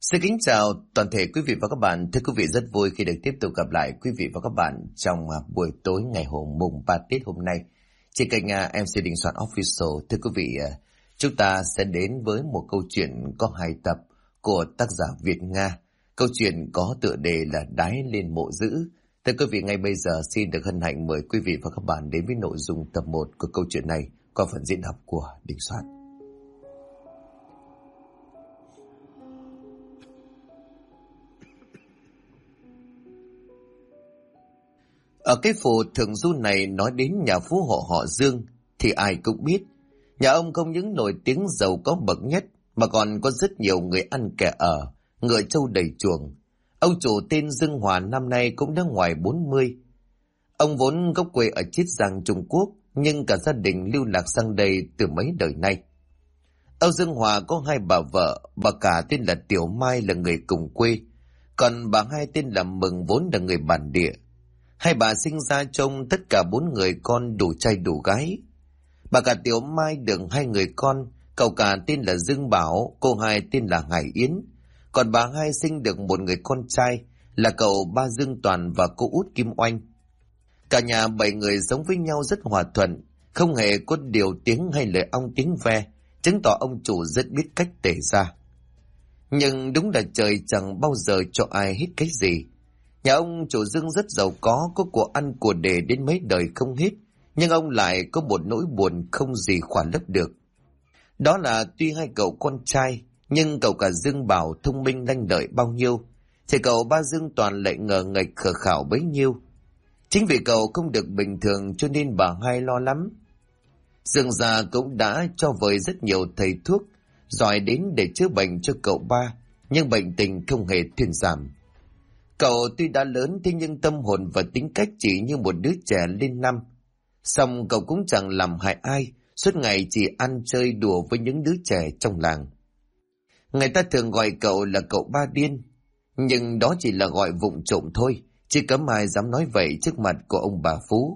Xin kính chào toàn thể quý vị và các bạn. Thưa quý vị, rất vui khi được tiếp tục gặp lại quý vị và các bạn trong buổi tối ngày mùng 3 Tết hôm nay trên kênh MC Đình Soạn Official. Thưa quý vị, chúng ta sẽ đến với một câu chuyện có 2 tập của tác giả Việt Nga. Câu chuyện có tựa đề là Đái lên mộ dữ. Thưa quý vị, ngay bây giờ xin được hân hạnh mời quý vị và các bạn đến với nội dung tập 1 của câu chuyện này qua phần diễn đọc của Đình Soạn. Ở cái phủ Thường Du này nói đến nhà phú hộ họ Dương thì ai cũng biết. Nhà ông không những nổi tiếng giàu có bậc nhất mà còn có rất nhiều người ăn kẻ ở, ngựa trâu đầy chuồng. Ông chủ tên Dương Hòa năm nay cũng đã ngoài 40. Ông vốn gốc quê ở Chiết Giang, Trung Quốc, nhưng cả gia đình lưu lạc sang đây từ mấy đời nay. Ông Dương Hòa có 2 bà vợ, bà cả tên là Tiểu Mai là người cùng quê, còn bà hai tên là Mừng vốn là người bản địa. Hai bà sinh ra trông tất cả 4 người con đủ trai đủ gái. Bà cả Tiểu Mai được 2 người con, cậu cả tên là Dương Bảo, cô hai tên là Hải Yến. Còn bà hai sinh được 1 người con trai là cậu ba Dương Toàn và cô út Kim Oanh. Cả nhà 7 người sống với nhau rất hòa thuận, không hề có điều tiếng hay lời ong tiếng ve, chứng tỏ ông chủ rất biết cách tể ra. Nhưng đúng là trời chẳng bao giờ cho ai hết cái gì. Nhà ông chủ Dương rất giàu có của ăn của để đến mấy đời không hết, nhưng ông lại có một nỗi buồn không gì khỏa lấp được. Đó là tuy 2 cậu con trai, nhưng cậu cả Dương Bảo thông minh lanh lợi bao nhiêu, thì cậu ba Dương Toàn lại ngờ nghệch khờ khảo bấy nhiêu. Chính vì cậu không được bình thường cho nên bà hai lo lắm. Dương gia cũng đã cho vời rất nhiều thầy thuốc giỏi đến để chữa bệnh cho cậu ba, nhưng bệnh tình không hề thuyên giảm. Cậu tuy đã lớn thế nhưng tâm hồn và tính cách chỉ như một đứa trẻ lên năm. Song cậu cũng chẳng làm hại ai, suốt ngày chỉ ăn chơi đùa với những đứa trẻ trong làng. Người ta thường gọi cậu là cậu ba điên, nhưng đó chỉ là gọi vụng trộm thôi, chứ cấm ai dám nói vậy trước mặt của ông bà Phú.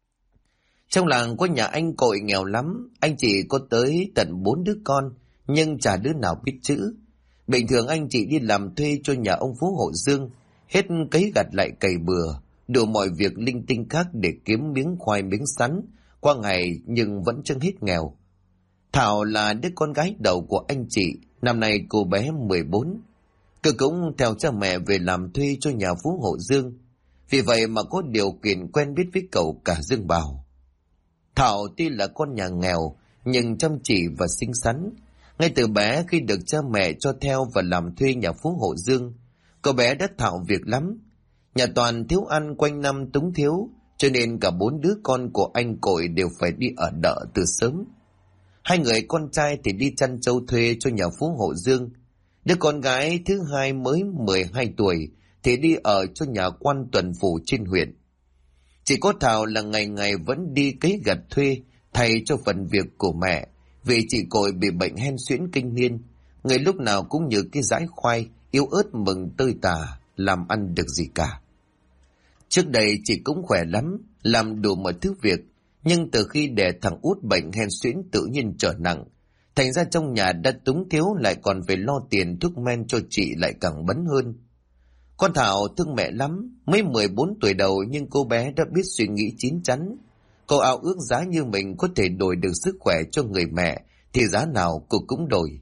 Trong làng có nhà anh Cội nghèo lắm, anh chỉ có tới tận 4 đứa con, nhưng chả đứa nào biết chữ. Bình thường anh chỉ đi làm thuê cho nhà ông Phú Hộ Dương, hết cấy gặt lại cày bừa, đủ mọi việc linh tinh khác để kiếm miếng khoai miếng sắn qua ngày, nhưng vẫn chẳng hết nghèo. Thảo là đứa con gái đầu của anh chị, năm nay cô bé 14. Cô cũng theo cha mẹ về làm thuê cho nhà Phú Hộ Dương, vì vậy mà có điều kiện quen biết với cậu cả Dương Bảo. Thảo tuy là con nhà nghèo nhưng chăm chỉ và xinh xắn. Ngay từ bé khi được cha mẹ cho theo và làm thuê nhà Phú Hộ Dương, cô bé đã thạo việc lắm. Nhà Toàn thiếu ăn quanh năm túng thiếu, cho nên cả 4 đứa con của anh Cội đều phải đi ở đợ từ sớm. 2 người con trai thì đi chăn trâu thuê cho nhà Phú Hộ Dương. Đứa con gái thứ hai mới 12 tuổi thì đi ở cho nhà quan tuần phủ trên huyện. Chỉ có Thảo là ngày ngày vẫn đi cấy gặt thuê thay cho phần việc của mẹ, vì chị Cội bị bệnh hen suyễn kinh niên, người lúc nào cũng như cái dãi khoai, yếu ớt mừng tơi tả, làm ăn được gì cả. Trước đây chị cũng khỏe lắm, làm đủ mọi thứ việc, nhưng từ khi đẻ thằng út bệnh hen suyễn tự nhiên trở nặng, thành ra trong nhà đã túng thiếu lại còn phải lo tiền thuốc men cho chị lại càng bấn hơn. Con Thảo thương mẹ lắm, mới 14 tuổi đầu nhưng cô bé đã biết suy nghĩ chín chắn. Cô ao ước giá như mình có thể đổi được sức khỏe cho người mẹ thì giá nào cô cũng đổi.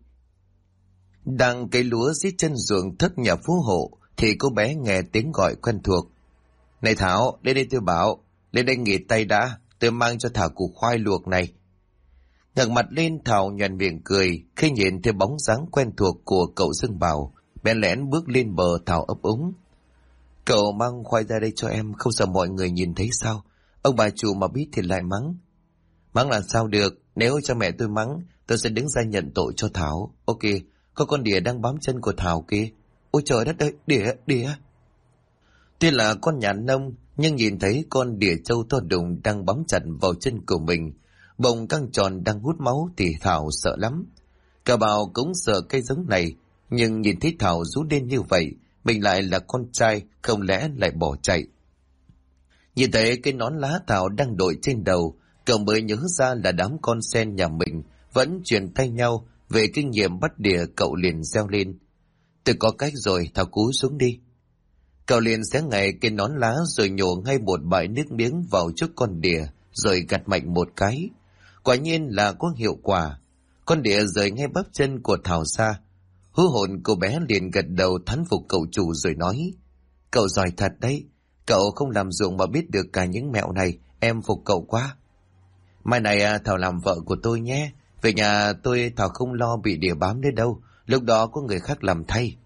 Đang cấy lúa dưới chân ruộng thấp nhà Phú Hộ thì cô bé nghe tiếng gọi quen thuộc. Này Thảo, lên đây tôi bảo, lên đây nghỉ tay đã, tôi mang cho Thảo củ khoai luộc này. Ngẩng mặt lên, Thảo nhoẻn miệng cười khi nhìn thấy bóng dáng quen thuộc của cậu Dương Bảo, bèn lẽn bước lên bờ. Thảo ấp úng. Cậu mang khoai ra đây cho em, không sợ mọi người nhìn thấy sao? Ông bà chủ mà biết thì lại mắng. Mắng làm sao được, nếu cho mẹ tôi mắng, tôi sẽ đứng ra nhận tội cho Thảo. Ok, có con đỉa đang bám chân của Thảo kia. Ôi trời đất ơi, đỉa. Tuy là con nhà nông, nhưng nhìn thấy con đỉa trâu to đùng đang bám chặt vào chân của mình, bông căng tròn đang hút máu thì Thảo sợ lắm. Cả Bảo cũng sợ cây giống này, nhưng nhìn thấy Thảo rú lên như vậy, mình lại là con trai, không lẽ lại bỏ chạy. Nhìn thấy cái nón lá Thảo đang đội trên đầu, cậu mới nhớ ra là đám con sen nhà mình vẫn truyền tay nhau về kinh nghiệm bắt đỉa. Cậu liền reo lên. Tôi có cách rồi, thảo cúi xuống đi. Cậu liền xé ngay cái nón lá rồi nhổ ngay một bãi nước miếng vào trước con đỉa, rồi gạt mạnh một cái. Quả nhiên là có hiệu quả. Con đỉa rời ngay bắp chân của Thảo ra. Hú hồn cô bé liền gật đầu thán phục cậu chủ rồi nói: Cậu giỏi thật đấy, cậu không làm ruộng mà biết được cả những mẹo này, em phục cậu quá. Mai này Thảo làm vợ của tôi nhé, về nhà tôi Thảo không lo bị đỉa bám nữa đâu, lúc đó có người khác làm thay.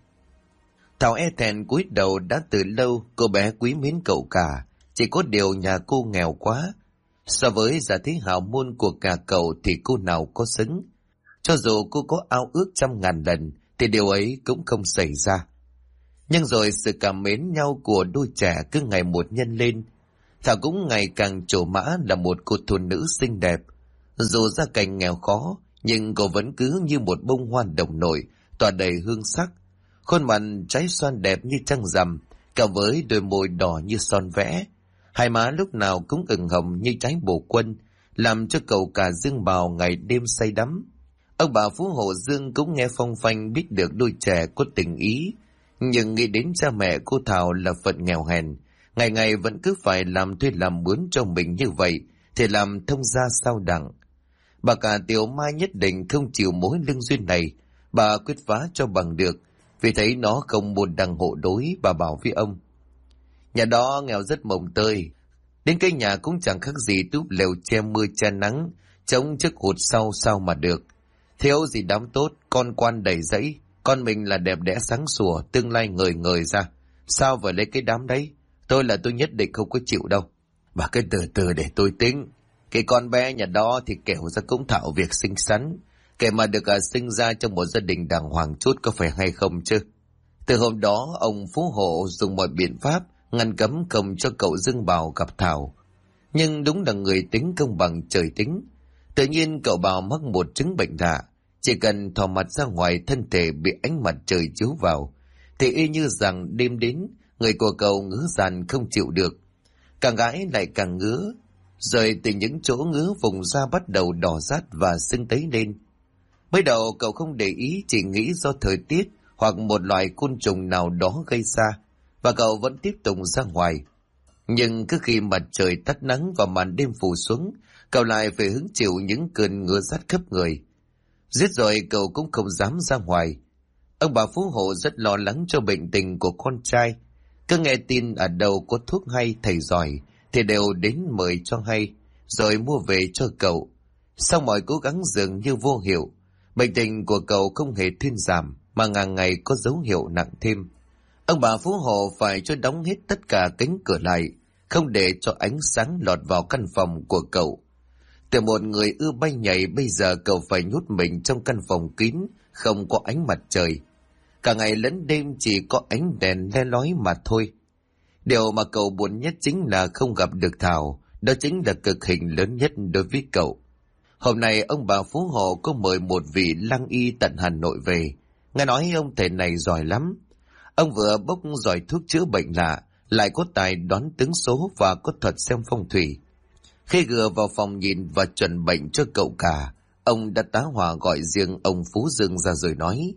Thảo e thẹn cúi đầu, đã từ lâu cô bé quý mến cậu cả, chỉ có điều nhà cô nghèo quá. So với giả thế hào môn của cả cậu thì cô nào có xứng. Cho dù cô có ao ước 100.000 lần thì điều ấy cũng không xảy ra. Nhưng rồi sự cảm mến nhau của đôi trẻ cứ ngày một nhân lên. Thảo cũng ngày càng trổ mã là một cô phụ nữ xinh đẹp. Dù gia cảnh nghèo khó, nhưng cô vẫn cứ như một bông hoa đồng nổi, tỏa đầy hương sắc. Khuôn mặt trái xoan đẹp như trăng rằm, cộng với đôi môi đỏ như son vẽ. Hai má lúc nào cũng ửng hồng như trái bồ quân, làm cho cậu cả Dương Bào ngày đêm say đắm. Ông bà Phú Hộ Dương cũng nghe phong phanh biết được đôi trẻ có tình ý, nhưng nghĩ đến cha mẹ cô Thảo là phận nghèo hèn, ngày ngày vẫn cứ phải làm thuê làm mướn cho mình như vậy, thì làm thông gia sao đặng. Bà cả Tiểu Mai nhất định không chịu mối lương duyên này, bà quyết phá cho bằng được, vì thấy nó không một đằng hộ đối. Bà bảo với ông: Nhà đó nghèo rất mồng tơi, đến cái nhà cũng chẳng khác gì túp lều che mưa che nắng, chống trước hụt sau sao mà được. Thiếu gì đám tốt, con quan đầy dẫy, con mình là đẹp đẽ sáng sủa, tương lai ngời ngời ra. Sao phải lấy cái đám đấy? Tôi nhất định không có chịu đâu. Bà cứ từ từ để tôi tính. Cái con bé nhà đó thì kẻo ra cũng thạo việc xinh xắn, kể mà được sinh ra trong một gia đình đàng hoàng chút có phải hay không chứ. Từ hôm đó ông Phú Hộ dùng mọi biện pháp ngăn cấm không cho cậu Dương Bào gặp Thảo. Nhưng đúng là người tính không bằng trời tính. Tự nhiên cậu Bào mắc một chứng bệnh lạ, chỉ cần thò mặt ra ngoài thân thể bị ánh mặt trời chiếu vào thì y như rằng đêm đến người của cậu ngứa dàn không chịu được, càng gãi lại càng ngứa, rồi từ những chỗ ngứa vùng da bắt đầu đỏ rát và sưng tấy lên. Mới đầu cậu không để ý, chỉ nghĩ do thời tiết hoặc một loài côn trùng nào đó gây ra, và cậu vẫn tiếp tục ra ngoài. Nhưng cứ khi mặt trời tắt nắng và màn đêm phủ xuống, cậu lại phải hứng chịu những cơn ngứa rát khắp người. Giết rồi cậu cũng không dám ra ngoài. Ông bà Phú Hộ rất lo lắng cho bệnh tình của con trai. Cứ nghe tin ở đâu có thuốc hay thầy giỏi thì đều đến mời cho hay, rồi mua về cho cậu. Sau mọi cố gắng dường như vô hiệu, bệnh tình của cậu không hề thuyên giảm mà ngày ngày có dấu hiệu nặng thêm. Ông bà Phú Hộ phải cho đóng hết tất cả cánh cửa lại, không để cho ánh sáng lọt vào căn phòng của cậu. Từ một người ưa bay nhảy, bây giờ cậu phải nhốt mình trong căn phòng kín, không có ánh mặt trời. Cả ngày lẫn đêm chỉ có ánh đèn le lói mà thôi. Điều mà cậu buồn nhất chính là không gặp được Thảo, đó chính là cực hình lớn nhất đối với cậu. Hôm nay ông bà Phú Hộ có mời một vị lang y tận Hà Nội về. Nghe nói ông thầy này giỏi lắm. Ông vừa bốc giỏi thuốc chữa bệnh lạ, lại có tài đoán tướng số và có thuật xem phong thủy. Khi vừa vào phòng nhìn và chuẩn bệnh cho cậu cả, ông đã tá hỏa gọi riêng ông Phú Dương ra rồi nói: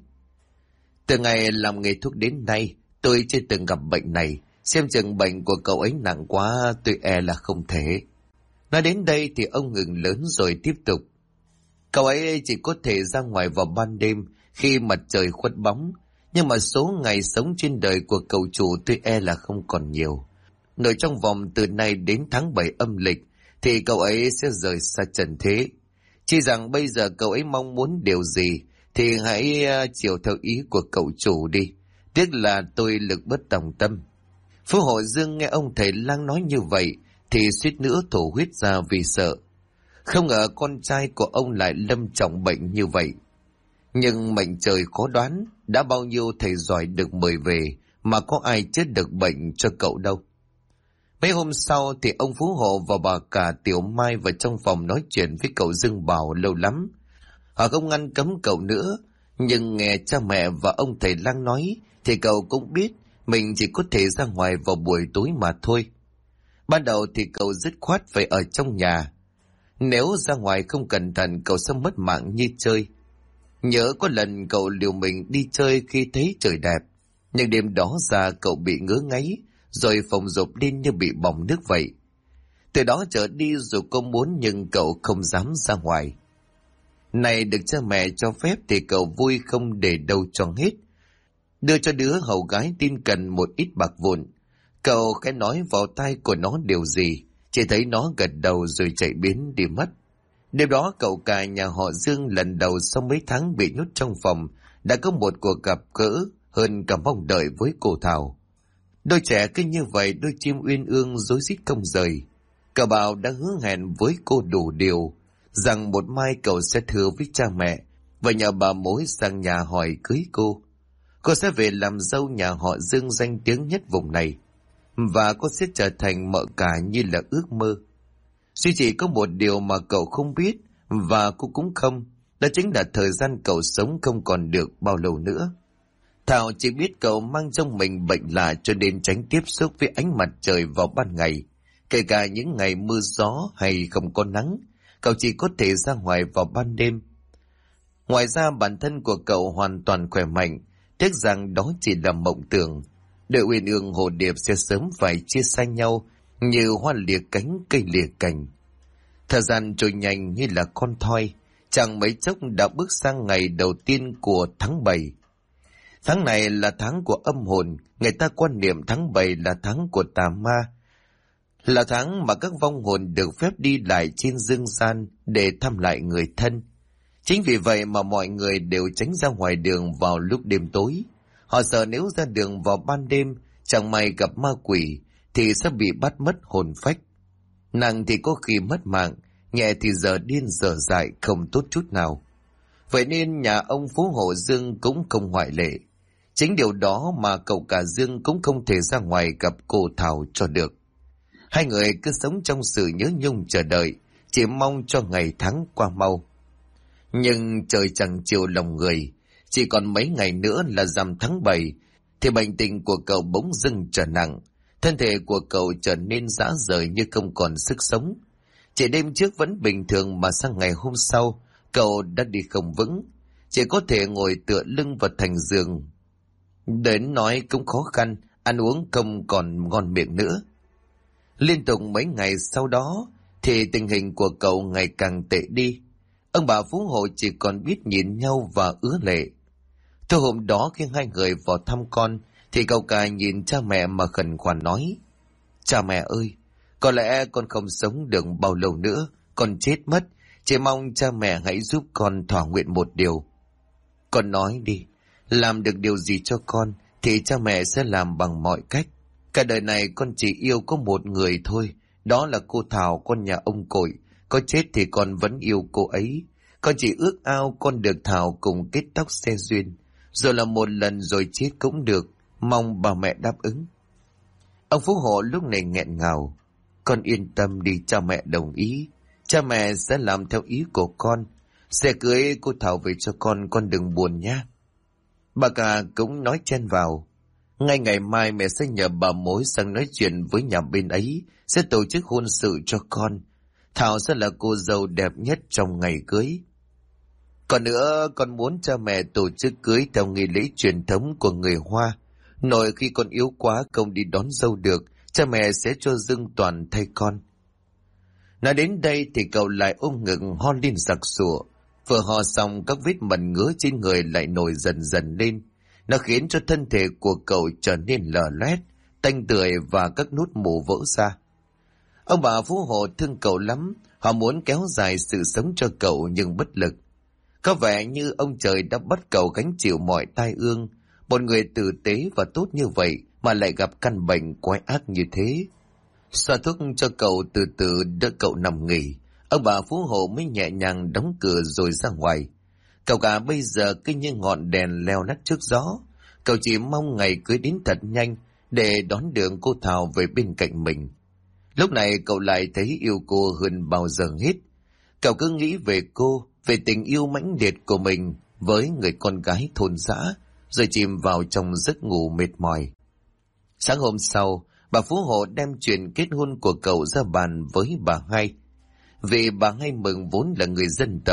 Từ ngày làm nghề thuốc đến nay, tôi chưa từng gặp bệnh này. Xem chừng bệnh của cậu ấy nặng quá, tôi e là không thể. Nói đến đây thì ông ngừng lớn rồi tiếp tục: Cậu ấy chỉ có thể ra ngoài vào ban đêm khi mặt trời khuất bóng, nhưng mà số ngày sống trên đời của cậu chủ tôi e là không còn nhiều. Nội trong vòng từ nay đến tháng 7 âm lịch thì cậu ấy sẽ rời xa trần thế. Chỉ rằng bây giờ cậu ấy mong muốn điều gì thì hãy chiều theo ý của cậu chủ đi. Tiếc là tôi lực bất tòng tâm. Phú Hộ Dương nghe ông thầy lang nói như vậy thì suýt nữa thổ huyết ra vì sợ. Không ngờ con trai của ông lại lâm trọng bệnh như vậy. Nhưng mệnh trời khó đoán, đã bao nhiêu thầy giỏi được mời về mà có ai chết được bệnh cho cậu đâu. Mấy hôm sau thì ông Phú Hộ và bà cả Tiểu Mai vào trong phòng nói chuyện với cậu Dương Bảo lâu lắm. Họ không ngăn cấm cậu nữa, nhưng nghe cha mẹ và ông thầy lang nói thì cậu cũng biết mình chỉ có thể ra ngoài vào buổi tối mà thôi. Ban đầu thì cậu dứt khoát phải ở trong nhà. Nếu ra ngoài không cẩn thận cậu sẽ mất mạng như chơi. Nhớ có lần cậu liều mình đi chơi khi thấy trời đẹp, nhưng đêm đó ra cậu bị ngứa ngáy, rồi phồng rộp lên như bị bỏng nước vậy. Từ đó trở đi dù có muốn nhưng cậu không dám ra ngoài. Này được cha mẹ cho phép thì cậu vui không để đâu cho hết. Đưa cho đứa hầu gái tin cần một ít bạc vụn. Cậu khẽ nói vào tai của nó điều gì, chỉ thấy nó gật đầu rồi chạy biến đi mất. Đêm đó cậu cả nhà họ Dương lần đầu sau mấy tháng bị nhốt trong phòng đã có một cuộc gặp gỡ hơn cả mong đợi với cô Thảo. Đôi trẻ cứ như vậy, đôi chim uyên ương rối rít không rời. Cậu Bảo đã hứa hẹn với cô đủ điều rằng một mai cậu sẽ thưa với cha mẹ và nhờ bà mối sang nhà hỏi cưới cô. Cô sẽ về làm dâu nhà họ Dương danh tiếng nhất vùng này, và cô sẽ trở thành mợ cả như là ước mơ. Duy chỉ có một điều mà cậu không biết, và cô cũng không, đó chính là thời gian cậu sống không còn được bao lâu nữa. Thảo chỉ biết cậu mang trong mình bệnh lạ cho nên tránh tiếp xúc với ánh mặt trời vào ban ngày. Kể cả những ngày mưa gió hay không có nắng, cậu chỉ có thể ra ngoài vào ban đêm. Ngoài ra bản thân của cậu hoàn toàn khỏe mạnh, tiếc rằng đó chỉ là mộng tưởng. Đợi uyên ương hồ điệp sẽ sớm phải chia xa nhau như hoa lìa cánh cây lìa cành. Thời gian trôi nhanh như là con thoi, chẳng mấy chốc đã bước sang ngày đầu tiên của tháng 7. Tháng này là tháng của âm hồn, người ta quan niệm tháng 7 là tháng của tà ma, là tháng mà các vong hồn được phép đi lại trên dương gian để thăm lại người thân. Chính vì vậy mà mọi người đều tránh ra ngoài đường vào lúc đêm tối. Họ sợ nếu ra đường vào ban đêm, chẳng may gặp ma quỷ thì sẽ bị bắt mất hồn phách. Nặng thì có khi mất mạng, nhẹ thì giờ điên giờ dại, không tốt chút nào. Vậy nên nhà ông Phú Hộ Dương cũng không ngoại lệ. Chính điều đó mà cậu cả Dương cũng không thể ra ngoài gặp cô Thảo cho được. Hai người cứ sống trong sự nhớ nhung chờ đợi, chỉ mong cho ngày tháng qua mau. Nhưng trời chẳng chiều lòng người, chỉ còn mấy ngày nữa là rằm tháng 7, thì bệnh tình của cậu bỗng dưng trở nặng. Thân thể của cậu trở nên rã rời như không còn sức sống. Chỉ đêm trước vẫn bình thường mà sang ngày hôm sau, cậu đã đi không vững, chỉ có thể ngồi tựa lưng vào thành giường. Đến nói cũng khó khăn, ăn uống không còn ngon miệng nữa. Liên tục mấy ngày sau đó thì tình hình của cậu ngày càng tệ đi. Ông bà Phú Hộ chỉ còn biết nhìn nhau và ứa lệ. Thôi hôm đó khi hai người vào thăm con thì cậu cả nhìn cha mẹ mà khẩn khoản nói: Cha mẹ ơi, có lẽ con không sống được bao lâu nữa, con chết mất. Chỉ mong cha mẹ hãy giúp con thỏa nguyện một điều. Con nói đi, làm được điều gì cho con thì cha mẹ sẽ làm bằng mọi cách. Cả đời này con chỉ yêu có một người thôi, đó là cô Thảo, con nhà ông Cội. Có chết thì con vẫn yêu cô ấy. Con chỉ ước ao con được Thảo cùng kết tóc xe duyên, rồi là một lần rồi chết cũng được, mong bà mẹ đáp ứng. Ông Phú Hộ lúc này nghẹn ngào: Con yên tâm đi, cha mẹ đồng ý. Cha mẹ sẽ làm theo ý của con, sẽ cưới cô Thảo về cho con đừng buồn nhé. Bà cả cũng nói chen vào: Ngay ngày mai mẹ sẽ nhờ bà mối sang nói chuyện với nhà bên ấy, sẽ tổ chức hôn sự cho con. Thảo sẽ là cô dâu đẹp nhất trong ngày cưới. Còn nữa, con muốn cha mẹ tổ chức cưới theo nghi lễ truyền thống của người Hoa. Nội khi con yếu quá không đi đón dâu được, cha mẹ sẽ cho Dương Toàn thay con. Nói đến đây thì cậu lại ôm ngực ho lên sặc sụa. Vừa ho xong, các vết mẩn ngứa trên người lại nổi dần dần lên. Nó khiến cho thân thể của cậu trở nên lở loét, tanh tưởi và các nút mủ vỡ ra. Ông bà Phú Hộ thương cậu lắm, họ muốn kéo dài sự sống cho cậu nhưng bất lực. Có vẻ như ông trời đã bắt cậu gánh chịu mọi tai ương. Một người tử tế và tốt như vậy mà lại gặp căn bệnh quái ác như thế. Xoa thuốc cho cậu từ từ đỡ cậu nằm nghỉ, ông bà Phú Hộ mới nhẹ nhàng đóng cửa rồi ra ngoài. Cậu cả bây giờ cứ như ngọn đèn leo lắt trước gió. Cậu chỉ mong ngày cưới đến thật nhanh để đón đường cô Thảo về bên cạnh mình. Lúc này cậu lại thấy yêu cô hơn bao giờ hết. Cậu cứ nghĩ về cô, về tình yêu mãnh liệt của mình với người con gái thôn dã, rồi chìm vào trong giấc ngủ mệt mỏi. Sáng hôm sau, bà Phú Hộ đem chuyện kết hôn của cậu ra bàn với bà Hai. Vì bà Hai Mừng vốn là người dân tộc,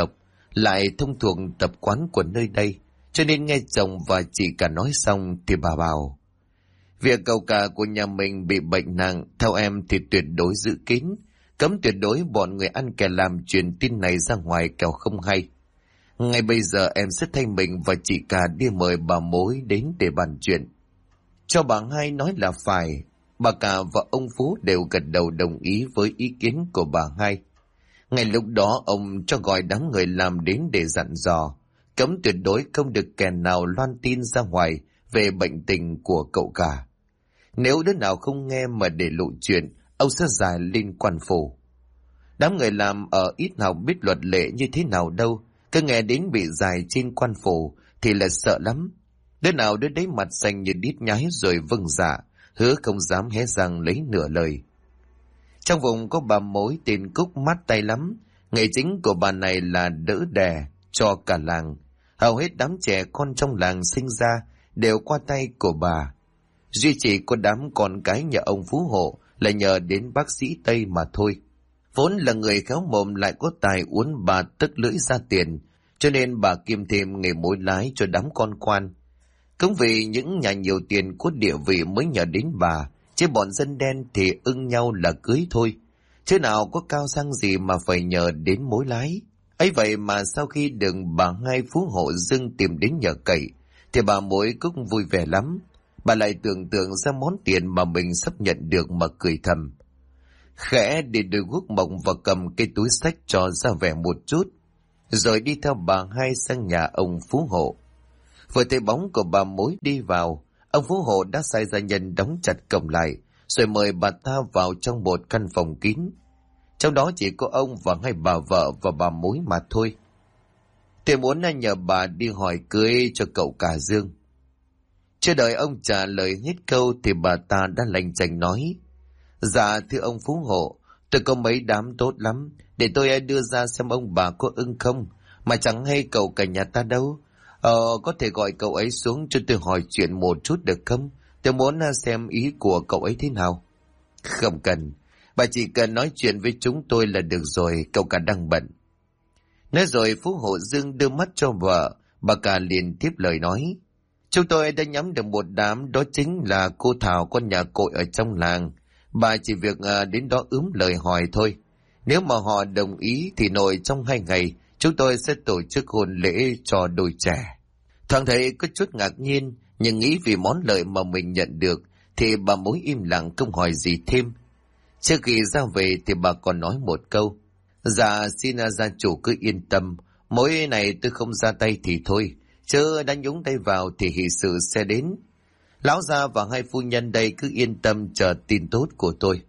lại thông thuộc tập quán của nơi đây, cho nên nghe chồng và chị cả nói xong thì bà bảo: việc cậu cả của nhà mình bị bệnh nặng, theo em thì tuyệt đối giữ kín, cấm tuyệt đối bọn người ăn kẻ làm truyền tin này ra ngoài kẻo không hay. Ngay bây giờ em sẽ thay mình và chị cả đi mời bà mối đến để bàn chuyện. Cho bà hai nói là phải, bà cả và ông Phú đều gật đầu đồng ý với ý kiến của bà hai. Ngay lúc đó ông cho gọi đám người làm đến để dặn dò, cấm tuyệt đối không được kẻ nào loan tin ra ngoài về bệnh tình của cậu cả. Nếu đứa nào không nghe mà để lộ chuyện, ông sẽ giải lên quan phủ. Đám người làm ở ít nào biết luật lệ như thế nào đâu, cứ nghe đến bị giải trên quan phủ thì là sợ lắm. Đứa nào đứa đấy mặt xanh như đít nhái rồi vâng dạ, hứa không dám hé răng lấy nửa lời. Trong vùng có bà mối tên Cúc mát tay lắm, nghề chính của bà này là đỡ đẻ cho cả làng. Hầu hết đám trẻ con trong làng sinh ra đều qua tay của bà. Duy chỉ có đám con cái nhà ông Phú Hộ là nhờ đến bác sĩ Tây mà thôi. Vốn là người khéo mồm lại có tài uốn bà tức lưỡi ra tiền, cho nên bà kiêm thêm nghề mối lái cho đám con quan. Cũng vì những nhà nhiều tiền có địa vị mới nhờ đến bà, chứ bọn dân đen thì ưng nhau là cưới thôi. Chứ nào có cao sang gì mà phải nhờ đến mối lái. Ấy vậy mà sau khi được bà hai Phú Hộ dưng tìm đến nhờ cậy, thì bà mối cũng vui vẻ lắm. Bà lại tưởng tượng ra món tiền mà mình sắp nhận được mà cười thầm. Khẽ để đôi guốc mộng và cầm cái túi xách cho ra vẻ một chút, rồi đi theo bà hai sang nhà ông Phú Hộ. Vừa thấy bóng của bà mối đi vào, ông Phú Hộ đã sai gia nhân đóng chặt cổng lại, rồi mời bà ta vào trong một căn phòng kín. Trong đó chỉ có ông và hai bà vợ và bà mối mà thôi. Tôi muốn nhờ bà đi hỏi cưới cho cậu cả Dương. Chưa đợi ông trả lời hết câu thì bà ta đã lanh chành nói: Dạ thưa ông Phú Hộ, tôi có mấy đám tốt lắm, để tôi đưa ra xem ông bà có ưng không, mà chẳng hay cậu cả nhà ta đâu. Có thể gọi cậu ấy xuống cho tôi hỏi chuyện một chút được không? Tôi muốn xem ý của cậu ấy thế nào. Không cần, bà chỉ cần nói chuyện với chúng tôi là được rồi, cậu cả đang bận. Nói rồi Phú Hộ Dương đưa mắt cho vợ, bà cả liền tiếp lời nói: Chúng tôi đã nhắm được một đám, đó chính là cô Thảo con nhà cội ở trong làng. Bà chỉ việc đến đó ướm lời hỏi thôi. Nếu mà họ đồng ý thì nội trong 2 ngày chúng tôi sẽ tổ chức hôn lễ cho đôi trẻ. Thoáng thấy có chút ngạc nhiên, nhưng nghĩ vì món lợi mà mình nhận được thì bà mối im lặng không hỏi gì thêm. Trước khi ra về thì bà còn nói một câu: Dạ xin gia chủ cứ yên tâm, mối này tôi không ra tay thì thôi, chứ đã nhúng tay vào thì hỷ sự sẽ đến. Lão gia và hai phu nhân đây cứ yên tâm chờ tin tốt của tôi.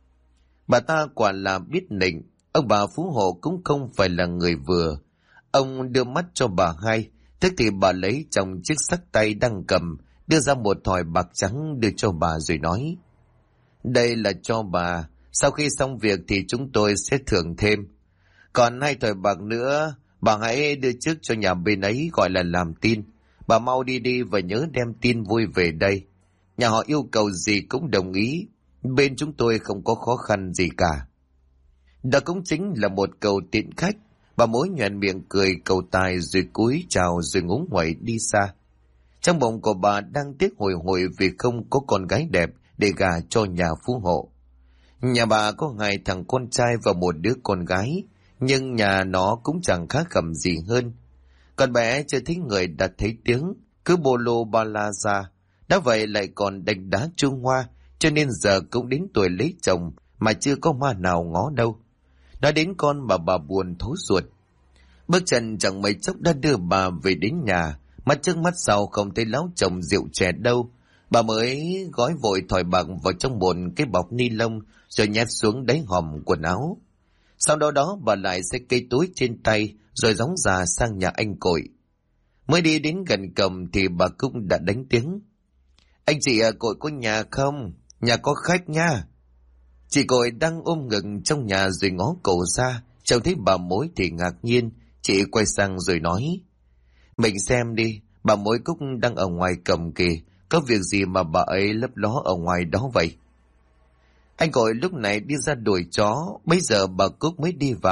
Bà ta quả là biết nịnh, ông bà Phú Hộ cũng không phải là người vừa. Ông đưa mắt cho bà hai, tức thì bà lấy trong chiếc xách tay đang cầm, đưa ra một thỏi bạc trắng đưa cho bà rồi nói: Đây là cho bà, sau khi xong việc thì chúng tôi sẽ thưởng thêm. Còn 2 thỏi bạc nữa, bà hãy đưa trước cho nhà bên ấy gọi là làm tin. Bà mau đi và nhớ đem tin vui về đây. Nhà họ yêu cầu gì cũng đồng ý. Bên chúng tôi không có khó khăn gì cả. Đó cũng chính là một câu tiện khách. Bà mối nhoẻn miệng cười cầu tài rồi cúi chào rồi ngúng nguẩy đi xa. Trong bụng của bà đang tiếc hồi hồi vì không có con gái đẹp để gả cho nhà Phú Hộ. Nhà bà có 2 thằng con trai và 1 đứa con gái, nhưng nhà nó cũng chẳng khác khẩm gì hơn. Con bé chưa thấy người đã thấy tiếng, cứ bô lô ba la ra. Đã vậy lại còn đánh đá Trung Hoa, cho nên giờ cũng đến tuổi lấy chồng mà chưa có ma nào ngó đâu. Nói đến con mà bà buồn thấu ruột. Bước chân chẳng mấy chốc đã đưa bà về đến nhà, mắt trước mắt sau không thấy lão chồng rượu chè đâu. Bà mới gói vội thỏi bạc vào trong một cái bọc ni lông rồi nhét xuống đáy hòm quần áo. Sau đó bà lại xách cây túi trên tay rồi gióng già sang nhà anh Cội. Mới đi đến gần cổng thì bà cũng đã đánh tiếng: Anh chị Cội có nhà không? Nhà có khách nha. Chị Cội đang ôm ngực trong nhà rồi ngó cổ ra, trông thấy bà mối thì ngạc nhiên. Chị quay sang rồi nói: Mình xem đi, bà mối Cúc đang ở ngoài cổng kìa, có việc gì mà bà ấy lấp ló ở ngoài đó vậy? Anh Cội lúc này đi ra đuổi chó, bây giờ bà Cúc mới đi vào,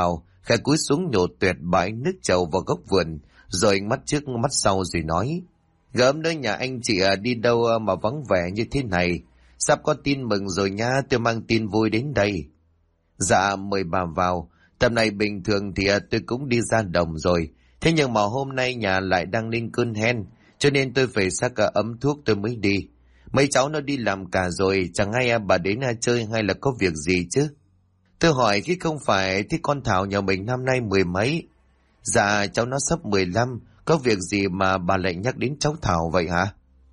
Khải cúi xuống nhổ tuyệt bãi nước trầu vào góc vườn, rồi mắt trước mắt sau rồi nói: Gớm nữa, nhà anh chị đi đâu mà vắng vẻ như thế này? Sắp có tin mừng rồi nha, tôi mang tin vui đến đây. Dạ, mời bà vào. Tầm này bình thường thì tôi cũng đi ra đồng rồi. Thế nhưng mà hôm nay nhà lại đang lên cơn hen, cho nên tôi phải sắc ấm thuốc tôi mới đi. Mấy cháu nó đi làm cả rồi, chẳng hay bà đến chơi hay là có việc gì chứ? Tôi hỏi khi không phải thì con Thảo nhà mình năm nay 10 mấy. Dạ, cháu nó sắp 15, có việc gì mà bà lại nhắc đến cháu Thảo vậy hả?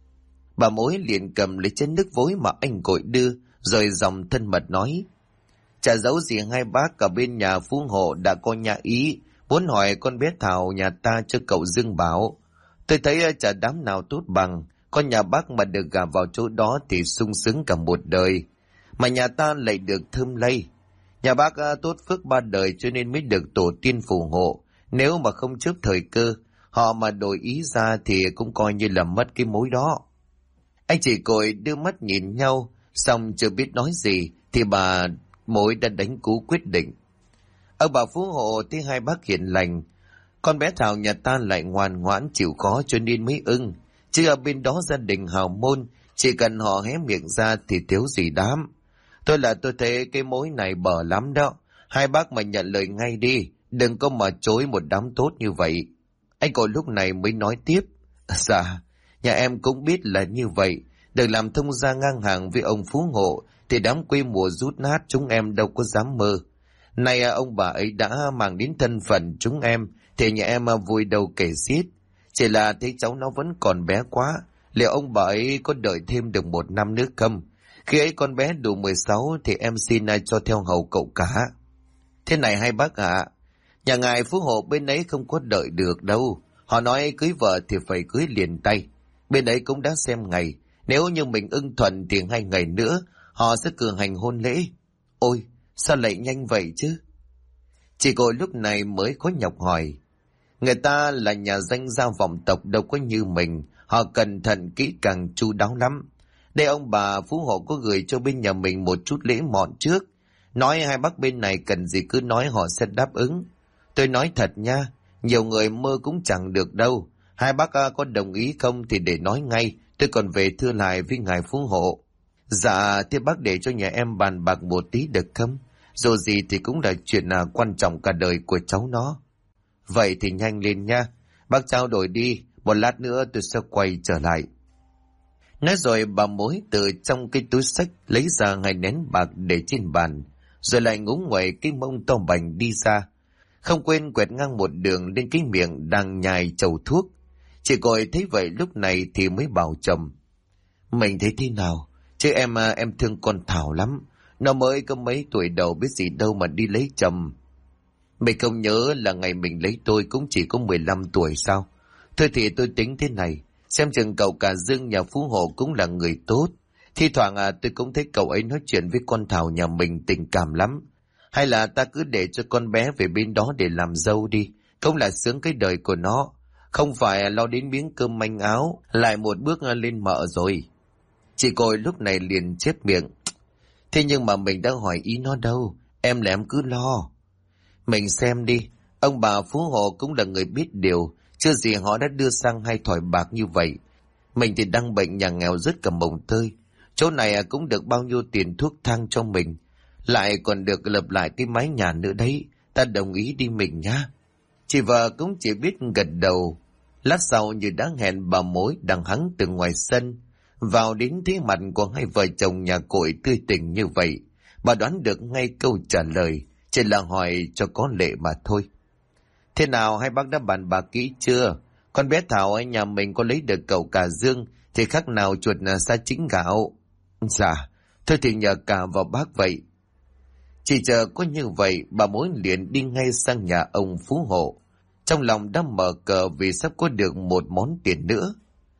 Bà mối liền cầm lấy chén nước vối mà anh Cội đưa, rồi giọng thân mật nói: Chả giấu gì hai bác, ở bên nhà phú hộ đã có nhà ý, muốn hỏi con bé Thảo nhà ta cho cậu Dương Bảo. Tôi thấy chả đám nào tốt bằng, con nhà bác mà được gả vào chỗ đó thì sung sướng cả một đời. Mà nhà ta lại được thơm lây. Nhà bác tốt phước 3 đời cho nên mới được tổ tiên phù hộ. Nếu mà không chớp thời cơ, họ mà đổi ý ra thì cũng coi như là mất cái mối đó. Anh chị Cội đưa mắt nhìn nhau, xong chưa biết nói gì thì bà mối đã đánh cú quyết định. Ông bà phú hộ thấy hai bác hiền lành, con bé Thảo nhà ta lại ngoan ngoãn chịu khó cho nên mới ưng. Chứ ở bên đó gia đình hào môn, chỉ cần họ hé miệng ra thì thiếu gì đám. Tôi thấy cái mối này bở lắm đó. Hai bác mà nhận lời ngay đi, đừng có mà chối một đám tốt như vậy. Anh Cội lúc này mới nói tiếp: Dạ, nhà em cũng biết là như vậy. Được làm thông gia ngang hàng với ông phú hộ thì đám quê mùa rút nát chúng em đâu có dám mơ. Nay ông bà ấy đã mang đến thân phận chúng em thì nhà em vui đâu kể xiết. Chỉ là thấy cháu nó vẫn còn bé quá, liệu ông bà ấy có đợi thêm được 1 năm nữa không? Khi ấy con bé đủ 16 thì em xin cho theo hầu cậu cả. Thế này hai bác ạ, nhà ngài phú hộ bên ấy không có đợi được đâu. Họ nói cưới vợ thì phải cưới liền tay. Bên ấy cũng đã xem ngày, nếu như mình ưng thuận thì 2 ngày nữa họ sẽ cử hành hôn lễ. Ôi, sao lại nhanh vậy chứ? Chị Cội lúc này mới có nhọc hỏi. Người ta là nhà danh gia vọng tộc đâu có như mình, họ cẩn thận kỹ càng chu đáo lắm. Đây ông bà phú hộ có gửi cho bên nhà mình một chút lễ mọn trước. Nói hai bác bên này cần gì cứ nói họ sẽ đáp ứng. Tôi nói thật nha, nhiều người mơ cũng chẳng được đâu. Hai bác có đồng ý không thì để nói ngay, tôi còn về thưa lại với ngài phú hộ. Dạ, thế bác để cho nhà em bàn bạc một tí được không? Dù gì thì cũng là chuyện quan trọng cả đời của cháu nó. Vậy thì nhanh lên nha, bác trao đổi đi, một lát nữa tôi sẽ quay trở lại. Nói rồi bà mối từ trong cái túi xách lấy ra 2 nén bạc để trên bàn, rồi lại ngúng nguậy cái mông to bành đi ra. Không quên quẹt ngang một đường lên cái miệng đang nhai chầu thuốc. Chị Cội thấy vậy lúc này thì mới bảo chồng: Mình thấy thế nào? Chứ em thương con Thảo lắm. Nó mới có mấy tuổi đầu biết gì đâu mà đi lấy chồng. Mình không nhớ là ngày mình lấy tôi cũng chỉ có 15 tuổi sao? Thôi thì tôi tính thế này, xem chừng cậu cả Dương nhà phú hộ cũng là người tốt. Thi thoảng tôi cũng thấy cậu ấy nói chuyện với con Thảo nhà mình tình cảm lắm. Hay là ta cứ để cho con bé về bên đó để làm dâu đi, cũng là sướng cái đời của nó. Không phải lo đến miếng cơm manh áo, lại một bước lên mợ rồi. Chị Cội lúc này liền chép miệng: Thế nhưng mà mình đã hỏi ý nó đâu, em là em cứ lo. Mình xem đi, ông bà phú hộ cũng là người biết điều, chưa gì họ đã đưa sang 2 thỏi bạc như vậy. Mình thì đang bệnh nhà nghèo rất cầm mồng tơi, chỗ này cũng được bao nhiêu tiền thuốc thang cho mình, lại còn được lập lại cái mái nhà nữa đấy. Ta đồng ý đi mình nhá. Chị vợ cũng chỉ biết gật đầu. Lát sau như đã hẹn, bà mối đằng hắng từ ngoài sân vào đến thấy mặt của hai vợ chồng nhà Cội tươi tỉnh như vậy. Bà đoán được ngay câu trả lời, chỉ là hỏi cho có lệ mà thôi. Thế nào, hai bác đã bàn bạc kỹ chưa? Con bé Thảo ở nhà mình có lấy được cậu cả Dương thì khác nào chuột xa chính gạo. Dạ, thôi thì nhờ cả vào bác vậy. Chỉ chờ có như vậy, bà mối liền đi ngay sang nhà ông phú hộ. Trong lòng đã mở cờ vì sắp có được một món tiền nữa.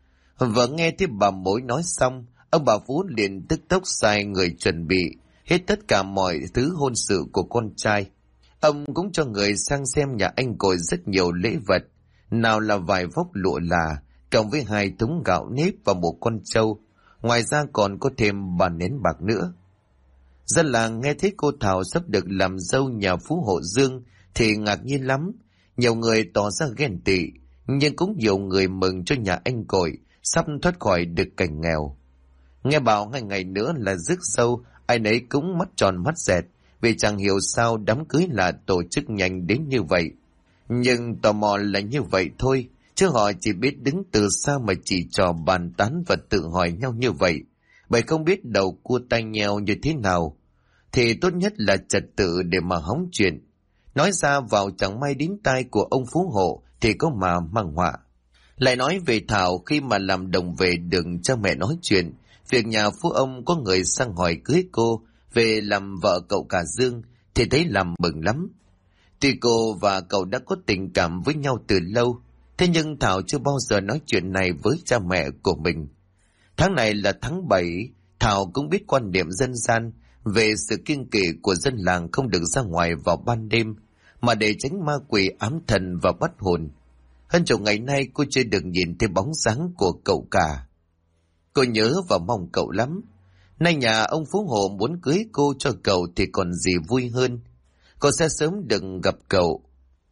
Vợ nghe thấy bà mối nói xong, ông bà Phú liền tức tốc sai người chuẩn bị hết tất cả mọi thứ hôn sự của con trai. Ông cũng cho người sang xem nhà anh Cội rất nhiều lễ vật, nào là vài vốc lụa là, cộng với 2 thúng gạo nếp và một con trâu. Ngoài ra còn có thêm 3 nén bạc nữa. Dân làng nghe thấy cô Thảo sắp được làm dâu nhà phú hộ Dương thì ngạc nhiên lắm. Nhiều người tỏ ra ghen tị, nhưng cũng nhiều người mừng cho nhà anh Cội sắp thoát khỏi được cảnh nghèo. Nghe bảo 2 ngày nữa là rước dâu, ai nấy cũng mắt tròn mắt dẹt, vì chẳng hiểu sao đám cưới là tổ chức nhanh đến như vậy. Nhưng tò mò là như vậy thôi, chứ họ chỉ biết đứng từ xa mà chỉ trò bàn tán và tự hỏi nhau như vậy. Bởi không biết đầu cua tai nheo như thế nào, thì tốt nhất là trật tự để mà hóng chuyện. Nói ra vào chẳng may đến tai của ông phú hộ thì có mà mang họa. Lại nói về Thảo, khi mà làm đồng về đừng cho mẹ nói chuyện, việc nhà phú ông có người sang hỏi cưới cô về làm vợ cậu cả Dương thì thấy làm mừng lắm. Tuy cô và cậu đã có tình cảm với nhau từ lâu, thế nhưng Thảo chưa bao giờ nói chuyện này với cha mẹ của mình. Tháng này là tháng 7, Thảo cũng biết quan niệm dân gian về sự kiêng kỵ của dân làng không được ra ngoài vào ban đêm, mà để tránh ma quỷ ám thần và bắt hồn. Hơn chục ngày nay cô chưa được nhìn thấy bóng dáng của cậu cả. Cô nhớ và mong cậu lắm. Nay nhà ông Phú Hộ muốn cưới cô cho cậu thì còn gì vui hơn. Cô sẽ sớm được gặp cậu.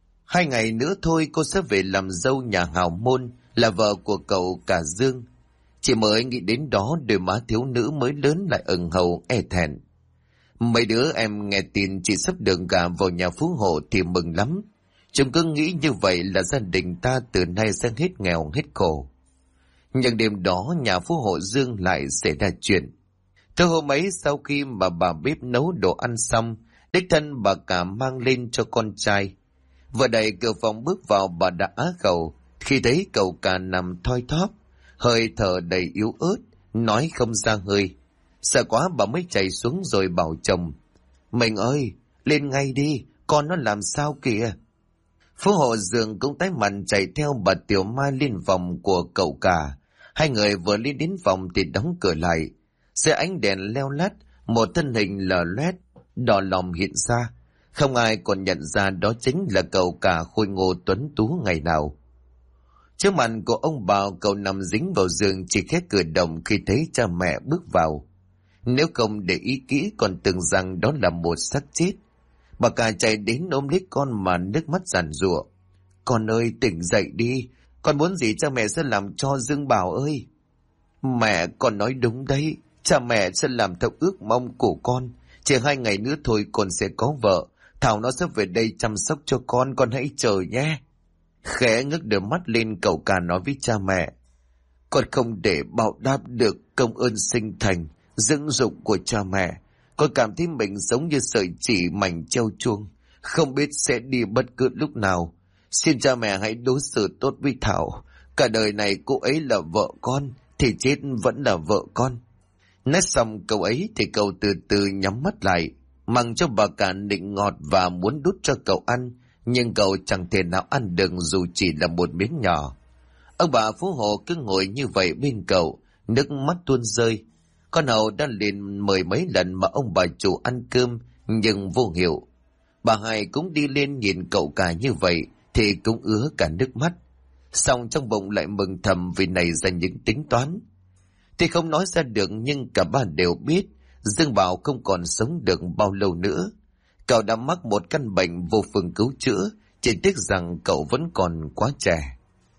2 ngày nữa thôi cô sẽ về làm dâu nhà hào môn, là vợ của cậu cả Dương. Chỉ mới nghĩ đến đó đôi má thiếu nữ mới lớn lại ửng hồng e thẹn. Mấy đứa em nghe tin chị sắp được gả vào nhà Phú Hộ thì mừng lắm. Chúng cứ nghĩ như vậy là gia đình ta từ nay sẽ hết nghèo hết khổ. Nhưng đêm đó nhà Phú Hộ Dương lại xảy ra chuyện. Từ hôm ấy sau khi mà bà bếp nấu đồ ăn xong, đích thân bà cả mang lên cho con trai. Vừa đẩy cửa phòng bước vào bà đã á khẩu khi thấy cậu cả nằm thoi thóp, hơi thở đầy yếu ớt, nói không ra hơi. Sợ quá bà mới chạy xuống rồi bảo chồng: "Mình ơi, lên ngay đi, con nó làm sao kìa." Phú Hộ Dương cũng tái mặt chạy theo bà Tiểu Mai lên phòng của cậu cả. 2 người vừa lên đến phòng thì đóng cửa lại. Dưới ánh đèn leo lắt, một thân hình lờ loét, đỏ lòm hiện ra. Không ai còn nhận ra đó chính là cậu cả khôi ngô tuấn tú ngày nào. Trước mặt của ông Bảo, cậu nằm dính vào giường chỉ khép cửa động khi thấy cha mẹ bước vào. Nếu không để ý kỹ còn tưởng rằng đó là một xác chết. Bà cả chạy đến ôm lấy con mà nước mắt giàn giụa: "Con ơi, tỉnh dậy đi, con muốn gì cha mẹ sẽ làm cho Dương Bảo ơi." "Mẹ, con nói đúng đấy, cha mẹ sẽ làm theo ước mong của con. Chỉ 2 ngày nữa thôi con sẽ có vợ, Thảo nó sẽ về đây chăm sóc cho con hãy chờ nhé." Khẽ ngước đôi mắt lên, cậu cả nói với cha mẹ: "Con không để báo đáp được công ơn sinh thành dưỡng dục của cha mẹ. Con cảm thấy mình giống như sợi chỉ mảnh treo chuông, không biết sẽ đi bất cứ lúc nào. Xin cha mẹ hãy đối xử tốt với Thảo. Cả đời này cô ấy là vợ con, thì chết vẫn là vợ con." Nói xong câu ấy thì cậu từ từ nhắm mắt lại, mặc cho bà cả nịnh ngọt và muốn đút cho cậu ăn, nhưng cậu chẳng thể nào ăn được dù chỉ là một miếng nhỏ. Ông bà Phú Hộ cứ ngồi như vậy bên cậu, nước mắt tuôn rơi. Con hầu đã liền mời mấy lần mà ông bà chủ ăn cơm, nhưng vô hiệu. Bà Hai cũng đi lên nhìn cậu cả như vậy thì cũng ứa cả nước mắt. Xong trong bụng lại mừng thầm vì nảy ra những tính toán. Thì không nói ra được, nhưng cả ba đều biết Dương Bảo không còn sống được bao lâu nữa. Cậu đã mắc một căn bệnh vô phương cứu chữa, chỉ tiếc rằng cậu vẫn còn quá trẻ.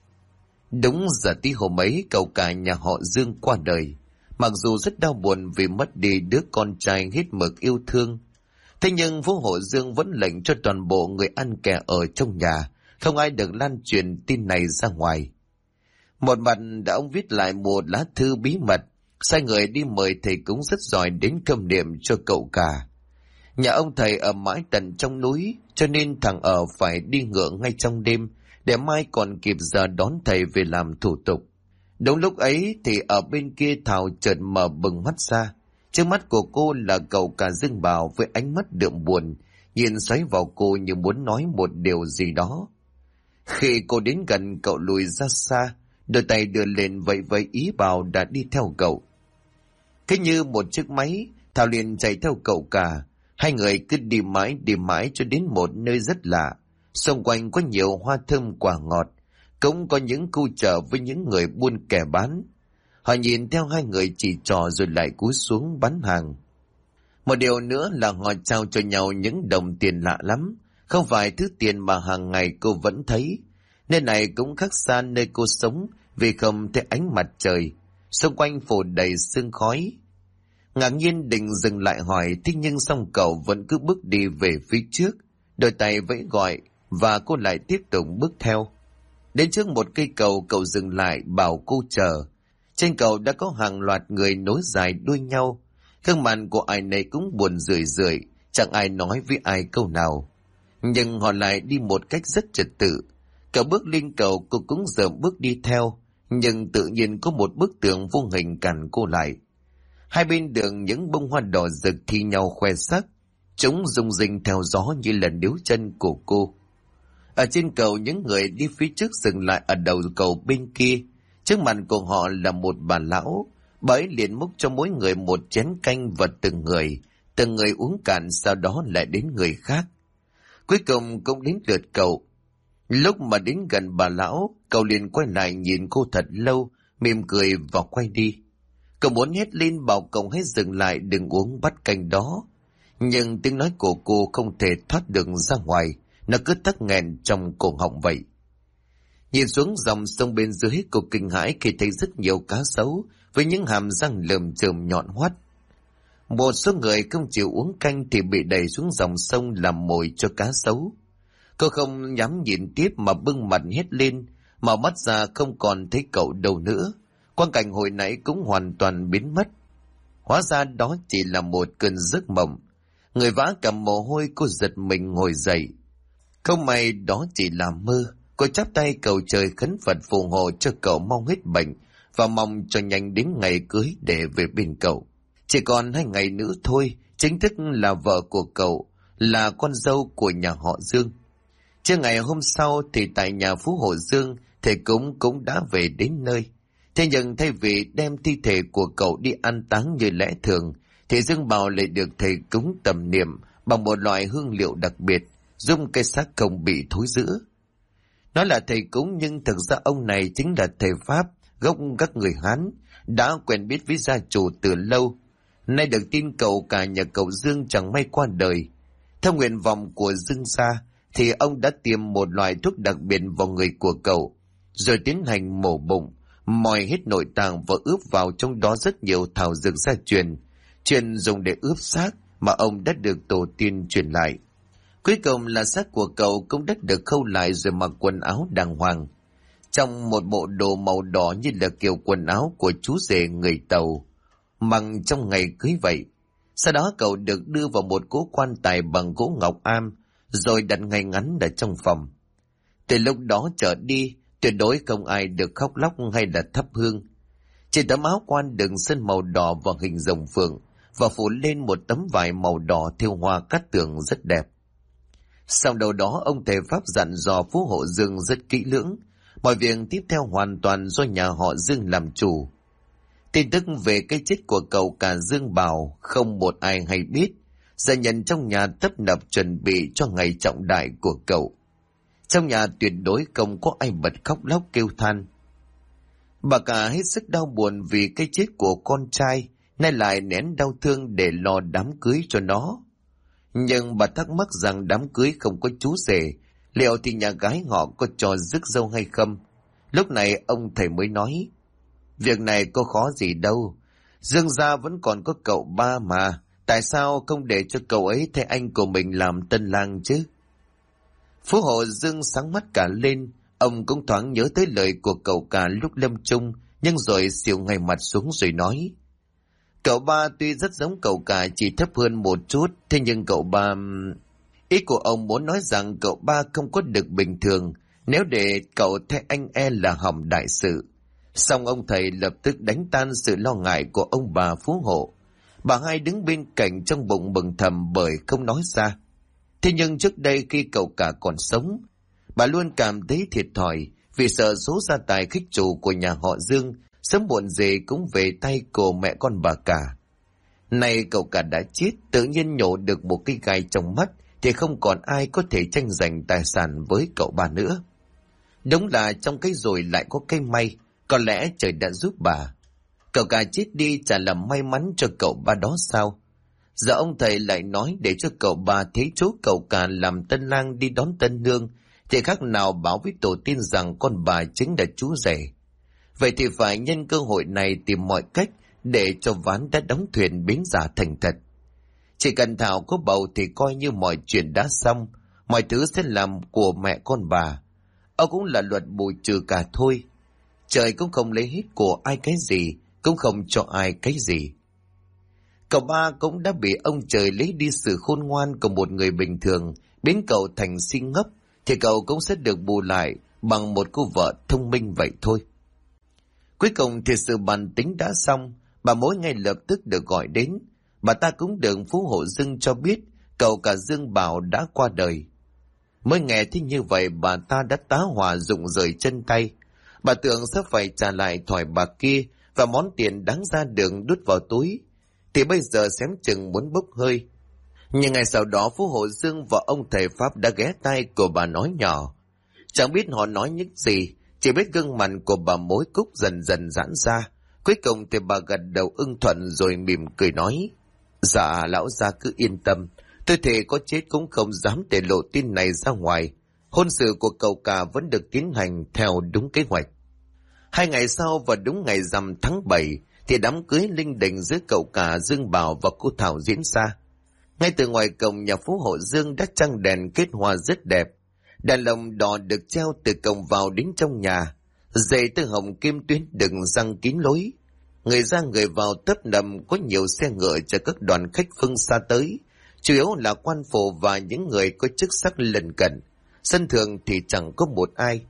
Đúng giờ tí hôm ấy cậu cả nhà họ Dương qua đời. Mặc dù rất đau buồn vì mất đi đứa con trai hết mực yêu thương, thế nhưng Phú Hộ Dương vẫn lệnh cho toàn bộ người ăn kẻ ở trong nhà không ai được lan truyền tin này ra ngoài. Một mặt đã ông viết lại một lá thư bí mật, sai người đi mời thầy cúng rất giỏi đến khâm niệm cho cậu cả. Nhà ông thầy ở mãi tận trong núi, cho nên thằng ở phải đi ngựa ngay trong đêm để mai còn kịp giờ đón thầy về làm thủ tục. Đúng lúc ấy thì ở bên kia Thảo chợt mở bừng mắt ra. Trước mắt của cô là cậu cả Dương Bảo với ánh mắt đượm buồn, nhìn xoáy vào cô như muốn nói một điều gì đó. Khi cô đến gần, cậu lùi ra xa, đôi tay đưa lên vẫy vẫy ý bảo đã đi theo cậu. Cứ như một chiếc máy, Thảo liền chạy theo cậu cả. 2 người cứ đi mãi cho đến một nơi rất lạ. Xung quanh có nhiều hoa thơm quả ngọt, cũng có những khu chợ với những người buôn kẻ bán. Họ nhìn theo 2 người chỉ trò rồi lại cúi xuống bán hàng. Một điều nữa là họ trao cho nhau những đồng tiền lạ lắm, không phải thứ tiền mà hàng ngày cô vẫn thấy. Nơi này cũng khác xa nơi cô sống vì không thấy ánh mặt trời, xung quanh phủ đầy sương khói. Ngạc nhiên định dừng lại hỏi, thế nhưng xong cậu vẫn cứ bước đi về phía trước, đôi tay vẫy gọi và cô lại tiếp tục bước theo. Đến trước một cây cầu, cậu dừng lại bảo cô chờ. Trên cầu đã có hàng loạt người nối dài đuôi nhau. Gương mặt của ai nấy cũng buồn rười rượi, chẳng ai nói với ai câu nào. Nhưng họ lại đi một cách rất trật tự. Cậu bước lên cầu, cô cũng dợm bước đi theo, nhưng tự nhiên có một bức tường vô hình cản cô lại. Hai bên đường những bông hoa đỏ rực thi nhau khoe sắc, chúng rung rinh theo gió như lần điếu chân của cô. Ở trên cầu, những người đi phía trước dừng lại ở đầu cầu bên kia. Trước mặt của họ là một bà lão, bà ấy liền múc cho mỗi người một chén canh và từng người uống cạn, sau đó lại đến người khác. Cuối cùng cũng đến lượt cậu. Lúc mà đến gần bà lão, cậu liền quay lại nhìn cô thật lâu, mỉm cười và quay đi. Cậu muốn hét lên bảo cậu hãy dừng lại, đừng uống bát canh đó. Nhưng tiếng nói của cô không thể thoát được ra ngoài, nó cứ tắc nghẹn trong cổ họng vậy. Nhìn xuống dòng sông bên dưới, cô kinh hãi khi thấy rất nhiều cá sấu với những hàm răng lởm chởm nhọn hoắt. Một số người không chịu uống canh thì bị đẩy xuống dòng sông làm mồi cho cá sấu. Cô không dám nhìn tiếp mà bưng mặt hét lên, mở mắt ra không còn thấy cậu đâu nữa. Quang cảnh hồi nãy cũng hoàn toàn biến mất. Hóa ra đó chỉ là một cơn giấc mộng. Người vã cả mồ hôi, cô giật mình ngồi dậy. Không may đó chỉ là mơ. Cô chắp tay cầu trời khấn Phật phù hộ cho cậu mau hết bệnh và mong cho nhanh đến ngày cưới để về bên cậu. Chỉ còn 2 ngày nữa thôi, chính thức là vợ của cậu, là con dâu của nhà họ Dương. Trưa ngày hôm sau thì tại nhà Phú Hộ Dương, thầy cúng cũng đã về đến nơi. Thế nhưng thay vì đem thi thể của cậu đi an táng như lẽ thường, thì Dương Bảo lại được thầy cúng tầm niệm bằng một loại hương liệu đặc biệt, giúp cái xác không bị thối rữa. Nói là thầy cúng nhưng thực ra ông này chính là thầy Pháp, gốc các người Hán, đã quen biết với gia chủ từ lâu. Nay được tin cậu cả nhà cậu Dương chẳng may qua đời. Theo nguyện vọng của Dương gia, thì ông đã tiêm một loại thuốc đặc biệt vào người của cậu, rồi tiến hành mổ bụng, moi hết nội tạng và ướp vào trong đó rất nhiều thảo dược gia truyền dùng để ướp xác mà ông đã được tổ tiên truyền lại. Cuối cùng là xác của cậu cũng đã được khâu lại rồi mặc quần áo đàng hoàng, trong một bộ đồ màu đỏ như là kiểu quần áo của chú rể người Tàu mặc trong ngày cưới vậy. Sau đó cậu được đưa vào một cỗ quan tài bằng gỗ ngọc am, rồi đặt ngay ngắn ở trong phòng. Từ lúc đó trở đi, tuyệt đối không ai được khóc lóc hay là thắp hương. Trên tấm áo quan đựng sơn màu đỏ và hình rồng phượng, và phủ lên một tấm vải màu đỏ thêu hoa cát tường rất đẹp. Sau đầu đó, ông thầy Pháp dặn dò Phú Hộ Dương rất kỹ lưỡng, mọi việc tiếp theo hoàn toàn do nhà họ Dương làm chủ. Tin tức về cái chết của cậu cả Dương Bảo không một ai hay biết. Gia nhân trong nhà tấp nập chuẩn bị cho ngày trọng đại của cậu. Trong nhà tuyệt đối không có ai bật khóc lóc kêu than. Bà cả hết sức đau buồn vì cái chết của con trai, nay lại nén đau thương để lo đám cưới cho nó. Nhưng bà thắc mắc rằng đám cưới không có chú rể, liệu thì nhà gái họ có cho rước dâu hay không? Lúc này ông thầy mới nói, việc này có khó gì đâu, Dương gia vẫn còn có cậu ba mà, tại sao không để cho cậu ấy thay anh của mình làm tân lang chứ? Phú Hộ Dương sáng mắt cả lên, ông cũng thoáng nhớ tới lời của cậu cả lúc lâm chung, nhưng rồi xỉu ngay mặt xuống rồi nói, cậu ba tuy rất giống cậu cả, chỉ thấp hơn một chút, thế nhưng cậu ba... Ý của ông muốn nói rằng cậu ba không có được bình thường, nếu để cậu thay anh là hỏng đại sự. Xong ông thầy lập tức đánh tan sự lo ngại của ông bà Phú Hộ. Bà hai đứng bên cạnh trong bụng mừng thầm bởi không nói ra. Thế nhưng trước đây khi cậu cả còn sống, bà luôn cảm thấy thiệt thòi vì sợ số gia tài khích chủ của nhà họ Dương sớm muộn gì cũng về tay của mẹ con bà cả. Nay cậu cả đã chết, tự nhiên nhổ được một cái gai trong mắt thì không còn ai có thể tranh giành tài sản với cậu ba nữa. Đúng là trong cái rồi lại có cái may, có lẽ trời đã giúp bà. Cậu cả chết đi chả là may mắn cho cậu ba đó sao? Giờ ông thầy lại nói để cho cậu bà thấy chú cậu cả làm tân lang đi đón tân nương, thì khác nào báo với tổ tiên rằng con bà chính là chú rể. Vậy thì phải nhân cơ hội này tìm mọi cách để cho ván đã đóng thuyền biến giả thành thật. Chỉ cần Thảo có bầu thì coi như mọi chuyện đã xong, mọi thứ sẽ làm của mẹ con bà. Ông cũng là luật bù trừ cả thôi. Trời cũng không lấy hết của ai cái gì, cũng không cho ai cái gì. Cậu ba cũng đã bị ông trời lấy đi sự khôn ngoan của một người bình thường, biến cậu thành si ngốc, thì cậu cũng sẽ được bù lại bằng một cô vợ thông minh vậy thôi. Cuối cùng thì sự bàn tính đã xong, bà mối ngay lập tức được gọi đến. Bà ta cũng được Phú Hộ Dương cho biết cậu cả Dương Bảo đã qua đời. Mới nghe thấy như vậy, bà ta đã tá hỏa rụng rời chân tay. Bà tưởng sẽ phải trả lại thỏi bạc kia và món tiền đáng ra đường đút vào túi, thì bây giờ xém chừng muốn bốc hơi. Nhưng ngày sau đó Phú Hộ Dương và ông thầy Pháp đã ghé tai của bà nói nhỏ. Chẳng biết họ nói những gì, chỉ biết gương mặt của bà mối Cúc dần dần giãn ra. Cuối cùng thì bà gật đầu ưng thuận rồi mỉm cười nói: Dạ lão gia cứ yên tâm, tôi thề có chết cũng không dám để lộ tin này ra ngoài. Hôn sự của cậu cả vẫn được tiến hành theo đúng kế hoạch. 2 ngày sau và đúng ngày rằm tháng 7 thì đám cưới linh đình giữa cậu cả Dương Bảo và cô Thảo diễn ra. Ngay từ ngoài cổng nhà Phú Hộ Dương đã trăng đèn kết hoa rất đẹp. Đèn lồng đỏ được treo từ cổng vào đến trong nhà, dây từ hồng kim tuyến được răng kín lối. Người ra người vào tấp nập, có nhiều xe ngựa chở các đoàn khách phương xa tới, chủ yếu là quan phủ và những người có chức sắc lân cận. Sân thượng thì chẳng có một ai.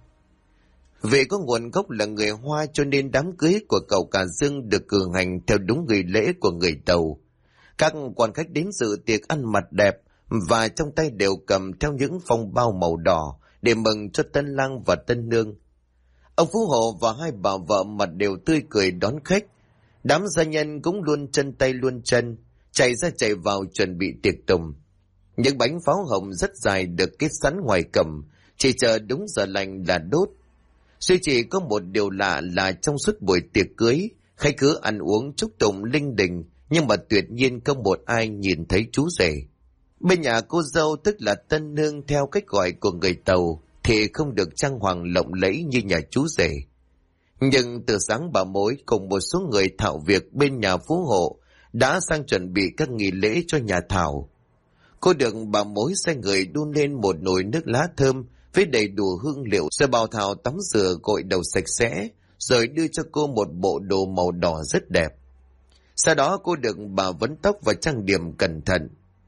Vì có nguồn gốc là người Hoa cho nên đám cưới của cậu cả Dương được cử hành theo đúng nghi lễ của người Tàu. Các quan khách đến dự tiệc ăn mặc đẹp và trong tay đều cầm theo những phong bao màu đỏ để mừng cho tân lang và tân nương. Ông Phú Hộ và hai bà vợ mặt đều tươi cười đón khách. Đám gia nhân cũng luôn chân tay luôn chân, chạy ra chạy vào chuẩn bị tiệc tùng. Những bánh pháo hồng rất dài được kết sẵn ngoài cổng, chỉ chờ đúng giờ lành là đốt. Duy chỉ có một điều lạ là trong suốt buổi tiệc cưới, khách cứ ăn uống chúc tụng linh đình, nhưng mà tuyệt nhiên không một ai nhìn thấy chú rể. Bên nhà cô dâu tức là tân nương theo cách gọi của người Tàu thì không được trang hoàng lộng lẫy như nhà chú rể. Nhưng từ sáng bà mối cùng một số người thạo việc bên nhà Phú Hộ đã sang chuẩn bị các nghi lễ cho nhà Thảo. Cô được bà mối sai người đun lên một nồi nước lá thơm với đầy đủ hương liệu, rồi bảo Thảo tắm rửa gội đầu sạch sẽ, rồi đưa cho cô một bộ đồ màu đỏ rất đẹp. Sau đó cô được bà vấn tóc và trang điểm cẩn thận.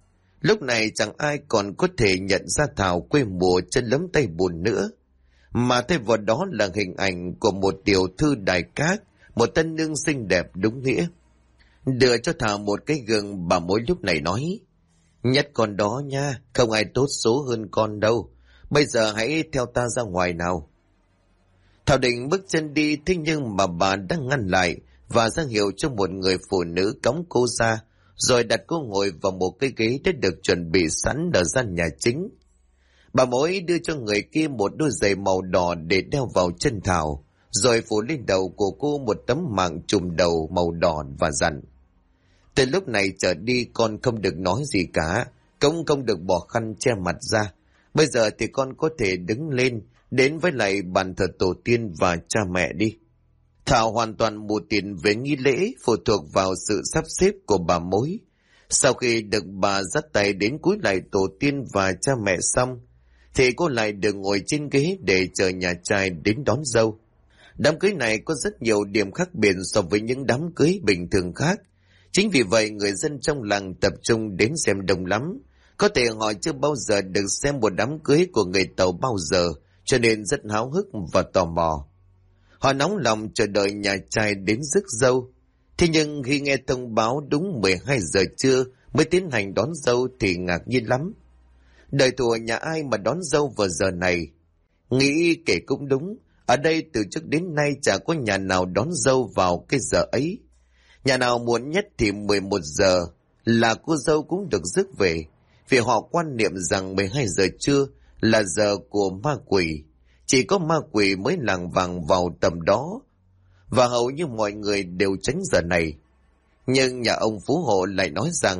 Lúc này chẳng ai còn có thể nhận ra Thảo quê mùa chân lấm tay bùn nữa, mà thay vào đó là hình ảnh của một tiểu thư đài cát, một tân nương xinh đẹp đúng nghĩa. Đưa cho Thảo một cái gương, bà mối lúc này nói: Nhất con đó nha, không ai tốt số hơn con đâu. Bây giờ hãy theo ta ra ngoài nào. Thảo định bước chân đi, thế nhưng mà bà đã ngăn lại và ra hiệu cho một người phụ nữ cõng cô ra, rồi đặt cô ngồi vào một cái ghế đã được chuẩn bị sẵn ở gian nhà chính. Bà mối đưa cho người kia một đôi giày màu đỏ để đeo vào chân Thảo, rồi phủ lên đầu của cô một tấm mảng trùm đầu màu đỏ và dặn: Từ lúc này trở đi con không được nói gì cả, cũng không được bỏ khăn che mặt ra. Bây giờ thì con có thể đứng lên, đến với lại bàn thờ tổ tiên và cha mẹ đi. Thảo hoàn toàn mù tịt về nghi lễ, phụ thuộc vào sự sắp xếp của bà mối. Sau khi được bà dắt tay đến cúi lại tổ tiên và cha mẹ xong, thì cô lại được ngồi trên ghế để chờ nhà trai đến đón dâu. Đám cưới này có rất nhiều điểm khác biệt so với những đám cưới bình thường khác. Chính vì vậy người dân trong làng tập trung đến xem đông lắm. Có thể họ chưa bao giờ được xem một đám cưới của người Tàu bao giờ, cho nên rất háo hức và tò mò. Họ nóng lòng chờ đợi nhà trai đến rước dâu. Thế nhưng khi nghe thông báo đúng 12 giờ trưa mới tiến hành đón dâu thì ngạc nhiên lắm. Đời thùa nhà ai mà đón dâu vào giờ này? Nghĩ kể cũng đúng, ở đây từ trước đến nay chả có nhà nào đón dâu vào cái giờ ấy. Nhà nào muộn nhất thì 11 giờ là cô dâu cũng được rước về, vì họ quan niệm rằng 12 giờ trưa là giờ của ma quỷ. Chỉ có ma quỷ mới lảng vảng vào tầm đó, và hầu như mọi người đều tránh giờ này. Nhưng nhà ông Phú Hộ lại nói rằng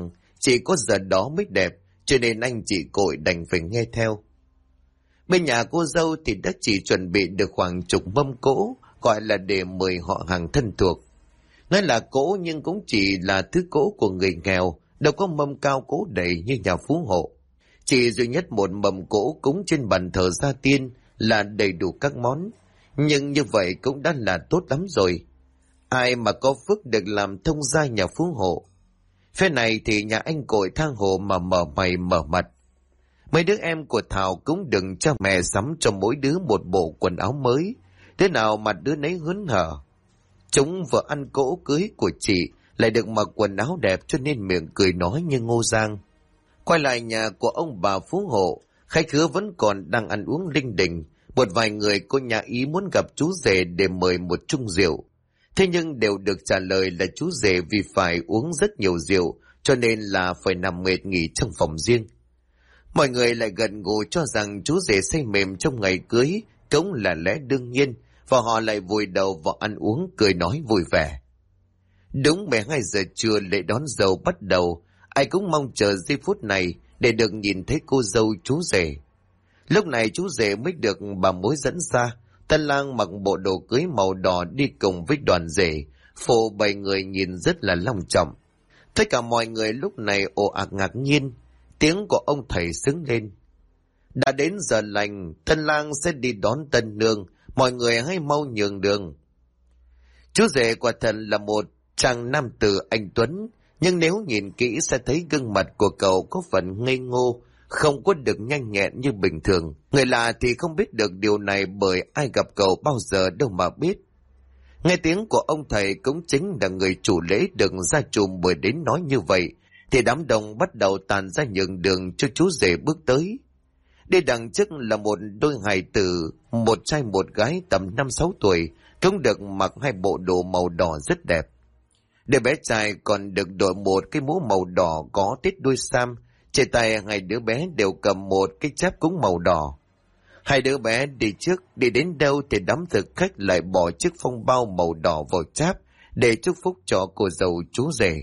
chỉ có giờ đó mới đẹp, cho nên anh chị Cội đành phải nghe theo. Bên nhà cô dâu thì đã chỉ chuẩn bị được khoảng chục mâm cỗ, gọi là để mời họ hàng thân thuộc. Nói là cỗ nhưng cũng chỉ là thứ cỗ của người nghèo, đâu có mâm cao cỗ đầy như nhà phú hộ. Chỉ duy nhất một mâm cỗ cúng trên bàn thờ gia tiên là đầy đủ các món, nhưng như vậy cũng đã là tốt lắm rồi. Ai mà có phước được làm thông gia nhà phú hộ. Phía này thì nhà anh Cội thang hồ mà mở mày mở mặt. Mấy đứa em của Thảo cũng đừng cho mẹ sắm cho mỗi đứa một bộ quần áo mới, thế nào mặt đứa nấy hớn hở. Chúng vừa ăn cỗ cưới của chị lại được mặc quần áo đẹp cho nên miệng cười nói như Ngô Giang. Quay lại nhà của ông bà phú hộ, khách khứa vẫn còn đang ăn uống linh đình. Một vài người có nhà ý muốn gặp chú rể để mời một chung rượu. Thế nhưng đều được trả lời là chú rể vì phải uống rất nhiều rượu cho nên là phải nằm mệt nghỉ trong phòng riêng. Mọi người lại gật gù cho rằng chú rể say mềm trong ngày cưới cũng là lẽ đương nhiên, và họ lại vùi đầu vào ăn uống cười nói vui vẻ. Đúng 12 giờ trưa lễ đón dâu bắt đầu, ai cũng mong chờ giây phút này để được nhìn thấy cô dâu chú rể. Lúc này chú rể mới được bà mối dẫn ra. Tân lang mặc bộ đồ cưới màu đỏ đi cùng với đoàn rể, phụ 7 người nhìn rất là long trọng. Tất cả mọi người lúc này ồ ạt ngạc nhiên, tiếng của ông thầy xứng lên. Đã đến giờ lành, tân lang sẽ đi đón tân nương, mọi người hãy mau nhường đường. Chú rể quả thật là một chàng nam tử anh tuấn, nhưng nếu nhìn kỹ sẽ thấy gương mặt của cậu có phần ngây ngô, không có được nhanh nhẹn như bình thường. Người lạ thì không biết được điều này bởi ai gặp cậu bao giờ đâu mà biết. Nghe tiếng của ông thầy cũng chính là người chủ lễ được gia trùm bởi đến nói như vậy, thì đám đông bắt đầu tàn ra nhường đường cho chú rể bước tới. Đi đằng trước là một đôi hài tử, một trai một gái tầm 5-6 tuổi, cũng được mặc hai bộ đồ màu đỏ rất đẹp. Đứa bé trai còn được đội một cái mũ màu đỏ có tít đuôi sam, trên tay hai đứa bé đều cầm một cái cháp cúng màu đỏ. Hai đứa bé đi trước, đi đến đâu thì đám thực khách lại bỏ chiếc phong bao màu đỏ vào cháp để chúc phúc cho cô dâu chú rể.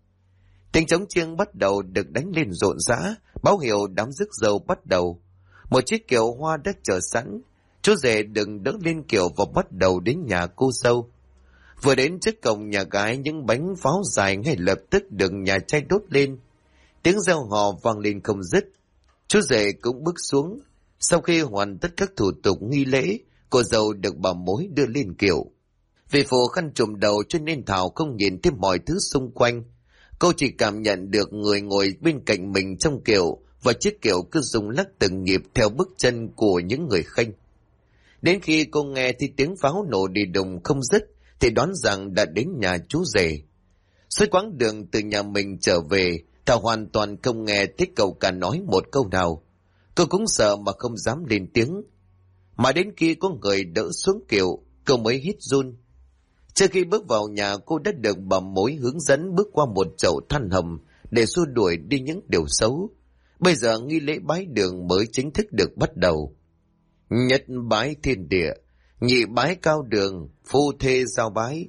Tiếng trống chiêng bắt đầu được đánh lên rộn rã, báo hiệu đám rước dâu bắt đầu. Một chiếc kiệu hoa đã chờ sẵn, chú rể đừng đỡ lên kiệu và bắt đầu đến nhà cô dâu. Vừa đến trước cổng nhà gái, những bánh pháo dài ngay lập tức được nhà trai đốt lên. Tiếng reo hò vang lên không dứt. Chú rể cũng bước xuống. Sau khi hoàn tất các thủ tục nghi lễ, cô dâu được bà mối đưa lên kiệu. Vì phủ khăn trùm đầu cho nên Thảo không nhìn thấy mọi thứ xung quanh. Cô chỉ cảm nhận được người ngồi bên cạnh mình trong kiệu, và chiếc kiệu cứ rung lắc từng nhịp theo bước chân của những người khênh. Đến khi cô nghe thì tiếng pháo nổ đi đùng không dứt, thì đoán rằng đã đến nhà chú rể. Suốt quãng đường từ nhà mình trở về, Thảo hoàn toàn không nghe thấy cậu cả nói một câu nào. Cô cũng sợ mà không dám lên tiếng. Mà đến khi có người đỡ xuống kiệu, cô mới hít run. Trước khi bước vào nhà, cô đã được bà mối hướng dẫn bước qua một chậu than hầm để xua đuổi đi những điều xấu. Bây giờ nghi lễ bái đường mới chính thức được bắt đầu. Nhất bái thiên địa, nhị bái cao đường, phu thê giao bái.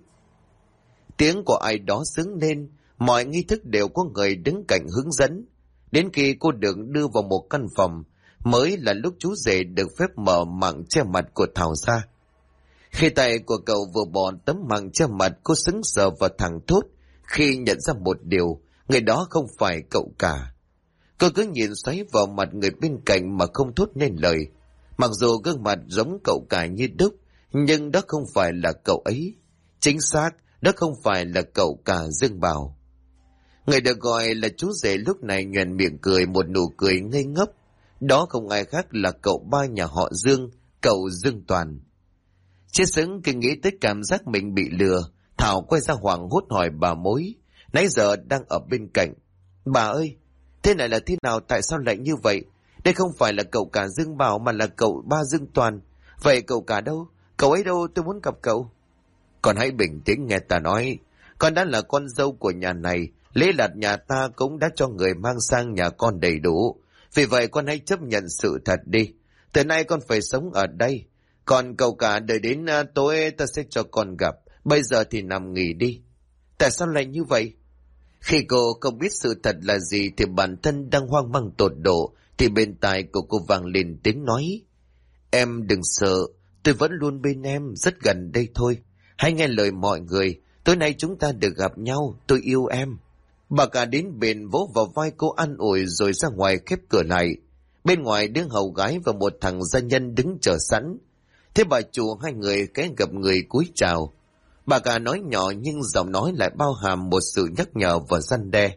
Tiếng của ai đó xứng lên, mọi nghi thức đều có người đứng cạnh hướng dẫn. Đến khi cô được đưa vào một căn phòng, mới là lúc chú rể được phép mở màn che mặt của Thảo ra. Khi tay của cậu vừa bỏ tấm màn che mặt, cô sững sờ và thẳng thốt khi nhận ra một điều, người đó không phải cậu cả. Cô cứ nhìn xoáy vào mặt người bên cạnh mà không thốt nên lời. Mặc dù gương mặt giống cậu cả như đúc, nhưng đó không phải là cậu ấy. Chính xác, đó không phải là cậu cả Dương Bảo. Người được gọi là chú rể lúc này nhoẻn miệng cười một nụ cười ngây ngốc. Đó không ai khác là cậu ba nhà họ Dương, cậu Dương Toàn. Chết sững khi nghĩ tới cảm giác mình bị lừa, Thảo quay ra hoảng hốt hỏi bà mối, nãy giờ đang ở bên cạnh. Bà ơi, thế này là thế nào, tại sao lại như vậy? Đây không phải là cậu cả Dương Bảo mà là cậu ba Dương Toàn. Vậy cậu cả đâu? Cậu ấy đâu, tôi muốn gặp cậu. Con hãy bình tĩnh nghe ta nói. Con đã là con dâu của nhà này, lễ lạt nhà ta cũng đã cho người mang sang nhà con đầy đủ. Vì vậy con hãy chấp nhận sự thật đi. Từ nay con phải sống ở đây. Còn cậu cả đợi đến tối ta sẽ cho con gặp. Bây giờ thì nằm nghỉ đi. Tại sao lại như vậy? Khi cô không biết sự thật là gì thì bản thân đang hoang mang tột độ, thì bên tai của cô vang lên tiếng nói: Em đừng sợ, tôi vẫn luôn bên em, rất gần đây thôi. Hãy nghe lời mọi người, tối nay chúng ta được gặp nhau, tôi yêu em. Bà cả đến bên vỗ vào vai cô an ủi rồi ra ngoài khép cửa lại. Bên ngoài đứng hầu gái và một thằng gia nhân đứng chờ sẵn. Thế bà chủ hai người cái gặp người cúi chào. Bà cả nói nhỏ nhưng giọng nói lại bao hàm một sự nhắc nhở và răn đe.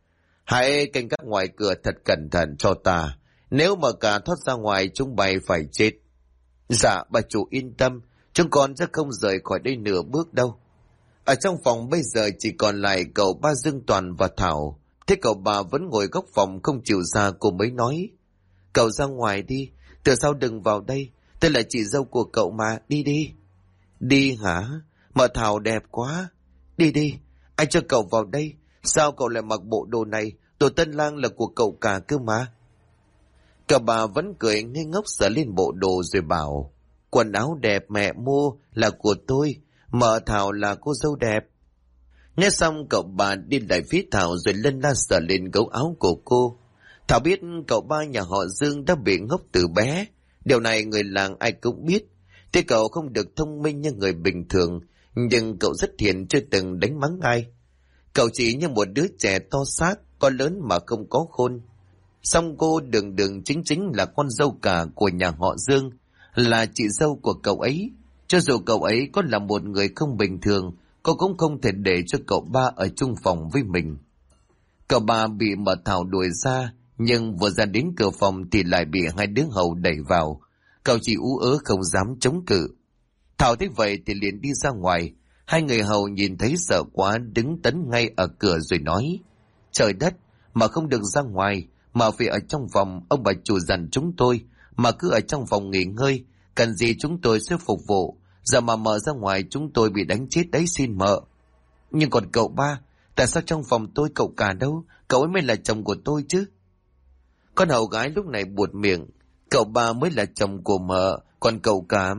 Hãy canh gác ngoài cửa thật cẩn thận cho ta. Nếu mà cả thoát ra ngoài chúng bay phải chết. Dạ bà chủ yên tâm, chúng con sẽ không rời khỏi đây nửa bước đâu. Ở trong phòng bây giờ chỉ còn lại cậu ba Dương Toàn và Thảo. Thế cậu bà vẫn ngồi góc phòng không chịu ra, cô mới nói: Cậu ra ngoài đi, từ sau đừng vào đây, tôi là chị dâu của cậu mà, đi đi. Đi hả? Mà Thảo đẹp quá. Đi đi, anh cho cậu vào đây. Sao cậu lại mặc bộ đồ này? Đồ tân lang là của cậu cả cơ mà. Cậu bà vẫn cười ngây ngốc sờ lên bộ đồ rồi bảo: Quần áo đẹp mẹ mua là của tôi, mợ Thảo là cô dâu đẹp. Nghe xong cậu bà đi lại phía Thảo rồi lân la sờ lên gấu áo của cô. Thảo biết cậu ba nhà họ Dương đã bị ngốc từ bé. Điều này người làng ai cũng biết. Thế cậu không được thông minh như người bình thường, nhưng cậu rất hiền, chưa từng đánh mắng ai. Cậu chỉ như một đứa trẻ to xác, có lớn mà không có khôn. Song cô đường đường chính chính là con dâu cả của nhà họ Dương, là chị dâu của cậu ấy. Cho dù cậu ấy có là một người không bình thường, cô cũng không thể để cho cậu ba ở chung phòng với mình. Cậu ba bị mợ Thảo đuổi ra, nhưng vừa ra đến cửa phòng thì lại bị hai đứa hầu đẩy vào. Cậu chỉ ú ớ không dám chống cự. Thảo thấy vậy thì liền đi ra ngoài. Hai người hầu nhìn thấy sợ quá đứng tấn ngay ở cửa rồi nói: Trời đất, mà không được ra ngoài, mà phải ở trong phòng. Ông bà chủ dặn chúng tôi mà cứ ở trong phòng nghỉ ngơi, cần gì chúng tôi sẽ phục vụ. Giờ mà mở ra ngoài chúng tôi bị đánh chết đấy, xin mợ. Nhưng còn cậu ba, tại sao trong phòng tôi cậu cả đâu? Cậu ấy mới là chồng của tôi chứ. Con hầu gái lúc này buột miệng: Cậu ba mới là chồng của mợ, còn cậu cả...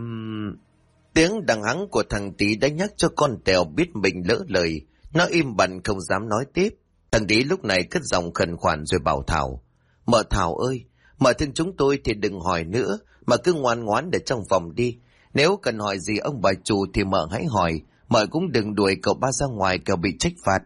Tiếng đằng hắng của thằng Tý đã nhắc cho con Tèo biết mình lỡ lời. Nó im bặt không dám nói tiếp. Thằng Tý lúc này cất giọng khẩn khoản rồi bảo Thảo: Mợ Thảo ơi, mợ thương chúng tôi thì đừng hỏi nữa, mà cứ ngoan ngoãn để trong phòng đi. Nếu cần hỏi gì ông bà chủ thì mợ hãy hỏi, mợ cũng đừng đuổi cậu ba ra ngoài kẻo bị trách phạt.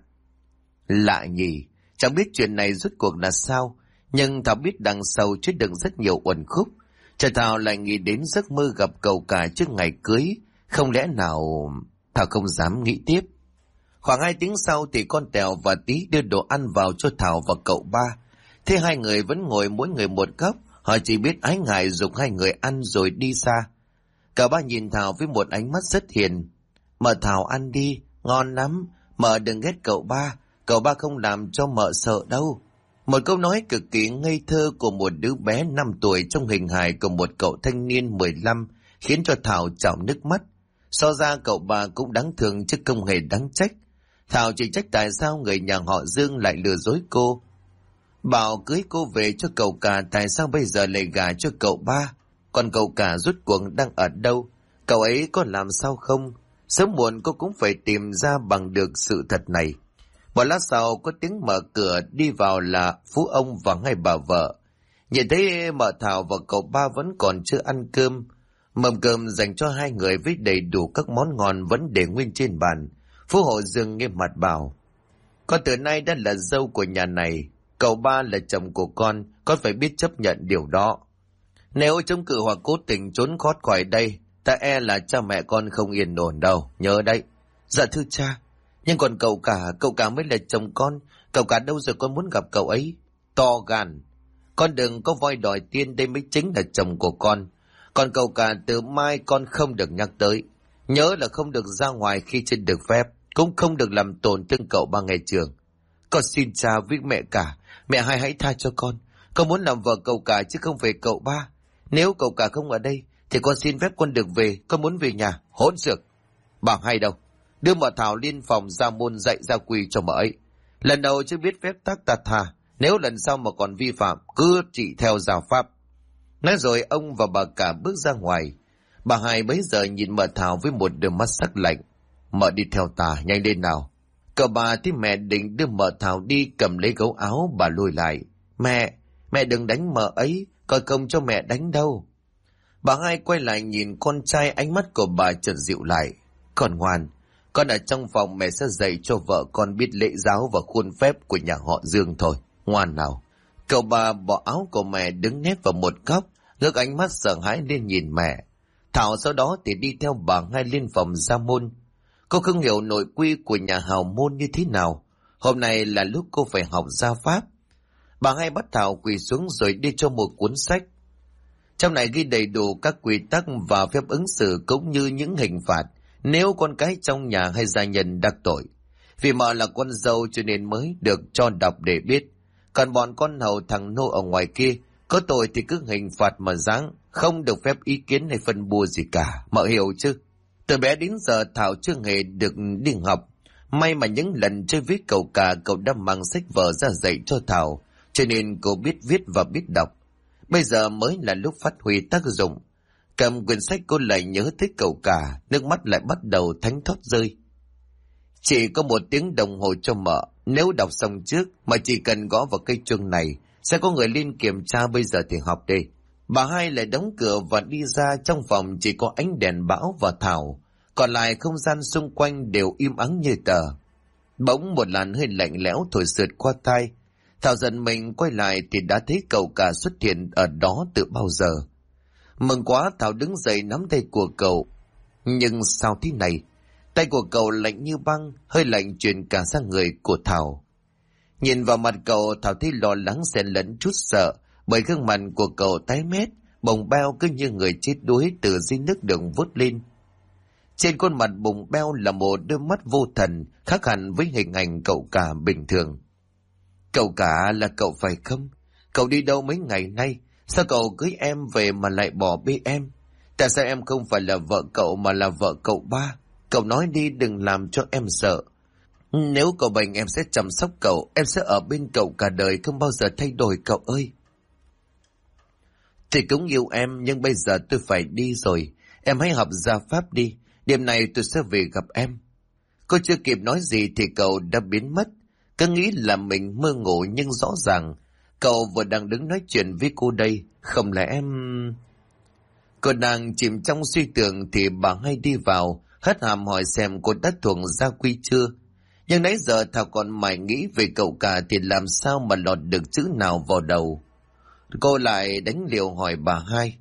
Lạ nhỉ, chẳng biết chuyện này rốt cuộc là sao, nhưng Thảo biết đằng sau chứa đựng rất nhiều uẩn khúc. Cha Thảo lại nghĩ đến giấc mơ gặp cậu cả trước ngày cưới. Không lẽ nào... Thảo không dám nghĩ tiếp. Khoảng 2 tiếng sau thì con Tèo và Tí đưa đồ ăn vào cho Thảo và cậu ba. Thế hai người vẫn ngồi mỗi người một góc. Họ chỉ biết ái ngại giục hai người ăn rồi đi xa. Cả ba nhìn Thảo với một ánh mắt rất hiền. Mợ Thảo ăn đi, ngon lắm. Mợ đừng ghét cậu ba. Cậu ba không làm cho mợ sợ đâu. Một câu nói cực kỳ ngây thơ của một đứa bé 5 tuổi trong hình hài của một cậu thanh niên 15 khiến cho Thảo trào nước mắt. So ra cậu ba cũng đáng thương chứ không hề đáng trách. Thảo chỉ trách tại sao người nhà họ Dương lại lừa dối cô. Bảo cưới cô về cho cậu cả, tại sao bây giờ lại gả cho cậu ba? Còn cậu cả rốt cuộc đang ở đâu? Cậu ấy có làm sao không? Sớm muộn cô cũng phải tìm ra bằng được sự thật này. Một lát sau có tiếng mở cửa, đi vào là Phú ông và ngay bà vợ. Nhìn thấy mợ Thảo và cậu ba vẫn còn chưa ăn cơm. Mâm cơm dành cho hai người với đầy đủ các món ngon vẫn để nguyên trên bàn. Phú Hộ Dương nghiêm mặt bảo: Con từ nay đã là dâu của nhà này, cậu ba là chồng của con phải biết chấp nhận điều đó. Nếu chống cự hoặc cố tình trốn thoát khỏi đây, ta e là cha mẹ con không yên ổn đâu, nhớ đấy. Dạ thưa cha, nhưng còn cậu cả mới là chồng con. Cậu cả đâu rồi, con muốn gặp cậu ấy. To gan, con đừng có voi đòi tiên, đây mới chính là chồng của con. Còn cậu cả từ mai con không được nhắc tới. Nhớ là không được ra ngoài khi chưa được phép, cũng không được làm tổn thương cậu ba ngày trường. Con xin cha với mẹ cả, mẹ hai hãy tha cho con. Con muốn làm vợ cậu cả chứ không về cậu ba. Nếu cậu cả không ở đây thì con xin phép con được về, con muốn về nhà. Hỗn xược, bảo hay đâu. Đưa mợ Thảo liên phòng ra môn dạy gia quy cho mợ ấy. Lần đầu chưa biết phép tắc ta tha, nếu lần sau mà còn vi phạm cứ trị theo giáo pháp. Nói rồi ông và bà cả bước ra ngoài. Bà hai bấy giờ nhìn mợ Thảo với một đôi mắt sắc lạnh. Mợ đi theo ta, nhanh lên nào. Cậu bà thấy mẹ định đưa mợ Thảo đi cầm lấy gấu áo, bà lùi lại. Mẹ đừng đánh mợ ấy, coi không cho mẹ đánh đâu. Bà hai quay lại nhìn con trai, ánh mắt của bà chợt dịu lại. Con ngoan, con ở trong phòng mẹ sẽ dạy cho vợ con biết lễ giáo và khuôn phép của nhà họ Dương thôi. Ngoan nào. Cậu bà bỏ áo của mẹ đứng nép vào một góc, ngước ánh mắt sợ hãi lên nhìn mẹ. Thảo sau đó thì đi theo bà hai lên phòng gia môn. Cô không hiểu nội quy của nhà hào môn như thế nào. Hôm nay là lúc cô phải học gia pháp. Bà hai bắt Thảo quỳ xuống rồi đi cho một cuốn sách. Trong này ghi đầy đủ các quy tắc và phép ứng xử cũng như những hình phạt nếu con cái trong nhà hay gia nhân đắc tội. Vì mợ là con dâu cho nên mới được cho đọc để biết. Còn bọn con hầu thằng nô ở ngoài kia có tội thì cứ hình phạt mà giáng, không được phép ý kiến hay phân bua gì cả. Mợ hiểu chứ? Từ bé đến giờ Thảo chưa hề được đi học. May mà những lần chơi với cậu cả, cậu đã mang sách vở ra dạy cho Thảo, cho nên cô biết viết và biết đọc. Bây giờ mới là lúc phát huy tác dụng. Cầm quyển sách cô lại nhớ tới cậu cả, nước mắt lại bắt đầu thánh thót rơi. Chỉ có 1 tiếng đồng hồ cho mợ, nếu đọc xong trước mà chỉ cần gõ vào cây chuông này, sẽ có người lên kiểm tra. Bây giờ thì học đi. Bà hai lại đóng cửa và đi ra. Trong phòng chỉ có ánh đèn bão và Thảo, còn lại không gian xung quanh đều im ắng như tờ. Bỗng một làn hơi lạnh lẽo thổi sượt qua tai. Thảo giận mình quay lại thì đã thấy cậu cả xuất hiện ở đó từ bao giờ. Mừng quá, Thảo đứng dậy nắm tay của cậu. Nhưng sao thế này? Tay của cậu lạnh như băng, hơi lạnh truyền cả sang người của Thảo. Nhìn vào mặt cậu, Thảo thấy lo lắng xen lẫn chút sợ, bởi gương mặt của cậu tái mét, bồng beo cứ như người chết đuối từ dưới nước đường vút lên. Trên khuôn mặt bồng beo là một đôi mắt vô thần, khác hẳn với hình ảnh cậu cả bình thường. Cậu cả là cậu phải không? Cậu đi đâu mấy ngày nay? Sao cậu cưới em về mà lại bỏ bê em? Tại sao em không phải là vợ cậu mà là vợ cậu ba? Cậu nói đi, đừng làm cho em sợ. Nếu cậu bệnh em sẽ chăm sóc cậu, em sẽ ở bên cậu cả đời, không bao giờ thay đổi cậu ơi. Thì cũng yêu em, nhưng bây giờ tôi phải đi rồi. Em hãy học gia pháp đi, đêm nay tôi sẽ về gặp em. Cô chưa kịp nói gì thì cậu đã biến mất. Cứ nghĩ là mình mơ ngủ, nhưng rõ ràng cậu vừa đang đứng nói chuyện với cô đây. Không lẽ em... Cô đang chìm trong suy tưởng thì bà hai đi vào, hất hàm hỏi xem cô đã thuộc gia quy chưa. Nhưng nãy giờ Thảo còn mải nghĩ về cậu cả thì làm sao mà lọt được chữ nào vào đầu. Cô lại đánh liều hỏi bà hai.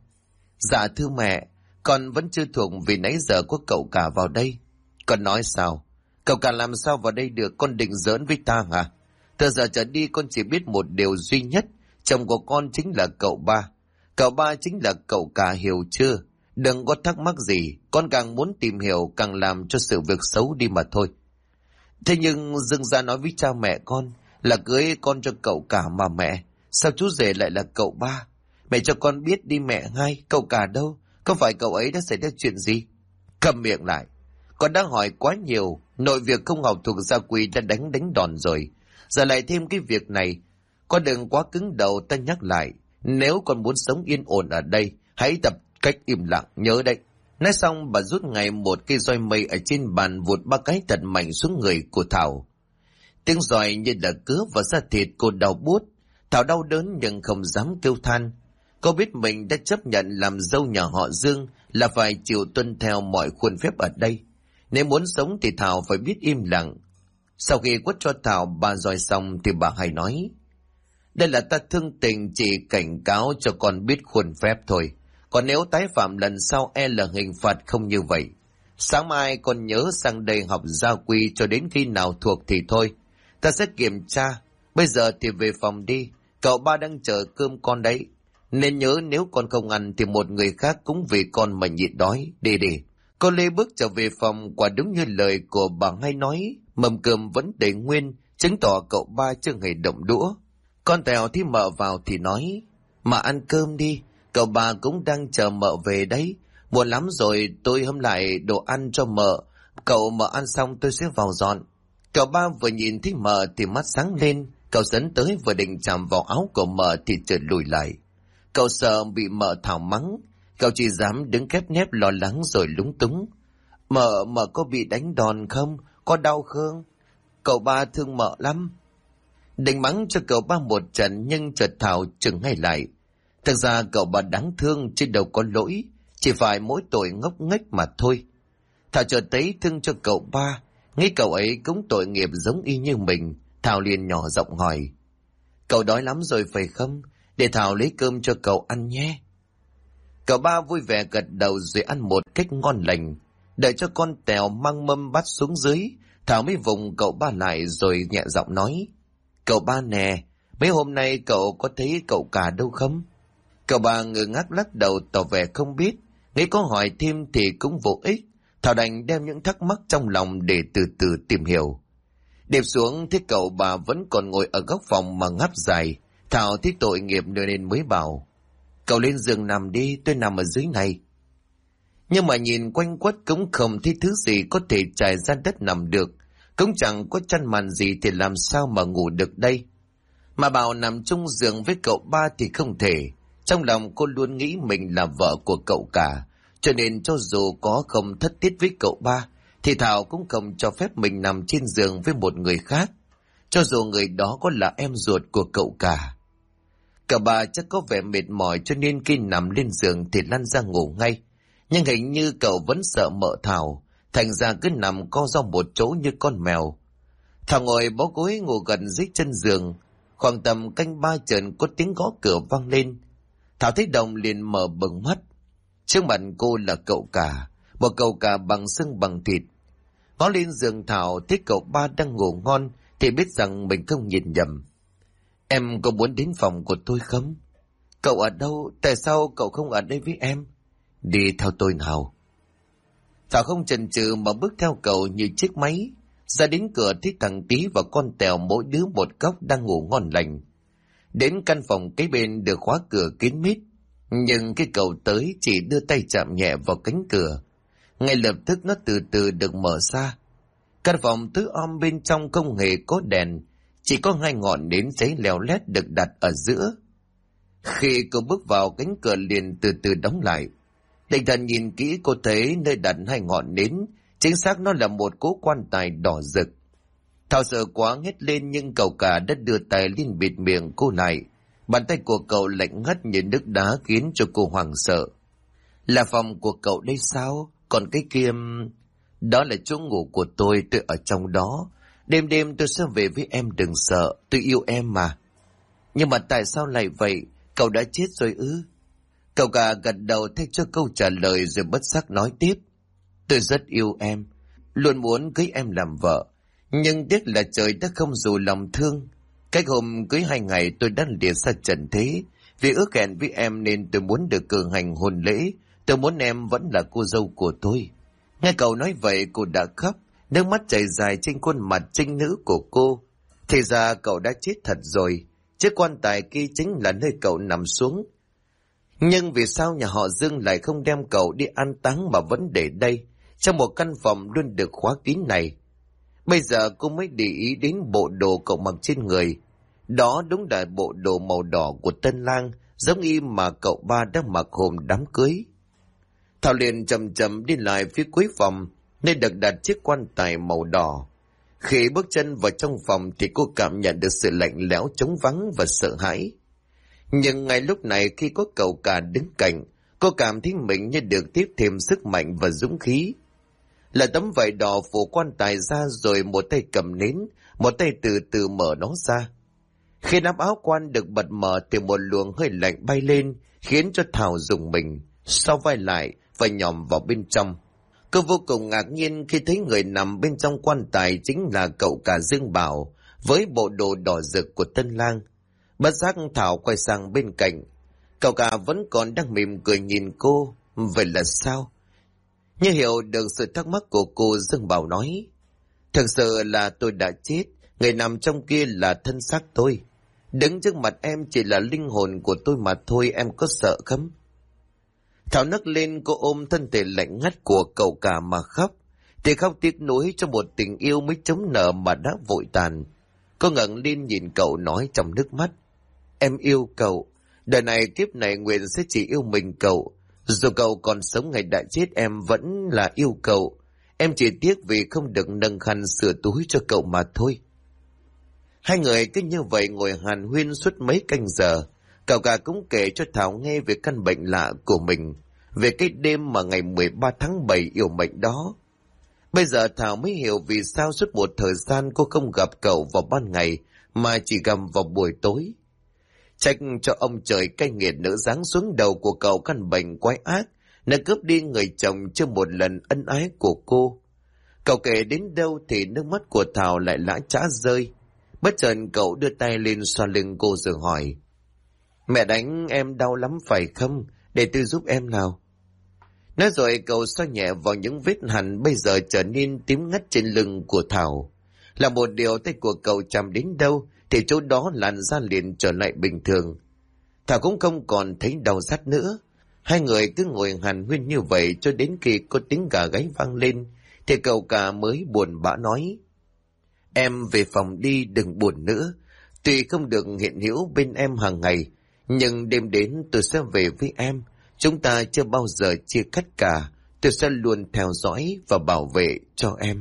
Dạ thưa mẹ, con vẫn chưa thuộc vì nãy giờ có cậu cả vào đây. Con nói sao? Cậu cả làm sao vào đây được? Con định giỡn với ta hả? Từ giờ trở đi con chỉ biết một điều duy nhất, chồng của con chính là cậu ba. Cậu ba chính là cậu cả, hiểu chưa? Đừng có thắc mắc gì, con càng muốn tìm hiểu càng làm cho sự việc xấu đi mà thôi. Thế nhưng dưng ra nói với cha mẹ con là cưới con cho cậu cả mà mẹ. Sao chú rể lại là cậu ba? Mẹ cho con biết đi mẹ hai, cậu cả đâu? Có phải cậu ấy đã xảy ra chuyện gì? Cầm miệng lại. Con đang hỏi quá nhiều, nội việc không học thuộc gia quy đã đánh đòn rồi. Giờ lại thêm cái việc này. Con đừng quá cứng đầu, ta nhắc lại. Nếu con muốn sống yên ổn ở đây, hãy tập cách im lặng, nhớ đấy. Nói xong bà rút ngay một cây roi mây ở trên bàn, vụt 3 cái thật mạnh xuống người của Thảo. Tiếng roi như là cứa vào da thịt cô đau buốt. Thảo đau đớn nhưng không dám kêu than. Cô biết mình đã chấp nhận làm dâu nhà họ Dương là phải chịu tuân theo mọi khuôn phép ở đây. Nếu muốn sống thì Thảo phải biết im lặng. Sau khi quất cho Thảo 3 roi xong thì bà hay nói. Đây là ta thương tình, chỉ cảnh cáo cho con biết khuôn phép thôi. Còn nếu tái phạm lần sau là hình phạt không như vậy. Sáng mai con nhớ sang đây học gia quy cho đến khi nào thuộc thì thôi. Ta sẽ kiểm tra. Bây giờ thì về phòng đi. Cậu ba đang chờ cơm con đấy. Nên nhớ nếu con không ăn thì một người khác cũng vì con mà nhịn đói. Đi. Cô Lê bước trở về phòng, quả đúng như lời của bà hay nói. Mâm cơm vẫn để nguyên, chứng tỏ cậu ba chưa hề động đũa. Con Tèo thì mợ vào thì nói. Mà ăn cơm đi. Cậu bà cũng đang chờ mợ về đấy. Muộn lắm rồi, tôi hâm lại đồ ăn cho mợ. Cậu mợ ăn xong tôi sẽ vào dọn. Cậu ba vừa nhìn thấy mợ thì mắt sáng lên. Cậu dẫn tới vừa định chạm vào áo của mợ thì chợt lùi lại. Cậu sợ bị mợ thảo mắng. Cậu chỉ dám đứng khép nép lo lắng rồi lúng túng. Mợ có bị đánh đòn không? Có đau không? cậu ba thương mợ lắm. Định mắng cho cậu ba một trận nhưng chợt Thảo chừng ngay lại. Thực ra cậu ba đáng thương chứ đâu có lỗi, chỉ phải mỗi tội ngốc nghếch mà thôi. Thảo chợt thấy thương cho cậu ba, nghĩ cậu ấy cũng tội nghiệp giống y như mình. Thảo liền nhỏ giọng hỏi, cậu đói lắm rồi phải không? Để Thảo lấy cơm cho cậu ăn nhé. Cậu ba vui vẻ gật đầu rồi ăn một cách ngon lành. Đợi cho con Tèo mang mâm bát xuống dưới, Thảo mới vùng cậu ba lại rồi nhẹ giọng nói, cậu ba nè, mấy hôm nay cậu có thấy cậu cả đâu không? Cậu ba ngơ ngác lắc đầu tỏ vẻ không biết, nghĩ có hỏi thêm thì cũng vô ích. Thảo đành đem những thắc mắc trong lòng để từ từ tìm hiểu. Đêm xuống thấy cậu bà vẫn còn ngồi ở góc phòng mà ngáp dài. Thảo thấy tội nghiệp nên mới bảo, cậu lên giường nằm đi, tôi nằm ở dưới này. Nhưng mà nhìn quanh quất cũng không thấy thứ gì có thể trải ra đất nằm được, cũng chẳng có chăn màn gì thì làm sao mà ngủ được đây. Mà bảo nằm chung giường với cậu ba thì không thể. Trong lòng cô luôn nghĩ mình là vợ của cậu cả, cho nên cho dù có không thất tiết với cậu ba thì Thảo cũng không cho phép mình nằm trên giường với một người khác, cho dù người đó có là em ruột của cậu cả. Cậu ba chắc có vẻ mệt mỏi cho nên khi nằm lên giường thì lăn ra ngủ ngay. Nhưng hình như cậu vẫn sợ mợ Thảo, thành ra cứ nằm co ro một chỗ như con mèo. Thảo ngồi bó gối ngủ gần dưới chân giường. Khoảng tầm canh ba chợt có tiếng gõ cửa vang lên. Thảo thấy Đồng liền mở bừng mắt. Trước mặt cô là cậu cả, một cậu cả bằng xương bằng thịt. Ngó lên giường Thảo thấy cậu ba đang ngủ ngon thì biết rằng mình không nhìn nhầm. Em có muốn đến phòng của tôi không? Cậu ở đâu? Tại sao cậu không ở đây với em? Đi theo tôi nào. Thảo không chần chừ mà bước theo cậu như chiếc máy. Ra đến cửa thấy thằng Tí và con Tèo mỗi đứa một góc đang ngủ ngon lành. Đến căn phòng kế bên được khóa cửa kín mít, nhưng cái cậu tới chỉ đưa tay chạm nhẹ vào cánh cửa, ngay lập tức nó từ từ được mở ra. Căn phòng tối om bên trong không hề có đèn, chỉ có hai ngọn nến cháy leo lét được đặt ở giữa. Khi cô bước vào, cánh cửa liền từ từ đóng lại. Định thần nhìn kỹ, cô thấy nơi đặt hai ngọn nến, chính xác nó là một cỗ quan tài đỏ rực. Thảo sợ quá hét lên, nhưng cậu cả đã đưa tay lên bịt miệng cô lại. Bàn tay của cậu lạnh ngắt như nước đá khiến cho cô hoảng sợ. Là phòng của cậu đây sao? Còn cái kia... Đó là chỗ ngủ của tôi ở trong đó. Đêm đêm tôi sẽ về với em, đừng sợ, tôi yêu em mà. Nhưng mà tại sao lại vậy? Cậu đã chết rồi ư? Cậu cả gật đầu thay cho câu trả lời rồi bất giác nói tiếp. Tôi rất yêu em, luôn muốn cưới em làm vợ. Nhưng tiếc là trời đã không dù lòng thương. Cách hôm cưới 2 ngày tôi đã liệt xa trần thế. Vì ước hẹn với em nên tôi muốn được cử hành hôn lễ. Tôi muốn em vẫn là cô dâu của tôi. Nghe cậu nói vậy cô đã khóc, nước mắt chảy dài trên khuôn mặt trinh nữ của cô. Thì ra cậu đã chết thật rồi. Chiếc quan tài kia chính là nơi cậu nằm xuống. Nhưng vì sao nhà họ Dương lại không đem cậu đi an táng mà vẫn để đây, trong một căn phòng luôn được khóa kín này? Bây giờ cô mới để ý đến bộ đồ cậu mặc trên người. Đó đúng là bộ đồ màu đỏ của tân lang, giống y mà cậu ba đã mặc hôm đám cưới. Thảo liền chậm chậm đi lại phía cuối phòng, nơi được đặt chiếc quan tài màu đỏ. Khi bước chân vào trong phòng thì cô cảm nhận được sự lạnh lẽo, trống vắng và sợ hãi. Nhưng ngay lúc này khi có cậu cả đứng cạnh, cô cảm thấy mình như được tiếp thêm sức mạnh và dũng khí. Là tấm vải đỏ phủ quan tài ra, rồi một tay cầm nến, một tay từ từ mở nó ra. Khi nắp áo quan được bật mở thì một luồng hơi lạnh bay lên, khiến cho Thảo rùng mình, sau vai lại và nhòm vào bên trong. Cô vô cùng ngạc nhiên khi thấy người nằm bên trong quan tài chính là cậu cả Dương Bảo, với bộ đồ đỏ rực của tân lang. Bất giác Thảo quay sang bên cạnh. Cậu cả vẫn còn đang mỉm cười nhìn cô. Vậy là sao? Như hiểu được sự thắc mắc của cô, Dương Bảo nói, thực sự là tôi đã chết. Người nằm trong kia là thân xác tôi. Đứng trước mặt em chỉ là linh hồn của tôi mà thôi, em có sợ không? Thảo nấc lên, cô ôm thân thể lạnh ngắt của cậu cả mà khóc. Thì khóc tiếc nuối cho một tình yêu mới chấm nở mà đã vội tàn. Cô ngẩng lên nhìn cậu nói trong nước mắt, em yêu cậu. Đời này kiếp này nguyện sẽ chỉ yêu mình cậu. Dù cậu còn sống ngày đã chết, em vẫn là yêu cậu. Em chỉ tiếc vì không được nâng khăn sửa túi cho cậu mà thôi. Hai người cứ như vậy ngồi hàn huyên suốt mấy canh giờ. Cậu cả cũng kể cho Thảo nghe về căn bệnh lạ của mình, về cái đêm mà ngày 13 tháng 7 yêu mệnh đó. Bây giờ Thảo mới hiểu vì sao suốt một thời gian cô không gặp cậu vào ban ngày mà chỉ gặp vào buổi tối. Trách cho ông trời cay nghiệt nỡ giáng xuống đầu của cậu căn bệnh quái ác, nó cướp đi người chồng chưa một lần ân ái của cô. Cậu kể đến đâu thì nước mắt của Thảo lại lã chã rơi. Bất chợt cậu đưa tay lên xoa lưng cô rồi hỏi: Mẹ đánh em đau lắm phải không? Để tôi giúp em nào. Nói rồi cậu xoa nhẹ vào những vết hằn bây giờ trở nên tím ngắt trên lưng của Thảo. Là một điều tay của cậu chạm đến đâu thì chỗ đó làn da liền trở lại bình thường. Thảo cũng không còn thấy đau rát nữa. Hai người cứ ngồi hàn huyên như vậy cho đến khi có tiếng gà gáy vang lên thì cậu cả mới buồn bã nói: Em về phòng đi, đừng buồn nữa. Tuy không được hiện hữu bên em hàng ngày, nhưng đêm đến tôi sẽ về với em. Chúng ta chưa bao giờ chia cắt cả. Tôi sẽ luôn theo dõi và bảo vệ cho em.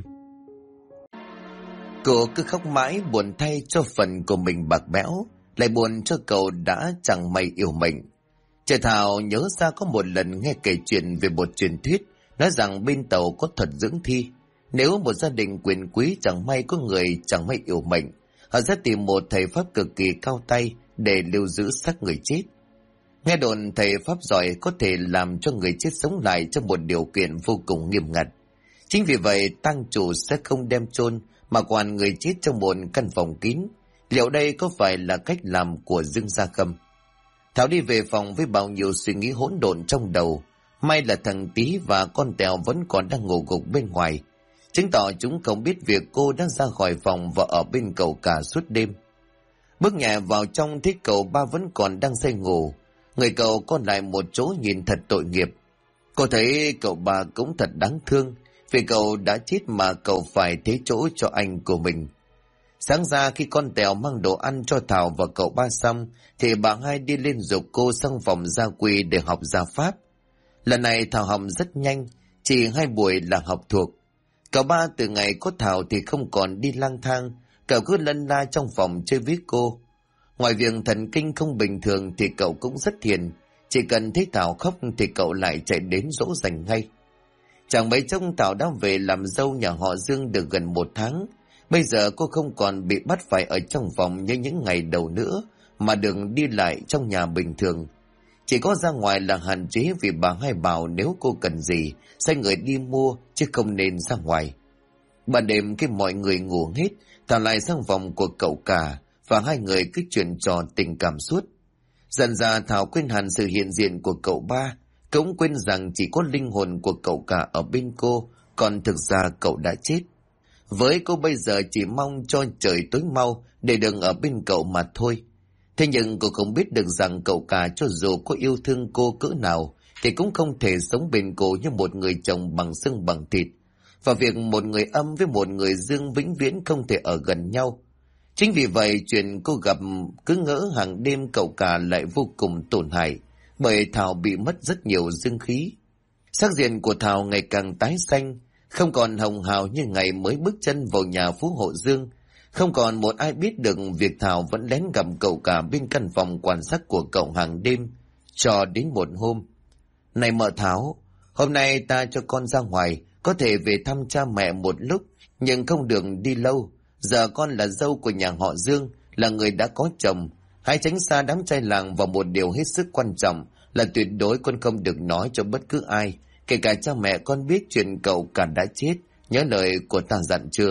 Cô cứ khóc mãi buồn thay cho phần của mình bạc bẽo, lại buồn cho cậu đã chẳng may yêu mệnh. Trời Thảo nhớ ra có một lần nghe kể chuyện về một truyền thuyết nói rằng bên tàu có thuật dưỡng thi. Nếu một gia đình quyền quý chẳng may có người chẳng may yêu mệnh, họ sẽ tìm một thầy pháp cực kỳ cao tay để lưu giữ xác người chết. Nghe đồn thầy pháp giỏi có thể làm cho người chết sống lại trong một điều kiện vô cùng nghiêm ngặt. Chính vì vậy tang chủ sẽ không đem chôn mà quản người chết trong một căn phòng kín. Liệu đây có phải là cách làm của Dương Gia không? Thảo đi về phòng với bao nhiêu suy nghĩ hỗn độn trong đầu. May là thằng Tí và con Tèo vẫn còn đang ngủ gục bên ngoài, chứng tỏ chúng không biết việc cô đã ra khỏi phòng và ở bên cậu cả suốt đêm. Bước nhẹ vào trong thấy cậu ba vẫn còn đang say ngủ. Người cậu còn lại một chỗ nhìn thật tội nghiệp. Cô thấy cậu ba cũng thật đáng thương, vì cậu đã chết mà cậu phải thế chỗ cho anh của mình. Sáng ra khi con Tèo mang đồ ăn cho Thảo và cậu ba xong, thì bà hai đi lên giục cô sang phòng gia quy để học gia pháp. Lần này Thảo học rất nhanh, chỉ 2 buổi là học thuộc. Cậu ba từ ngày có Thảo thì không còn đi lang thang, cậu cứ lân la trong phòng chơi với cô. Ngoài việc thần kinh không bình thường thì cậu cũng rất hiền, chỉ cần thấy Thảo khóc thì cậu lại chạy đến dỗ dành ngay. Chẳng mấy chốc Thảo đã về làm dâu nhà họ Dương được gần 1 tháng. Bây giờ cô không còn bị bắt phải ở trong phòng như những ngày đầu nữa, mà được đi lại trong nhà bình thường. Chỉ có ra ngoài là hạn chế vì bà hai bảo nếu cô cần gì sai người đi mua chứ không nên ra ngoài. Ban đêm khi mọi người ngủ hết, Thảo lại sang phòng của cậu cả và hai người cứ chuyện trò tình cảm suốt. Dần ra Thảo quên hẳn sự hiện diện của cậu ba, cũng quên rằng chỉ có linh hồn của cậu cả ở bên cô, còn thực ra cậu đã chết. Với cô bây giờ chỉ mong cho trời tối mau để đừng ở bên cậu mà thôi. Thế nhưng cô không biết được rằng cậu cả cho dù có yêu thương cô cỡ nào thì cũng không thể sống bên cô như một người chồng bằng xương bằng thịt. Và việc một người âm với một người dương vĩnh viễn không thể ở gần nhau. Chính vì vậy chuyện cô gặp cứ ngỡ hàng đêm cậu cả lại vô cùng tổn hại, bởi Thảo bị mất rất nhiều dương khí. Sắc diện của Thảo ngày càng tái xanh, không còn hồng hào như ngày mới bước chân vào nhà Phú Hộ Dương. Không còn một ai biết được việc Thảo vẫn lén gặp cậu cả bên căn phòng quan sát của cậu hàng đêm, cho đến một hôm. Này mợ Thảo, hôm nay ta cho con ra ngoài, có thể về thăm cha mẹ một lúc, nhưng không được đi lâu. Giờ con là dâu của nhà họ Dương, là người đã có chồng. Hãy tránh xa đám trai làng, và một điều hết sức quan trọng là tuyệt đối con không được nói cho bất cứ ai, kể cả cha mẹ con, biết chuyện cậu cả đã chết. Nhớ lời của ta dặn chưa?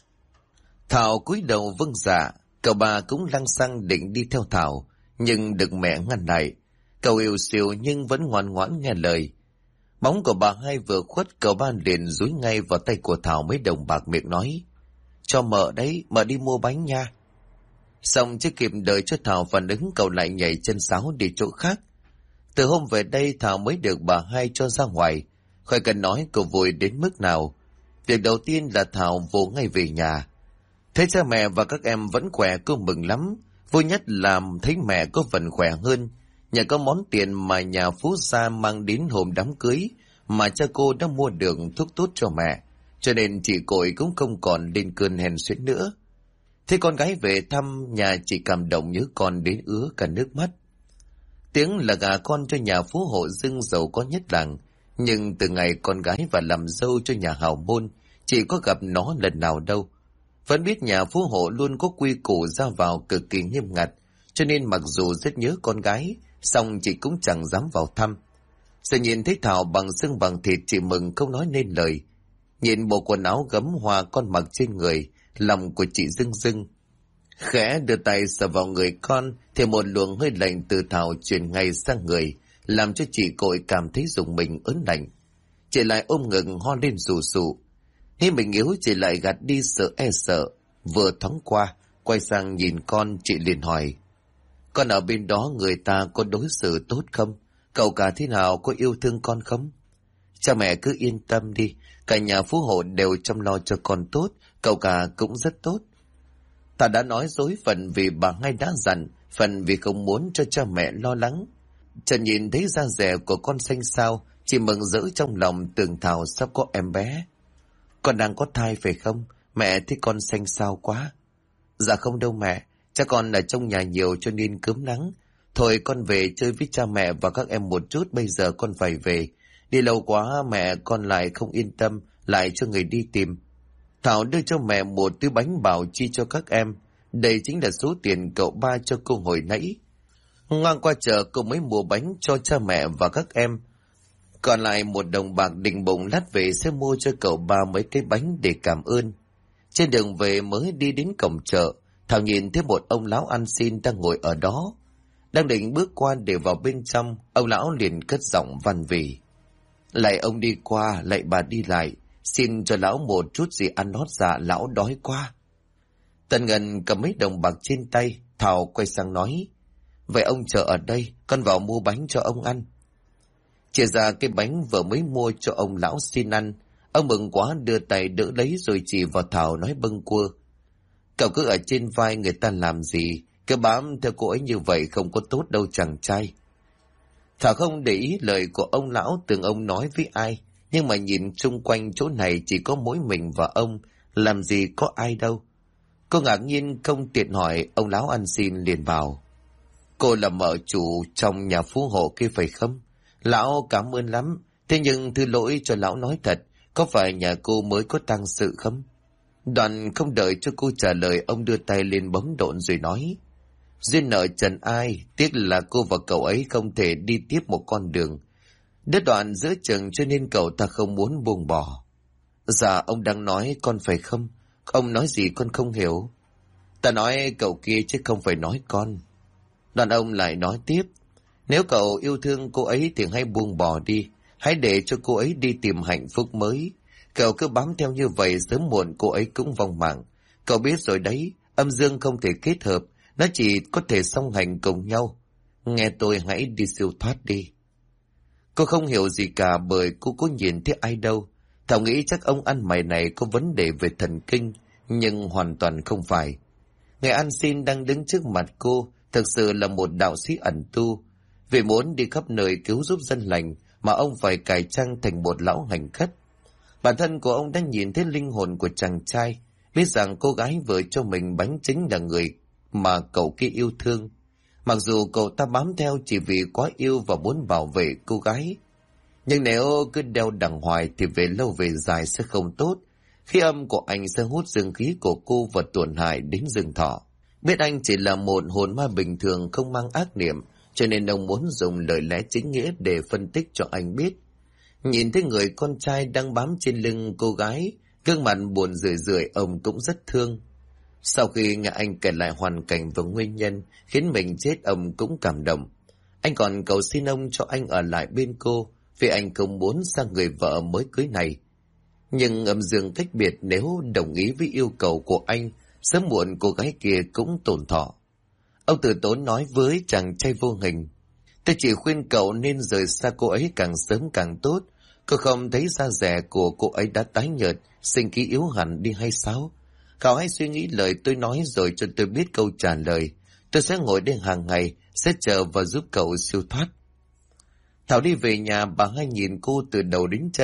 Thảo cúi đầu vâng dạ. Cậu ba cũng lăng xăng định đi theo Thảo, nhưng được mẹ ngăn lại. Cậu yêu xìu nhưng vẫn ngoan ngoãn nghe lời. Bóng của bà hai vừa khuất, cậu ba liền dúi ngay vào tay của Thảo mấy đồng bạc, miệng nói: Cho mợ đấy, mợ đi mua bánh nha. Xong chưa kịp đợi cho Thảo phản ứng, cậu lại nhảy chân sáo đi chỗ khác. Từ hôm về đây Thảo mới được bà hai cho ra ngoài. Khỏi cần nói cậu vui đến mức nào. Việc đầu tiên là Thảo vồ ngay về nhà. Thấy cha mẹ và các em vẫn khỏe, cô mừng lắm. Vui nhất là thấy mẹ có phần khỏe hơn. Nhờ có món tiền mà nhà Phú Gia mang đến hôm đám cưới mà cha cô đã mua được thuốc tốt cho mẹ, cho nên chị Cội cũng không còn lên cơn hèn suyễn nữa. Thế con gái về thăm nhà, chị cảm động nhớ con đến ứa cả nước mắt. Tiếng là gà con cho nhà phú hộ Dương giàu có nhất làng, nhưng từ ngày con gái và làm dâu cho nhà hào môn, chị có gặp nó lần nào đâu. Vẫn biết nhà phú hộ luôn có quy củ ra vào cực kỳ nghiêm ngặt, cho nên mặc dù rất nhớ con gái, song chị cũng chẳng dám vào thăm. Giờ nhìn thấy Thảo bằng xương bằng thịt, chị mừng không nói nên lời. Nhìn bộ quần áo gấm hoa con mặc trên người, lòng của chị rưng rưng. Khẽ đưa tay sờ vào người con thì một luồng hơi lạnh từ Thảo truyền ngay sang người, làm cho chị Cội cảm thấy rùng mình ớn lạnh. Chị lại ôm ngực ho lên rù rù. Khi mình yếu, chị lại gạt đi sợ e sợ. Vừa thoáng qua, quay sang nhìn con, chị liền hỏi: con ở bên đó người ta có đối xử tốt không? Cậu cả thế nào, có yêu thương con không? Cha mẹ cứ yên tâm đi, cả nhà phú hộ đều chăm lo cho con tốt, cậu cả cũng rất tốt. Ta đã nói dối, phần vì bà hai đã dặn, phần vì không muốn cho cha mẹ lo lắng. Trần nhìn thấy da dẻ của con xanh xao, chị mừng rỡ trong lòng, tưởng Thảo sắp có em bé. Con đang có thai phải không? Mẹ thấy con xanh xao quá. Dạ không đâu mẹ, cha con ở trong nhà nhiều cho nên cớm nắng. Thôi con về chơi với cha mẹ và các em một chút, bây giờ con phải về. Đi lâu quá mẹ con lại không yên tâm, lại cho người đi tìm. Thảo đưa cho mẹ một túi bánh bảo chi cho các em. Đây chính là số tiền cậu ba cho cô hồi nãy. Ngang qua chợ cô mới mua bánh cho cha mẹ và các em. Còn lại 1 đồng bạc định bụng lát về sẽ mua cho cậu ba mấy cái bánh để cảm ơn. Trên đường về mới đi đến cổng chợ, Thảo nhìn thấy một ông lão ăn xin đang ngồi ở đó. Đang định bước qua để vào bên trong, ông lão liền cất giọng van vỉ: lạy ông đi qua, lạy bà đi lại, xin cho lão một chút gì ăn nót dạ, lão đói quá. Tần Ngân cầm mấy đồng bạc trên tay, Thảo quay sang nói: vậy ông chờ ở đây, con vào mua bánh cho ông ăn. Chia ra cái bánh vừa mới mua cho ông lão xin ăn, ông mừng quá đưa tay đỡ lấy rồi chỉ vào Thảo nói bâng quơ: cậu cứ ở trên vai người ta làm gì, cứ bám theo cô ấy như vậy không có tốt đâu chàng trai. Thảo không để ý lời của ông lão, tưởng ông nói với ai, nhưng mà nhìn xung quanh chỗ này chỉ có mỗi mình và ông, làm gì có ai đâu. Cô ngạc nhiên không tiện hỏi, ông lão ăn xin liền bảo: cô là mợ chủ trong nhà phú hộ kia phải không? Lão cảm ơn lắm, thế nhưng thứ lỗi cho lão nói thật, có phải nhà cô mới có tang sự không? Đoạn không đợi cho cô trả lời, ông đưa tay lên bấm độn rồi nói: duyên nợ trần ai, tiếc là cô và cậu ấy không thể đi tiếp một con đường. Đứt đoạn giữa chừng cho nên cậu ta không muốn buông bỏ. Dạ ông đang nói con phải không? Ông nói gì con không hiểu. Ta nói cậu kia chứ không phải nói con. Đoạn ông lại nói tiếp: nếu cậu yêu thương cô ấy thì hãy buông bỏ đi, hãy để cho cô ấy đi tìm hạnh phúc mới. Cậu cứ bám theo như vậy, sớm muộn cô ấy cũng vong mạng. Cậu biết rồi đấy, âm dương không thể kết hợp, nó chỉ có thể song hành cùng nhau. Nghe tôi, hãy đi siêu thoát đi. Cô không hiểu gì cả, bởi cô có nhìn thấy ai đâu. Thảo nghĩ chắc ông ăn mày này có vấn đề về thần kinh, nhưng hoàn toàn không phải. Người ăn xin đang đứng trước mặt cô thực sự là một đạo sĩ ẩn tu. Vì muốn đi khắp nơi cứu giúp dân lành mà ông phải cải trang thành một lão hành khất. Bản thân của ông đã nhìn thấy linh hồn của chàng trai, biết rằng cô gái vừa cho mình bánh chính là người mà cậu kia yêu thương. Mặc dù cậu ta bám theo chỉ vì quá yêu và muốn bảo vệ cô gái, nhưng nếu cứ đeo đằng hoài thì về lâu về dài sẽ không tốt. Khí âm của anh sẽ hút dương khí của cô và tổn hại đến dương thọ. Biết anh chỉ là một hồn ma bình thường không mang ác niệm, cho nên ông muốn dùng lời lẽ chính nghĩa để phân tích cho anh biết. Nhìn thấy người con trai đang bám trên lưng cô gái, gương mặt buồn rười rượi, ông cũng rất thương. Sau khi nghe anh kể lại hoàn cảnh và nguyên nhân khiến mình chết, ông cũng cảm động. Anh còn cầu xin ông cho anh ở lại bên cô, vì anh không muốn sang người vợ mới cưới này. Nhưng âm dương cách biệt, nếu đồng ý với yêu cầu của anh, sớm muộn cô gái kia cũng tổn thọ. Ông từ tốn nói với chàng trai vô hình: tôi chỉ khuyên cậu nên rời xa cô ấy càng sớm càng tốt. Cô không thấy da dẻ của cô ấy đã tái nhợt, sinh khí yếu hẳn đi hay sao? Cậu hãy suy nghĩ lời tôi nói rồi cho tôi biết câu trả lời. Tôi sẽ ngồi đây hàng ngày, sẽ chờ và giúp cậu siêu thoát. Thảo đi về nhà, bà hai nhìn cô từ đầu đến chân,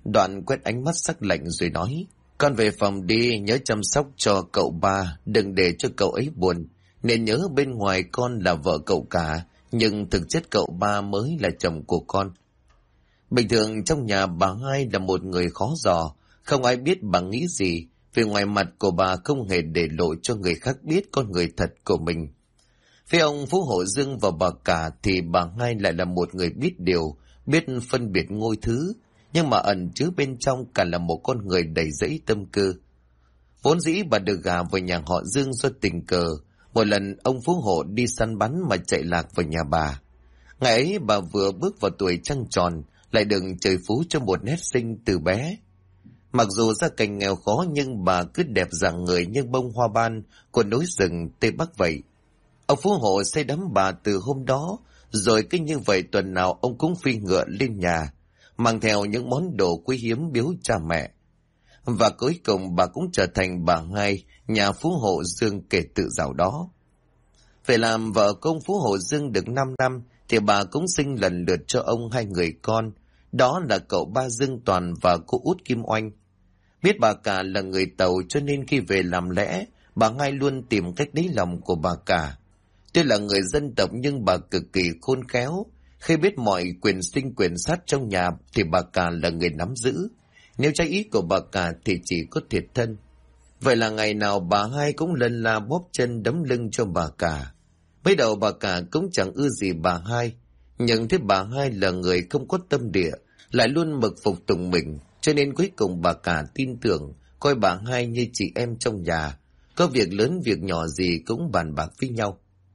Đoạn quét ánh mắt sắc lạnh rồi nói: Con về phòng đi, nhớ chăm sóc cho cậu ba, đừng để cho cậu ấy buồn. Nên nhớ bên ngoài con là vợ cậu cả, nhưng thực chất cậu ba mới là chồng của con. Bình thường trong nhà bà hai là một người khó dò, không ai biết bà nghĩ gì, vì ngoài mặt của bà không hề để lộ cho người khác biết con người thật của mình. Phía ông Phú Hộ Dương và bà cả thì bà hai lại là một người biết điều, biết phân biệt ngôi thứ, nhưng mà ẩn chứa bên trong cả là một con người đầy dẫy tâm cơ. Vốn dĩ bà được gả vào nhà họ Dương do tình cờ, một lần ông Phú Hộ đi săn bắn mà chạy lạc vào nhà bà. Ngày ấy bà vừa bước vào tuổi trăng tròn, lại được trời phú cho một nét xinh từ bé. Mặc dù gia cảnh nghèo khó nhưng bà cứ đẹp dạng người như bông hoa ban của núi rừng Tây Bắc vậy. Ông Phú Hộ say đắm bà từ hôm đó, rồi cứ như vậy tuần nào ông cũng phi ngựa lên nhà, mang theo những món đồ quý hiếm biếu cha mẹ. Và cuối cùng bà cũng trở thành bà hai nhà Phú Hộ Dương kể từ dạo đó. Phải làm vợ công Phú Hộ Dương được 5 năm thì bà cũng sinh lần lượt cho ông 2 người con, đó là cậu ba Dương Toàn và cô út Kim Oanh. Biết bà cả là người Tàu cho nên khi về làm lẽ, bà hai luôn tìm cách lấy lòng của bà cả. Tuy là người dân tộc nhưng bà cực kỳ khôn khéo, khi biết mọi quyền sinh quyền sát trong nhà thì bà cả là người nắm giữ. Nếu trái ý của bà cả thì chỉ có thiệt thân. Vậy là ngày nào bà hai cũng lần la bóp chân đấm lưng cho bà cả. Mới đầu bà cả cũng chẳng ưa gì bà hai, nhưng thấy bà hai là người không có tâm địa, lại luôn mực phục tùng mình, cho nên cuối cùng bà cả tin tưởng, coi bà hai như chị em trong nhà, có việc lớn việc nhỏ gì cũng bàn bạc với nhau.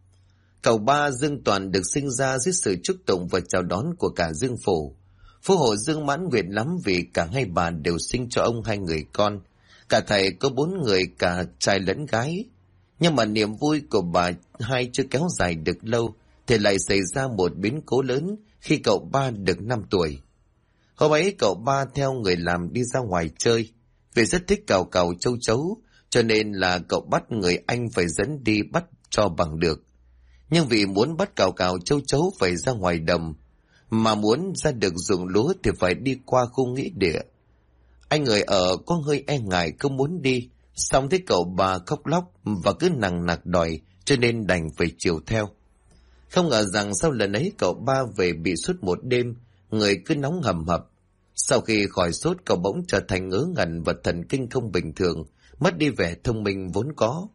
Cậu ba Dương Toàn được sinh ra dưới sự chúc tụng và chào đón của cả Dương phủ. Phú Hộ Dương mãn nguyện lắm vì cả hai bà đều sinh cho ông 2 người con. Cả thầy có 4 người, cả trai lẫn gái. Nhưng mà niềm vui của bà hai chưa kéo dài được lâu, thì lại xảy ra một biến cố lớn khi cậu ba được 5 tuổi. Hôm ấy cậu ba theo người làm đi ra ngoài chơi, vì rất thích cào cào châu chấu, cho nên là cậu bắt người anh phải dẫn đi bắt cho bằng được. Nhưng vì muốn bắt cào cào châu chấu phải ra ngoài đồng, mà muốn ra được ruộng lúa thì phải đi qua khu nghĩa địa. Anh người ở có hơi e ngại không muốn đi, xong thấy cậu bà khóc lóc và cứ nằng nặc đòi, cho nên đành phải chiều theo. Không ngờ rằng sau lần ấy cậu ba về bị sốt một đêm, người cứ nóng hầm hập. Sau khi khỏi sốt cậu bỗng trở thành ngớ ngẩn và thần kinh không bình thường, mất đi vẻ thông minh vốn có.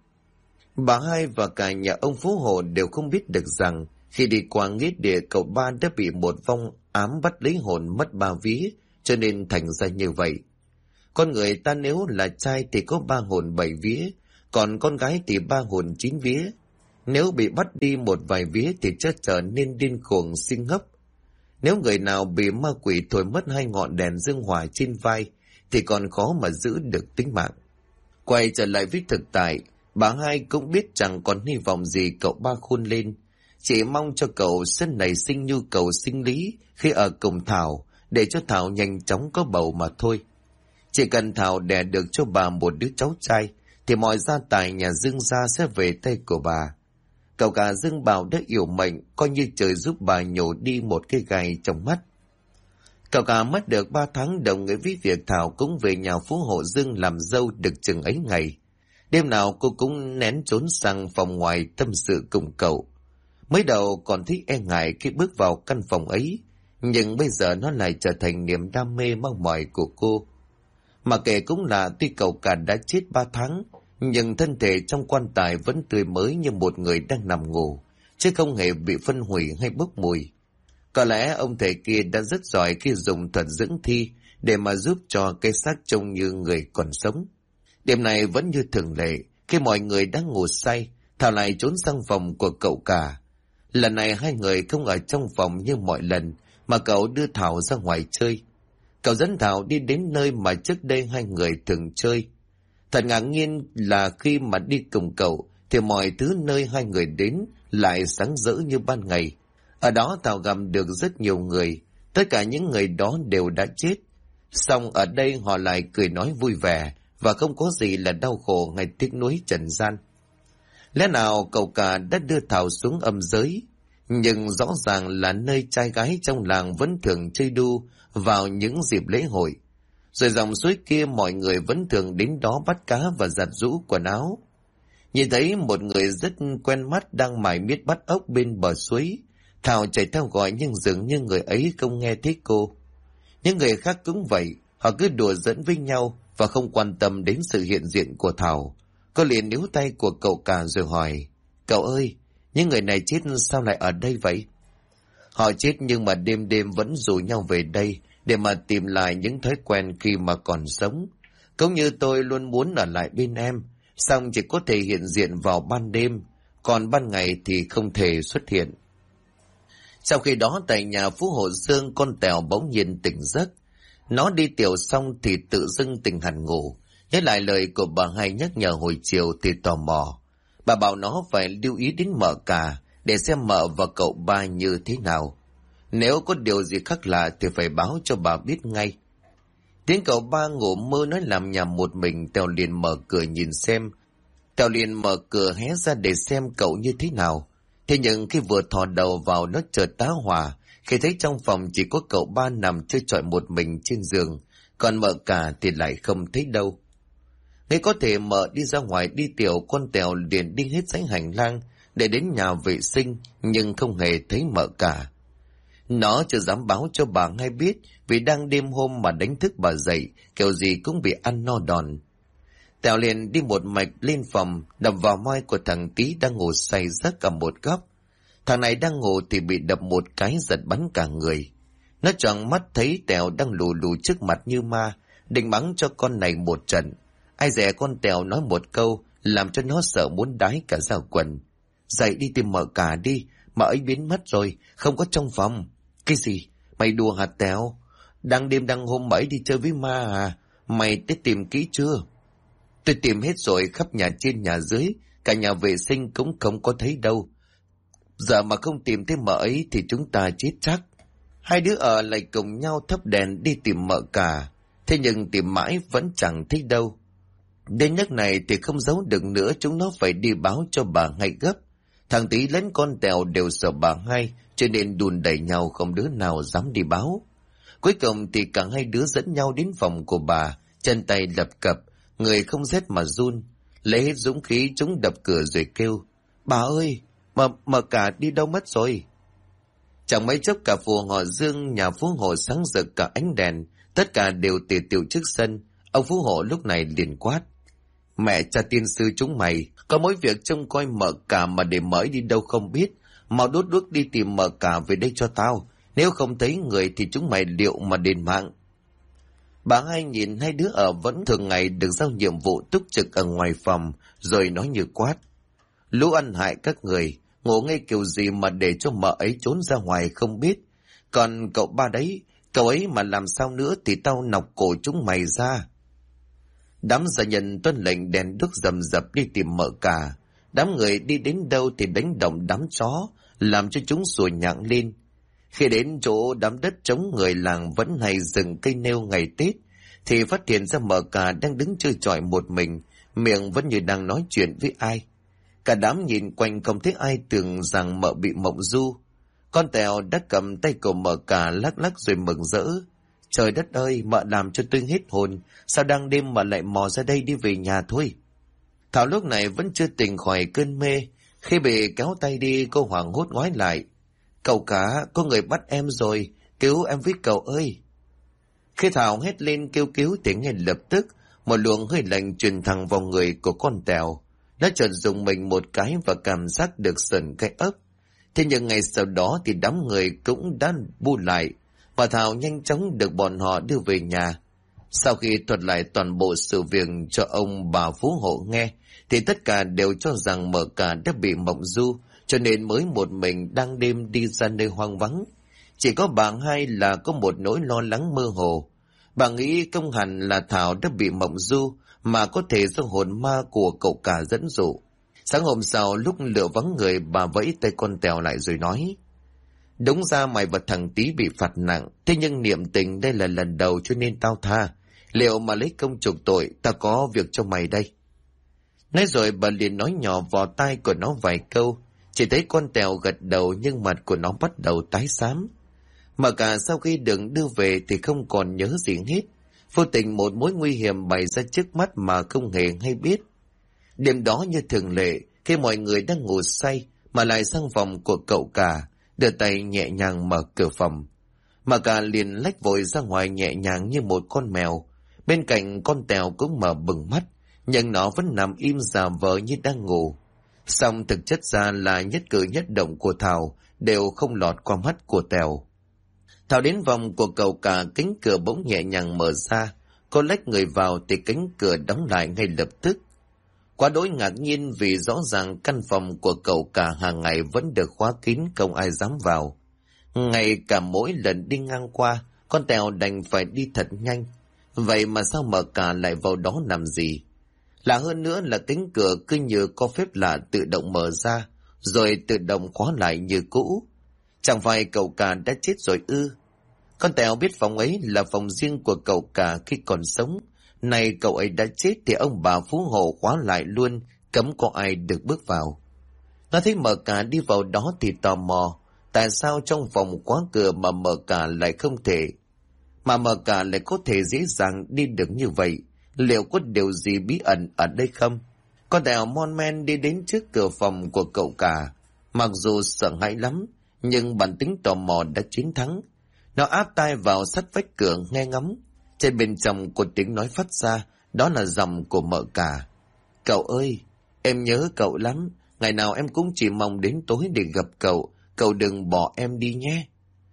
Bà hai và cả nhà ông Phú Hộ đều không biết được rằng khi đi qua nghĩa địa cậu ba đã bị một vong ám bắt lấy hồn mất 3 vía, cho nên thành ra như vậy. Con người ta nếu là trai thì có 3 hồn 7 vía, còn con gái thì 3 hồn 9 vía. Nếu bị bắt đi một vài vía thì chắc trở nên điên cuồng sinh hấp. Nếu người nào bị ma quỷ thổi mất 2 ngọn đèn dương hỏa trên vai thì còn khó mà giữ được tính mạng. Quay trở lại với thực tại, bà hai cũng biết chẳng còn hy vọng gì cậu ba khôn lên, chỉ mong cho cậu sân nảy sinh nhu cầu sinh lý khi ở cùng Thảo, để cho Thảo nhanh chóng có bầu mà thôi. Chỉ cần Thảo đẻ được cho bà một đứa cháu trai thì mọi gia tài nhà Dương gia sẽ về tay của bà. Cậu cả Dương Bảo đã yểu mệnh, coi như trời giúp bà nhổ đi một cái gai trong mắt. Cậu cả mất được 3 tháng đồng nghĩa với việc Thảo cũng về nhà Phú Hộ Dương làm dâu được chừng ấy ngày. Đêm nào cô cũng nén trốn sang phòng ngoài tâm sự cùng cậu. Mới đầu còn thấy e ngại khi bước vào căn phòng ấy, nhưng bây giờ nó lại trở thành niềm đam mê mong mỏi của cô. Mà kể cũng là tuy cậu cả đã chết 3 tháng, nhưng thân thể trong quan tài vẫn tươi mới như một người đang nằm ngủ, chứ không hề bị phân hủy hay bốc mùi. Có lẽ ông thầy kia đã rất giỏi khi dùng thuật dưỡng thi để mà giúp cho cái xác trông như người còn sống. Đêm này vẫn như thường lệ, khi mọi người đang ngủ say, Thảo lại trốn sang phòng của cậu cả. Lần này 2 người không ở trong phòng như mọi lần, mà cậu đưa Thảo ra ngoài chơi. Cậu dẫn Thảo đi đến nơi mà trước đây 2 người thường chơi. Thật ngạc nhiên là khi mà đi cùng cậu thì mọi thứ nơi 2 người đến lại sáng rỡ như ban ngày. Ở đó Thảo gặp được rất nhiều người, tất cả những người đó đều đã chết. Song ở đây họ lại cười nói vui vẻ và không có gì là đau khổ hay tiếc nuối trần gian. Lẽ nào cậu cả đã đưa Thảo xuống âm giới, nhưng rõ ràng là nơi trai gái trong làng vẫn thường chơi đu vào những dịp lễ hội. Rồi dòng suối kia mọi người vẫn thường đến đó bắt cá và giặt giũ quần áo. Nhìn thấy một người rất quen mắt đang mải miết bắt ốc bên bờ suối, Thảo chạy theo gọi nhưng dường như người ấy không nghe thấy cô. Những người khác cũng vậy, họ cứ đùa giỡn với nhau và không quan tâm đến sự hiện diện của Thảo. Cô liền níu tay của cậu cả rồi hỏi, cậu ơi, những người này chết sao lại ở đây vậy? Họ chết nhưng mà đêm đêm vẫn rủ nhau về đây để mà tìm lại những thói quen khi mà còn sống. Cũng như tôi luôn muốn ở lại bên em, song chỉ có thể hiện diện vào ban đêm, còn ban ngày thì không thể xuất hiện. Sau khi đó tại nhà Phú Hộ Dương, con Tèo bỗng nhiên tỉnh giấc. Nó đi tiểu xong thì tự dưng tỉnh hẳn ngủ. Nhớ lại lời của bà Hai nhắc nhở hồi chiều thì tò mò. Bà bảo nó phải lưu ý đến mợ cả để xem mợ và cậu ba như thế nào. Nếu có điều gì khác lạ thì phải báo cho bà biết ngay. Tiếng cậu ba ngủ mơ nói làm nhà một mình, Tèo liền mở cửa nhìn xem. Tèo liền mở cửa hé ra để xem cậu như thế nào. Thế nhưng khi vừa thò đầu vào nó chợt tá hỏa khi thấy trong phòng chỉ có cậu ba nằm chơi chọi một mình trên giường, còn mợ cả thì lại không thấy đâu. Nghe có thể mợ đi ra ngoài đi tiểu, con Tèo liền đi hết dãy hành lang để đến nhà vệ sinh nhưng không hề thấy mợ cả. Nó chưa dám báo cho bà Hai biết vì đang đêm hôm mà đánh thức bà dậy, kiểu gì cũng bị ăn no đòn. Tèo liền đi một mạch lên phòng, đập vào môi của thằng Tí đang ngủ say giấc ở một góc. Thằng này đang ngủ thì bị đập một cái giật bắn cả người. Nó tròn mắt thấy Tèo đang lù lù trước mặt như ma, định mắng cho con này một trận. Ai dè con Tèo nói một câu làm cho nó sợ muốn đái cả ra quần. Dậy đi tìm mợ cả đi, mợ ấy biến mất rồi, không có trong phòng. Cái gì? Mày đùa hả Tèo? Đang đêm đang hôm mợ ấy đi chơi với ma à? Mày đã tìm kỹ chưa? Tôi tìm hết rồi, khắp nhà trên nhà dưới, cả nhà vệ sinh cũng không có thấy đâu. Giờ mà không tìm thấy mợ ấy thì chúng ta chết chắc. Hai đứa ở lại cùng nhau thắp đèn đi tìm mợ cả. Thế nhưng tìm mãi vẫn chẳng thấy đâu. Đến nước này thì không giấu được nữa, chúng nó phải đi báo cho bà Hai gấp. Thằng Tí lẫn con Tèo đều sợ bà Hai, cho nên đùn đẩy nhau không đứa nào dám đi báo. Cuối cùng thì cả hai đứa dẫn nhau đến phòng của bà, chân tay lập cập, người không rét mà run. Lấy hết dũng khí chúng đập cửa rồi kêu, bà ơi, mà cả đi đâu mất rồi? Chẳng mấy chốc cả phù họ Dương nhà Phú Hộ sáng rực cả ánh đèn, tất cả đều tề tựu trước sân. Ông Phú Hộ lúc này liền quát, mẹ cha tiên sư chúng mày, có mỗi việc trông coi mợ cả mà để mỡ đi đâu không biết, mau đốt đuốc đi tìm mợ cả về đây cho tao, nếu không thấy người thì chúng mày liệu mà đền mạng. Bà Hai nhìn hai đứa ở vẫn thường ngày được giao nhiệm vụ túc trực ở ngoài phòng, rồi nói như quát, lũ ăn hại các người, ngủ ngay kiểu gì mà để cho mợ ấy trốn ra ngoài không biết. Còn cậu ba đấy, cậu ấy mà làm sao nữa thì tao nọc cổ chúng mày ra. Đám gia nhân tuân lệnh đèn đuốc rầm rập đi tìm mợ cả. Đám người đi đến đâu thì đánh động đám chó, làm cho chúng sủa nhặng lên. Khi đến chỗ đám đất trống người làng vẫn hay dừng cây nêu ngày Tết, thì phát hiện ra mợ cả đang đứng chơi chọi một mình, miệng vẫn như đang nói chuyện với ai. Cả đám nhìn quanh không thấy ai, tưởng rằng mợ bị mộng du. Con Tèo đã cầm tay của mợ cả lắc lắc rồi mừng rỡ. Trời đất ơi, mợ làm cho tôi hết hồn, sao đang đêm mà lại mò ra đây đi về nhà thôi. Thảo lúc này vẫn chưa tỉnh khỏi cơn mê, khi bị kéo tay đi cô hoảng hốt ngoái lại. Cậu cả, có người bắt em rồi, cứu em với cậu ơi. Khi Thảo hét lên kêu cứu thì ngay lập tức, một luồng hơi lạnh truyền thẳng vào người của con Tèo. Nó chợt dùng mình một cái và cảm giác được sờn cái ấp. Thế nhưng ngày sau đó thì đám người cũng đã bu lại, và Thảo nhanh chóng được bọn họ đưa về nhà. Sau khi thuật lại toàn bộ sự việc cho ông bà Phú Hộ nghe, thì tất cả đều cho rằng mợ cả đã bị mộng du, cho nên mới một mình đang đêm đi ra nơi hoang vắng. Chỉ có bà Hai là có một nỗi lo lắng mơ hồ. Bà nghĩ không hẳn là Thảo đã bị mộng du, mà có thể do hồn ma của cậu cả dẫn dụ. Sáng hôm sau lúc lửa vắng người, bà vẫy tay con Tèo lại rồi nói, đúng ra mày và thằng Tí bị phạt nặng, thế nhưng niệm tình đây là lần đầu cho nên tao tha. Liệu mà lấy công chuộc tội, tao có việc cho mày đây. Nói rồi bà liền nói nhỏ vào tai của nó vài câu. Chỉ thấy con Tèo gật đầu nhưng mặt của nó bắt đầu tái xám. Mà cả sau khi được đưa về thì không còn nhớ gì hết. Vô tình một mối nguy hiểm bày ra trước mắt mà không hề hay biết. Đêm đó như thường lệ, khi mọi người đang ngủ say mà lại sang phòng của cậu cả, đưa tay nhẹ nhàng mở cửa phòng. Mà cả liền lách vội ra ngoài nhẹ nhàng như một con mèo. Bên cạnh con Tèo cũng mở bừng mắt, nhưng nó vẫn nằm im giả vờ như đang ngủ. Song thực chất ra là nhất cử nhất động của Thảo đều không lọt qua mắt của Tèo. Thảo đến vòng của cậu cả, cánh cửa bỗng nhẹ nhàng mở ra. Cô lách người vào thì cánh cửa đóng lại ngay lập tức. Quá đỗi ngạc nhiên vì rõ ràng căn phòng của cậu cả hàng ngày vẫn được khóa kín, không ai dám vào. Ngay cả mỗi lần đi ngang qua, con Tèo đành phải đi thật nhanh. Vậy mà sao mở cả lại vào đó làm gì? Lạ hơn nữa là cánh cửa cứ như có phép lạ tự động mở ra, rồi tự động khóa lại như cũ. Chẳng phải cậu cả đã chết rồi ư? Con Tèo biết phòng ấy là phòng riêng của cậu cả khi còn sống. Này cậu ấy đã chết thì ông bà phú hộ khóa lại luôn, cấm có ai được bước vào. Nó thấy mở cả đi vào đó thì tò mò. Tại sao trong phòng khóa cửa mà mở cả lại không thể? Mà mở cả lại có thể dễ dàng đi được như vậy? Liệu có điều gì bí ẩn ở đây không? Con Tèo mon men đi đến trước cửa phòng của cậu cả. Mặc dù sợ hãi lắm, nhưng bản tính tò mò đã chiến thắng. Nó áp tai vào sát vách cửa nghe ngóng. Trên bên trong có tiếng nói phát ra, đó là giọng của mợ cả. Cậu ơi, em nhớ cậu lắm. Ngày nào em cũng chỉ mong đến tối để gặp cậu. Cậu đừng bỏ em đi nhé.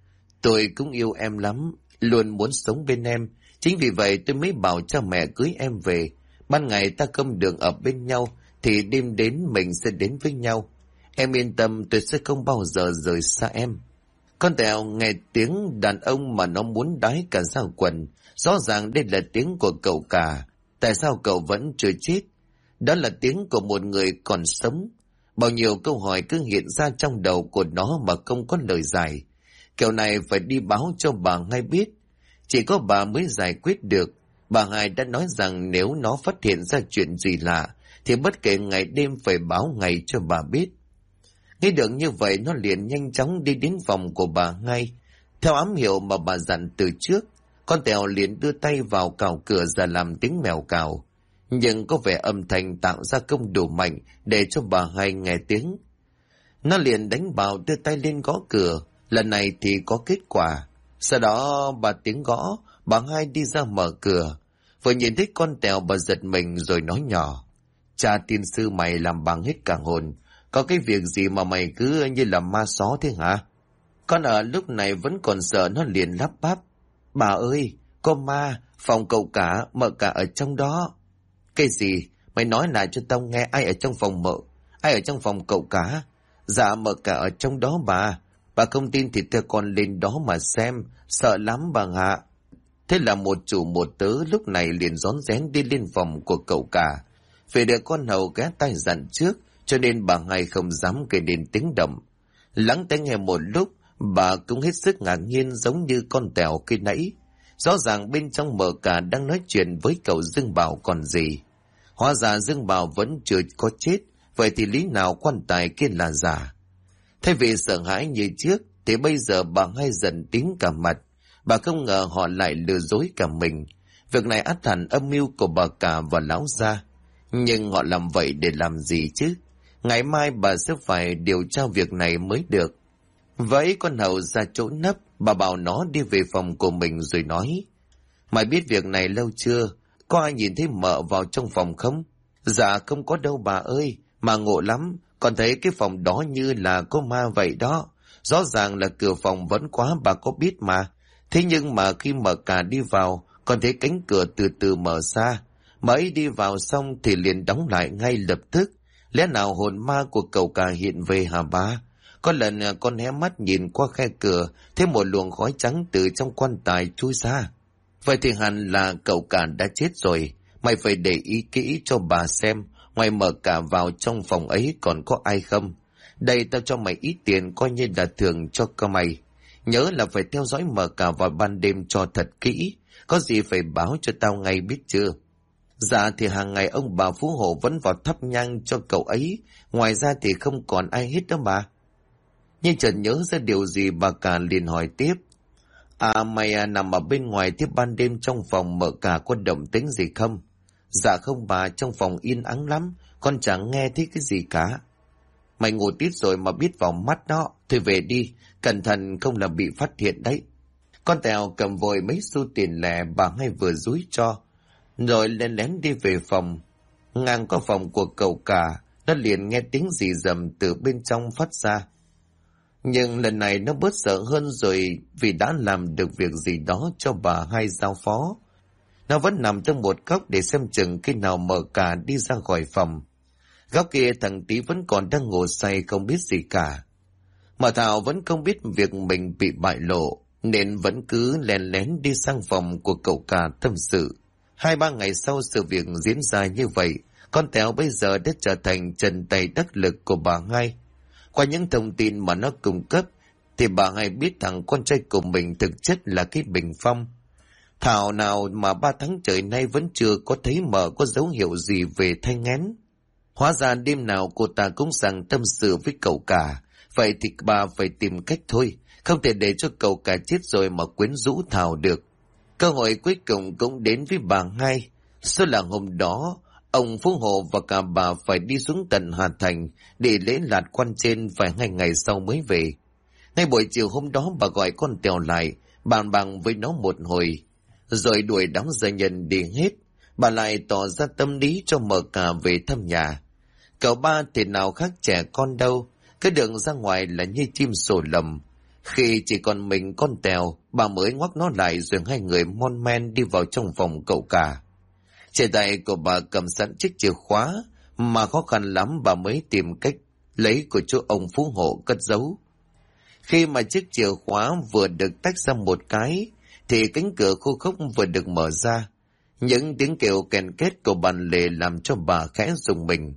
Tôi cũng yêu em lắm, luôn muốn sống bên em. Chính vì vậy tôi mới bảo cha mẹ cưới em về. Ban ngày ta không được ở bên nhau, thì đêm đến mình sẽ đến với nhau. Em yên tâm, tôi sẽ không bao giờ rời xa em. Con Tèo nghe tiếng đàn ông mà nó muốn đái cả da quần. Rõ ràng đây là tiếng của cậu cả. Tại sao cậu vẫn chưa chết? Đó là tiếng của một người còn sống. Bao nhiêu câu hỏi cứ hiện ra trong đầu của nó mà không có lời giải. Kiểu này phải đi báo cho bà Hai biết. Chỉ có bà mới giải quyết được. Bà Hai đã nói rằng nếu nó phát hiện ra chuyện gì lạ, thì bất kể ngày đêm phải báo ngay cho bà biết. Nghĩ được như vậy, nó liền nhanh chóng đi đến phòng của bà Hai. Theo ám hiệu mà bà dặn từ trước, con Tèo liền đưa tay vào cào cửa ra làm tiếng mèo cào. Nhưng có vẻ âm thanh tạo ra không đủ mạnh để cho bà Hai nghe tiếng. Nó liền đánh bạo đưa tay lên gõ cửa. Lần này thì có kết quả. Sau đó bà tiếng gõ, bà Hai đi ra mở cửa. Vừa nhìn thấy con Tèo bà giật mình rồi nói nhỏ. Cha tiên sư mày làm bằng hết cả hồn. Có cái việc gì mà mày cứ như là ma xó thế hả? Con ở lúc này vẫn còn sợ, nó liền lắp bắp. Bà ơi, có ma, phòng cậu cả, mợ cả ở trong đó. Cái gì? Mày nói lại cho tao nghe, ai ở trong phòng mợ? Ai ở trong phòng cậu cả? Dạ mợ cả ở trong đó bà. Bà không tin thì theo con lên đó mà xem, sợ lắm bà ạ. Thế là một chủ một tớ lúc này liền rón rén đi lên phòng của cậu cả. Vì được con hầu ghé tay dặn trước, cho nên bà Hai không dám kể đến tiếng động. Lắng tai nghe một lúc, bà cũng hết sức ngạc nhiên giống như con Tèo khi nãy. Rõ ràng bên trong mợ cả đang nói chuyện với cậu Dương Bảo còn gì. Hóa ra Dương Bảo vẫn chưa có chết, vậy thì lý nào quan tài kia là giả? Thay vì sợ hãi như trước, thì bây giờ bà Hai dần tím cả mặt. Bà không ngờ họ lại lừa dối cả mình. Việc này ắt hẳn âm mưu của bà cả và lão gia. Nhưng họ làm vậy để làm gì chứ? Ngày mai bà sẽ phải điều tra việc này mới được. Vậy con hầu ra chỗ nấp, bà bảo nó đi về phòng của mình rồi nói. Mày biết việc này lâu chưa? Có ai nhìn thấy mợ vào trong phòng không? Dạ không có đâu bà ơi, mà ngộ lắm, con thấy cái phòng đó như là có ma vậy đó. Rõ ràng là cửa phòng vẫn khóa, bà có biết mà. Thế nhưng mà khi mợ cả đi vào, con thấy cánh cửa từ từ mở ra. Mà ấy đi vào xong thì liền đóng lại ngay lập tức. Lẽ nào hồn ma của cậu cả hiện về hả bà? Có lần con hé mắt nhìn qua khe cửa, thấy một luồng khói trắng từ trong quan tài chui ra. Vậy thì hẳn là cậu cả đã chết rồi. Mày phải để ý kỹ cho bà xem, ngoài mở cả vào trong phòng ấy còn có ai không. Đây tao cho mày ít tiền coi như là thưởng cho cơ mày. Nhớ là phải theo dõi mở cả vào ban đêm cho thật kỹ. Có gì phải báo cho tao ngay biết chưa? Dạ thì hàng ngày ông bà phú hộ vẫn vào thắp nhang cho cậu ấy. Ngoài ra thì không còn ai hết đó bà. Nhưng chợt nhớ ra điều gì bà cả liền hỏi tiếp. Mày nằm ở bên ngoài tiếp ban đêm trong phòng mợ cả có động tĩnh gì không? Dạ không bà, trong phòng yên ắng lắm, con chẳng nghe thấy cái gì cả. Mày ngủ tít rồi mà biết vào mắt đó, thôi về đi, cẩn thận không là bị phát hiện đấy. Con Tèo cầm vội mấy xu tiền lẻ bà Hai vừa dúi cho, rồi lén lén đi về phòng. Ngang qua phòng của cậu cả, nó liền nghe tiếng gì rầm từ bên trong phát ra. Nhưng lần này nó bớt sợ hơn rồi vì đã làm được việc gì đó cho bà Hai giao phó. Nó vẫn nằm trong một góc để xem chừng khi nào mở cả đi ra khỏi phòng. Góc kia thằng Tí vẫn còn đang ngủ say không biết gì cả. Mà Thảo vẫn không biết việc mình bị bại lộ, nên vẫn cứ lén lén đi sang phòng của cậu cả tâm sự. 2-3 ngày sau sự việc diễn ra như vậy, con Tèo bây giờ đã trở thành chân tay đắc lực của bà Hai. Qua những thông tin mà nó cung cấp, thì bà Hai biết thằng con trai của mình thực chất là cái Bình Phong. Thảo nào mà 3 tháng trời nay vẫn chưa có thấy mợ có dấu hiệu gì về thai nghén. Hóa ra đêm nào cô ta cũng sang tâm sự với cậu cả. Vậy thì bà phải tìm cách thôi, không thể để cho cậu cả chết rồi mà quyến rũ Thảo được. Cơ hội cuối cùng cũng đến với bà Hai. Số là hôm đó, ông Phú Hộ và cả bà phải đi xuống tận Hà Thành để lễ lạt quan trên, phải 2 ngày sau mới về. Ngay buổi chiều hôm đó bà gọi con Tèo lại, bàn bạc với nó một hồi, rồi đuổi đám gia nhân đi hết. Bà lại tỏ ra tâm lý cho mợ cả về thăm nhà. Cậu ba thì nào khác trẻ con đâu, cái đường ra ngoài là như chim sổ lồng. Khi chỉ còn mình con Tèo, bà mới ngoắc nó lại rồi 2 người mon men đi vào trong phòng cậu cả. Trên tay của bà cầm sẵn chiếc chìa khóa, mà khó khăn lắm bà mới tìm cách lấy của chỗ ông Phú Hộ cất giấu. Khi mà chiếc chìa khóa vừa được tách ra một cái, thì cánh cửa khô khốc vừa được mở ra. Những tiếng kêu kèn két của bàn lề làm cho bà khẽ rùng mình.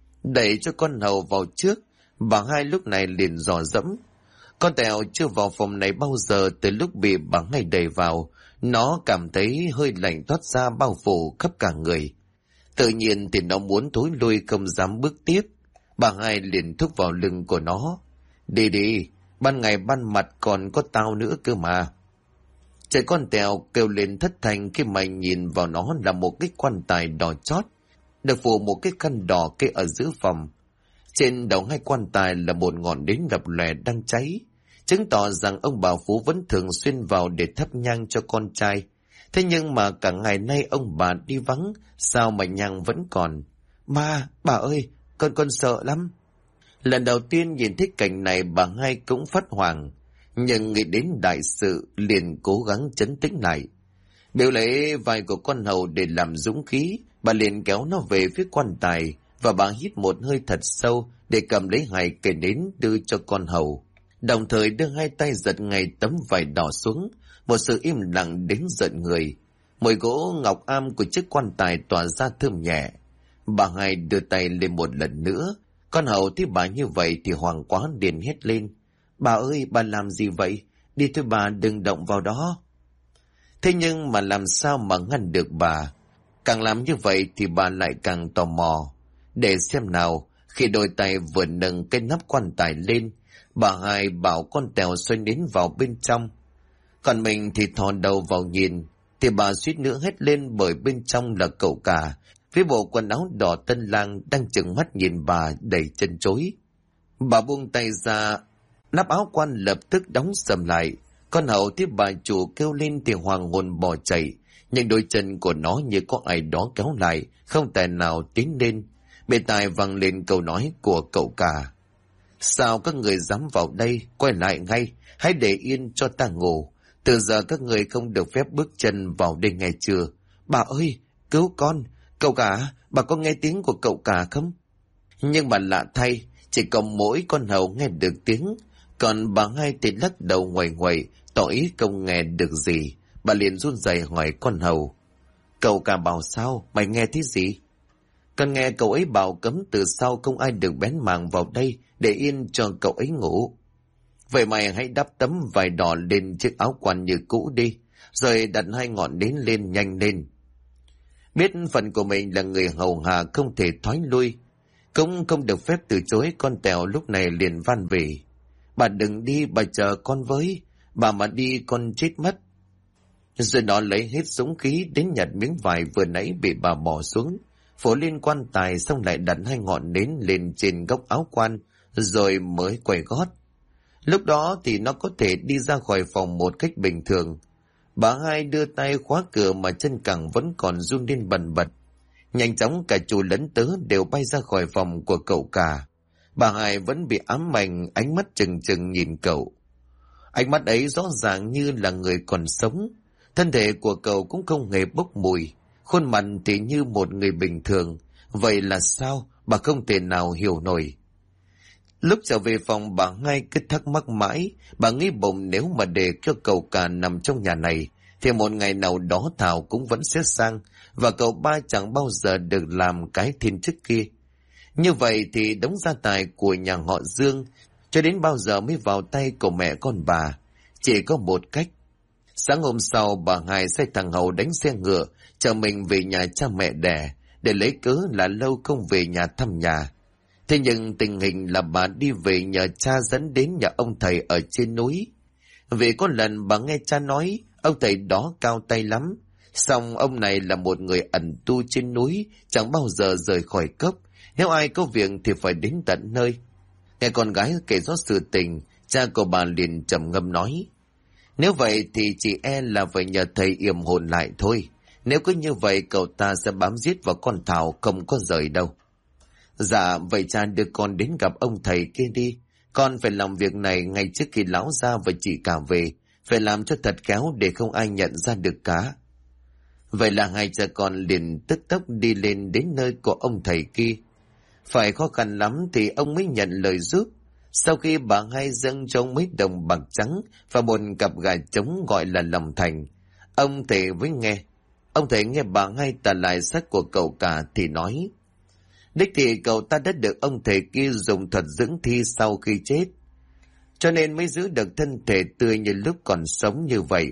Đẩy cho con hầu vào trước, bà Hai lúc này liền dò dẫm. Con Tèo chưa vào phòng này bao giờ từ lúc bị bà Hai đẩy vào. Nó cảm thấy hơi lạnh toát ra bao phủ khắp cả người. Tự nhiên thì nó muốn thối lui không dám bước tiếp. Bà Hai liền thúc vào lưng của nó. Đi đi, ban ngày ban mặt còn có tao nữa cơ mà. Trẻ con Tèo kêu lên thất thanh khi mà nhìn vào nó là một cái quan tài đỏ chót, được phủ một cái khăn đỏ kê ở giữa phòng. Trên đầu hai quan tài là một ngọn nến lập lòe đang cháy, chứng tỏ rằng ông bà Phú vẫn thường xuyên vào để thắp nhang cho con trai. Thế nhưng mà cả ngày nay ông bà đi vắng, sao mà nhang vẫn còn? Bà ơi, con sợ lắm. Lần đầu tiên nhìn thấy cảnh này bà Hai cũng phát hoảng, nhưng nghĩ đến đại sự liền cố gắng trấn tĩnh lại. Biểu lấy vai của con hầu để làm dũng khí, bà liền kéo nó về phía quan tài và bà hít một hơi thật sâu để cầm lấy 2 cây nến đưa cho con hầu. Đồng thời đưa 2 tay giật ngay tấm vải đỏ xuống, một sự im lặng đến giận người. Mùi gỗ ngọc am của chiếc quan tài tỏa ra thơm nhẹ. Bà Hai đưa tay lên một lần nữa. Con hầu thấy bà như vậy thì hoảng quá liền hét lên. Bà ơi, bà làm gì vậy? Đi thôi bà, đừng động vào đó. Thế nhưng mà làm sao mà ngăn được bà? Càng làm như vậy thì bà lại càng tò mò. Để xem nào, khi đôi tay vừa nâng cái nắp quan tài lên, bà Hai bảo con Tèo xoay nến vào bên trong. Còn mình thì thò đầu vào nhìn, thì bà suýt nữa hét lên bởi bên trong là cậu cả, với bộ quần áo đỏ tân lang đang trừng mắt nhìn bà đầy chân chối. Bà buông tay ra, nắp áo quan lập tức đóng sầm lại. Con hầu tiếp bà chủ kêu lên thì hoàng hồn bỏ chạy, nhưng đôi chân của nó như có ai đó kéo lại, không tài nào tiến lên. Bên tai vang lên câu nói của cậu cả. Sao các người dám vào đây? Quay lại ngay, hãy để yên cho ta ngủ. Từ giờ các người không được phép bước chân vào đây nghe chưa? Bà ơi, cứu con! Cậu cả, bà có nghe tiếng của cậu cả không? Nhưng mà lạ thay, chỉ có mỗi con hầu nghe được tiếng, còn bà Hai thì lắc đầu ngoẩy ngoẩy, tỏ ý không nghe được gì. Bà liền run rẩy hỏi con hầu. Cậu cả bảo sao? Mày nghe thấy gì? Con nghe cậu ấy bảo cấm từ sau không ai được bén mảng vào đây, để yên cho cậu ấy ngủ. Vậy mày hãy đắp tấm vải đỏ lên chiếc áo quan như cũ đi, rồi đặt 2 ngọn nến lên nhanh lên. Biết phần của mình là người hầu hạ không thể thoái lui, cũng không được phép từ chối, con Tèo lúc này liền van về. Bà đừng đi, bà chờ con với. bà mà đi con chết mất. Rồi nó lấy hết dũng khí đến nhặt miếng vải vừa nãy bị bà bỏ xuống, phủ lên quan tài, xong lại đặt 2 ngọn nến lên trên góc áo quan, rồi mới quay gót. Lúc đó thì nó có thể đi ra khỏi phòng một cách bình thường. Bà Hai đưa tay khóa cửa mà chân cẳng vẫn còn run lên bần bật. Nhanh chóng cả chủ lẫn tớ đều bay ra khỏi phòng của cậu cả. Bà Hai vẫn bị ám ảnh, ánh mắt trừng trừng nhìn cậu. Ánh mắt ấy rõ ràng như là người còn sống. Thân thể của cậu cũng không hề bốc mùi, khuôn mặt thì như một người bình thường. Vậy là sao? Bà không thể nào hiểu nổi. Lúc trở về phòng, bà Hai cứ thắc mắc mãi. Bà nghĩ bụng nếu mà để cho cậu cả nằm trong nhà này thì một ngày nào đó Thảo cũng vẫn sẽ sang, và cậu ba chẳng bao giờ được làm cái thiên chức kia. Như vậy thì đống gia tài của nhà họ Dương cho đến bao giờ mới vào tay của mẹ con bà? Chỉ có một cách. Sáng hôm sau, bà Hai sai thằng Hầu đánh xe ngựa chở mình về nhà cha mẹ đẻ, để lấy cớ là lâu không về nhà thăm nhà. Thế nhưng tình hình là bà đi về nhờ cha dẫn đến nhà ông thầy ở trên núi. Vì có lần bà nghe cha nói ông thầy đó cao tay lắm, song ông này là một người ẩn tu trên núi, chẳng bao giờ rời khỏi cốc. Nếu ai có việc thì phải đến tận nơi. Nghe con gái kể rõ sự tình, cha của bà liền trầm ngâm nói: nếu vậy thì chị e là phải nhờ thầy yểm hồn lại thôi. Nếu cứ như vậy cậu ta sẽ bám giết vào con Thảo, không có rời đâu. Dạ, vậy cha đưa con đến gặp ông thầy kia đi. Con phải làm việc này ngay trước khi lão gia và chị cả về. Phải làm cho thật khéo để không ai nhận ra được cả. Vậy là hai cha con liền tức tốc đi lên đến nơi của ông thầy kia. Phải khó khăn lắm thì ông mới nhận lời giúp. Sau khi bà Hai dâng cho ông mấy đồng bạc trắng và một cặp gà trống gọi là lòng thành, ông thầy nghe bà Hai tả lại sách của cậu cả thì nói: đích thì cậu ta đã được ông thầy kia dùng thuật dưỡng thi sau khi chết, cho nên mới giữ được thân thể tươi như lúc còn sống như vậy.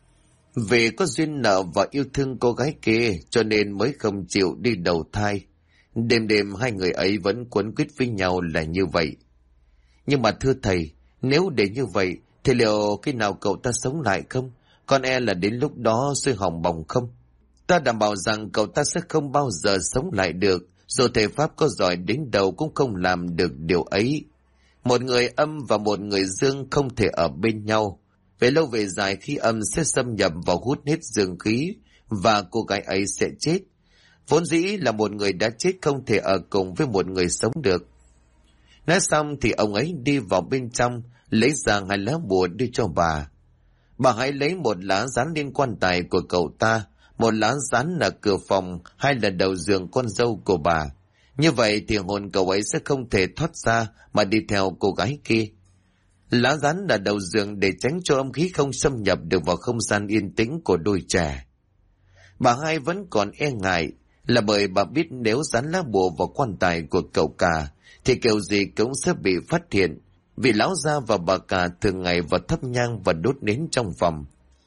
Vì có duyên nợ và yêu thương cô gái kia cho nên mới không chịu đi đầu thai. Đêm đêm hai người ấy vẫn quấn quýt với nhau là như vậy. Nhưng mà thưa thầy, nếu để như vậy thì liệu khi nào cậu ta sống lại không? Con e là đến lúc đó sẽ hỏng bỏng không? Ta đảm bảo rằng cậu ta sẽ không bao giờ sống lại được, dù thầy Pháp có giỏi đến đâu cũng không làm được điều ấy. Một người âm và một người dương không thể ở bên nhau. Về lâu về dài khi âm sẽ xâm nhập vào hút hết dương khí và cô gái ấy sẽ chết. Vốn dĩ là một người đã chết không thể ở cùng với một người sống được. Nói xong thì ông ấy đi vào bên trong, lấy ra 2 lá bùa đưa cho bà. Bà hãy lấy một lá dán lên quan tài của cậu ta, một lá dán là cửa phòng, 2 là đầu giường con dâu của bà. Như vậy thì hồn cậu ấy sẽ không thể thoát ra mà đi theo cô gái kia. Lá dán là đầu giường để tránh cho âm khí không xâm nhập được vào không gian yên tĩnh của đôi trẻ. Bà Hai vẫn còn e ngại, là bởi bà biết nếu dán lá bùa vào quan tài của cậu cả thì kiểu gì cũng sẽ bị phát hiện, vì lão gia và bà cả thường ngày vào thắp nhang và đốt nến trong phòng.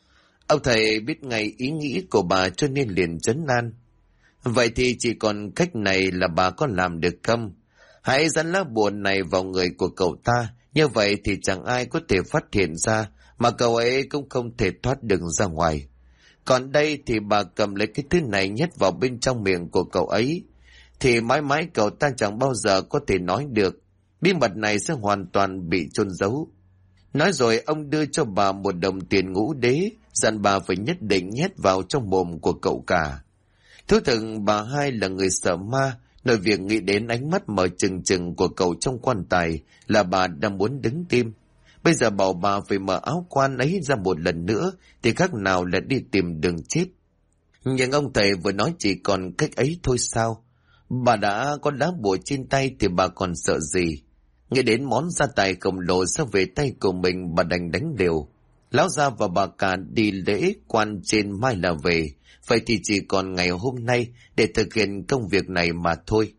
Ông thầy biết ngay ý nghĩ của bà cho nên liền trấn an: vậy thì chỉ còn cách này là bà có làm được không? Hãy dán lá bùa này vào người của cậu ta, như vậy thì chẳng ai có thể phát hiện ra, mà cậu ấy cũng không thể thoát được ra ngoài. Còn đây thì bà cầm lấy cái thứ này nhét vào bên trong miệng của cậu ấy, thì mãi mãi cậu ta chẳng bao giờ có thể nói được. Bí mật này sẽ hoàn toàn bị chôn giấu. Nói rồi ông đưa cho bà 1 đồng tiền ngũ đế, dặn bà phải nhất định nhét vào trong mồm của cậu cả. Thú thực bà Hai là người sợ ma, nội việc nghĩ đến ánh mắt mở trừng trừng của cậu trong quan tài là bà đang muốn đứng tim. Bây giờ bảo bà phải mở áo quan ấy ra một lần nữa thì khác nào là đi tìm đường chết. Nhưng ông thầy vừa nói chỉ còn cách ấy thôi sao? Bà đã có lá bùa trên tay thì bà còn sợ gì? Nghe đến món gia tài khổng lồ sắp về tay của mình, bà đành đánh liều. Lão gia và bà cả đi lễ quan trên mai là về, vậy thì chỉ còn ngày hôm nay để thực hiện công việc này mà thôi.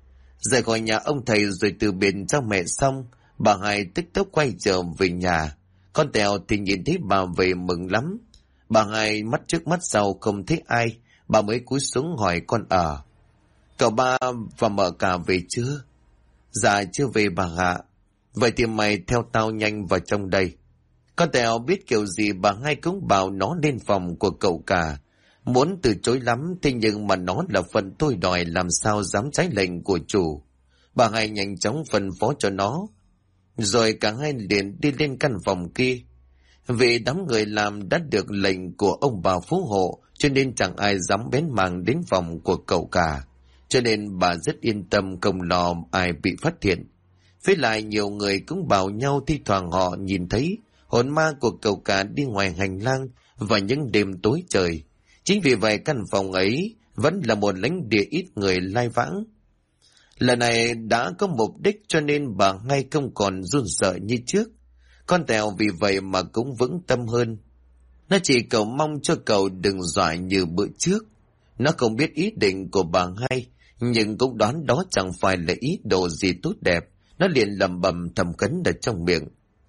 Rời khỏi nhà ông thầy rồi từ biệt cha mẹ xong, bà Hai tức tốc quay trở về nhà. Con Tèo thì nhìn thấy bà về mừng lắm. Bà Hai mắt trước mắt sau không thấy ai, bà mới cúi xuống hỏi con ở: cậu ba và mợ cả về chưa? Dạ chưa về bà ạ. Vậy thì mày theo tao nhanh vào trong đây. Con Tèo biết kiểu gì bà Hai cũng bảo nó lên phòng của cậu cả. Muốn từ chối lắm, thế nhưng mà nó là phần tôi đòi, làm sao dám trái lệnh của chủ. Bà Hai nhanh chóng phân phó cho nó. Rồi cả hai liền đi lên căn phòng kia. Vì đám người làm đã được lệnh của ông bà phú hộ, cho nên chẳng ai dám bén mảng đến phòng của cậu cả. Cho nên bà rất yên tâm không lo ai bị phát hiện. Với lại nhiều người cũng bảo nhau thi thoảng họ nhìn thấy hồn ma của cậu cả đi ngoài hành lang vào những đêm tối trời. Chính vì vậy căn phòng ấy vẫn là một lãnh địa ít người lai vãng. Lần này đã có mục đích cho nên bà Hai không còn run sợ như trước. Con Tèo vì vậy mà cũng vững tâm hơn. Nó chỉ cầu mong cho cậu đừng dọa như bữa trước. Nó không biết ý định của bà Hai, nhưng cũng đoán đó chẳng phải là ý đồ gì tốt đẹp. Nó liền lẩm bẩm thầm khấn ở trong miệng.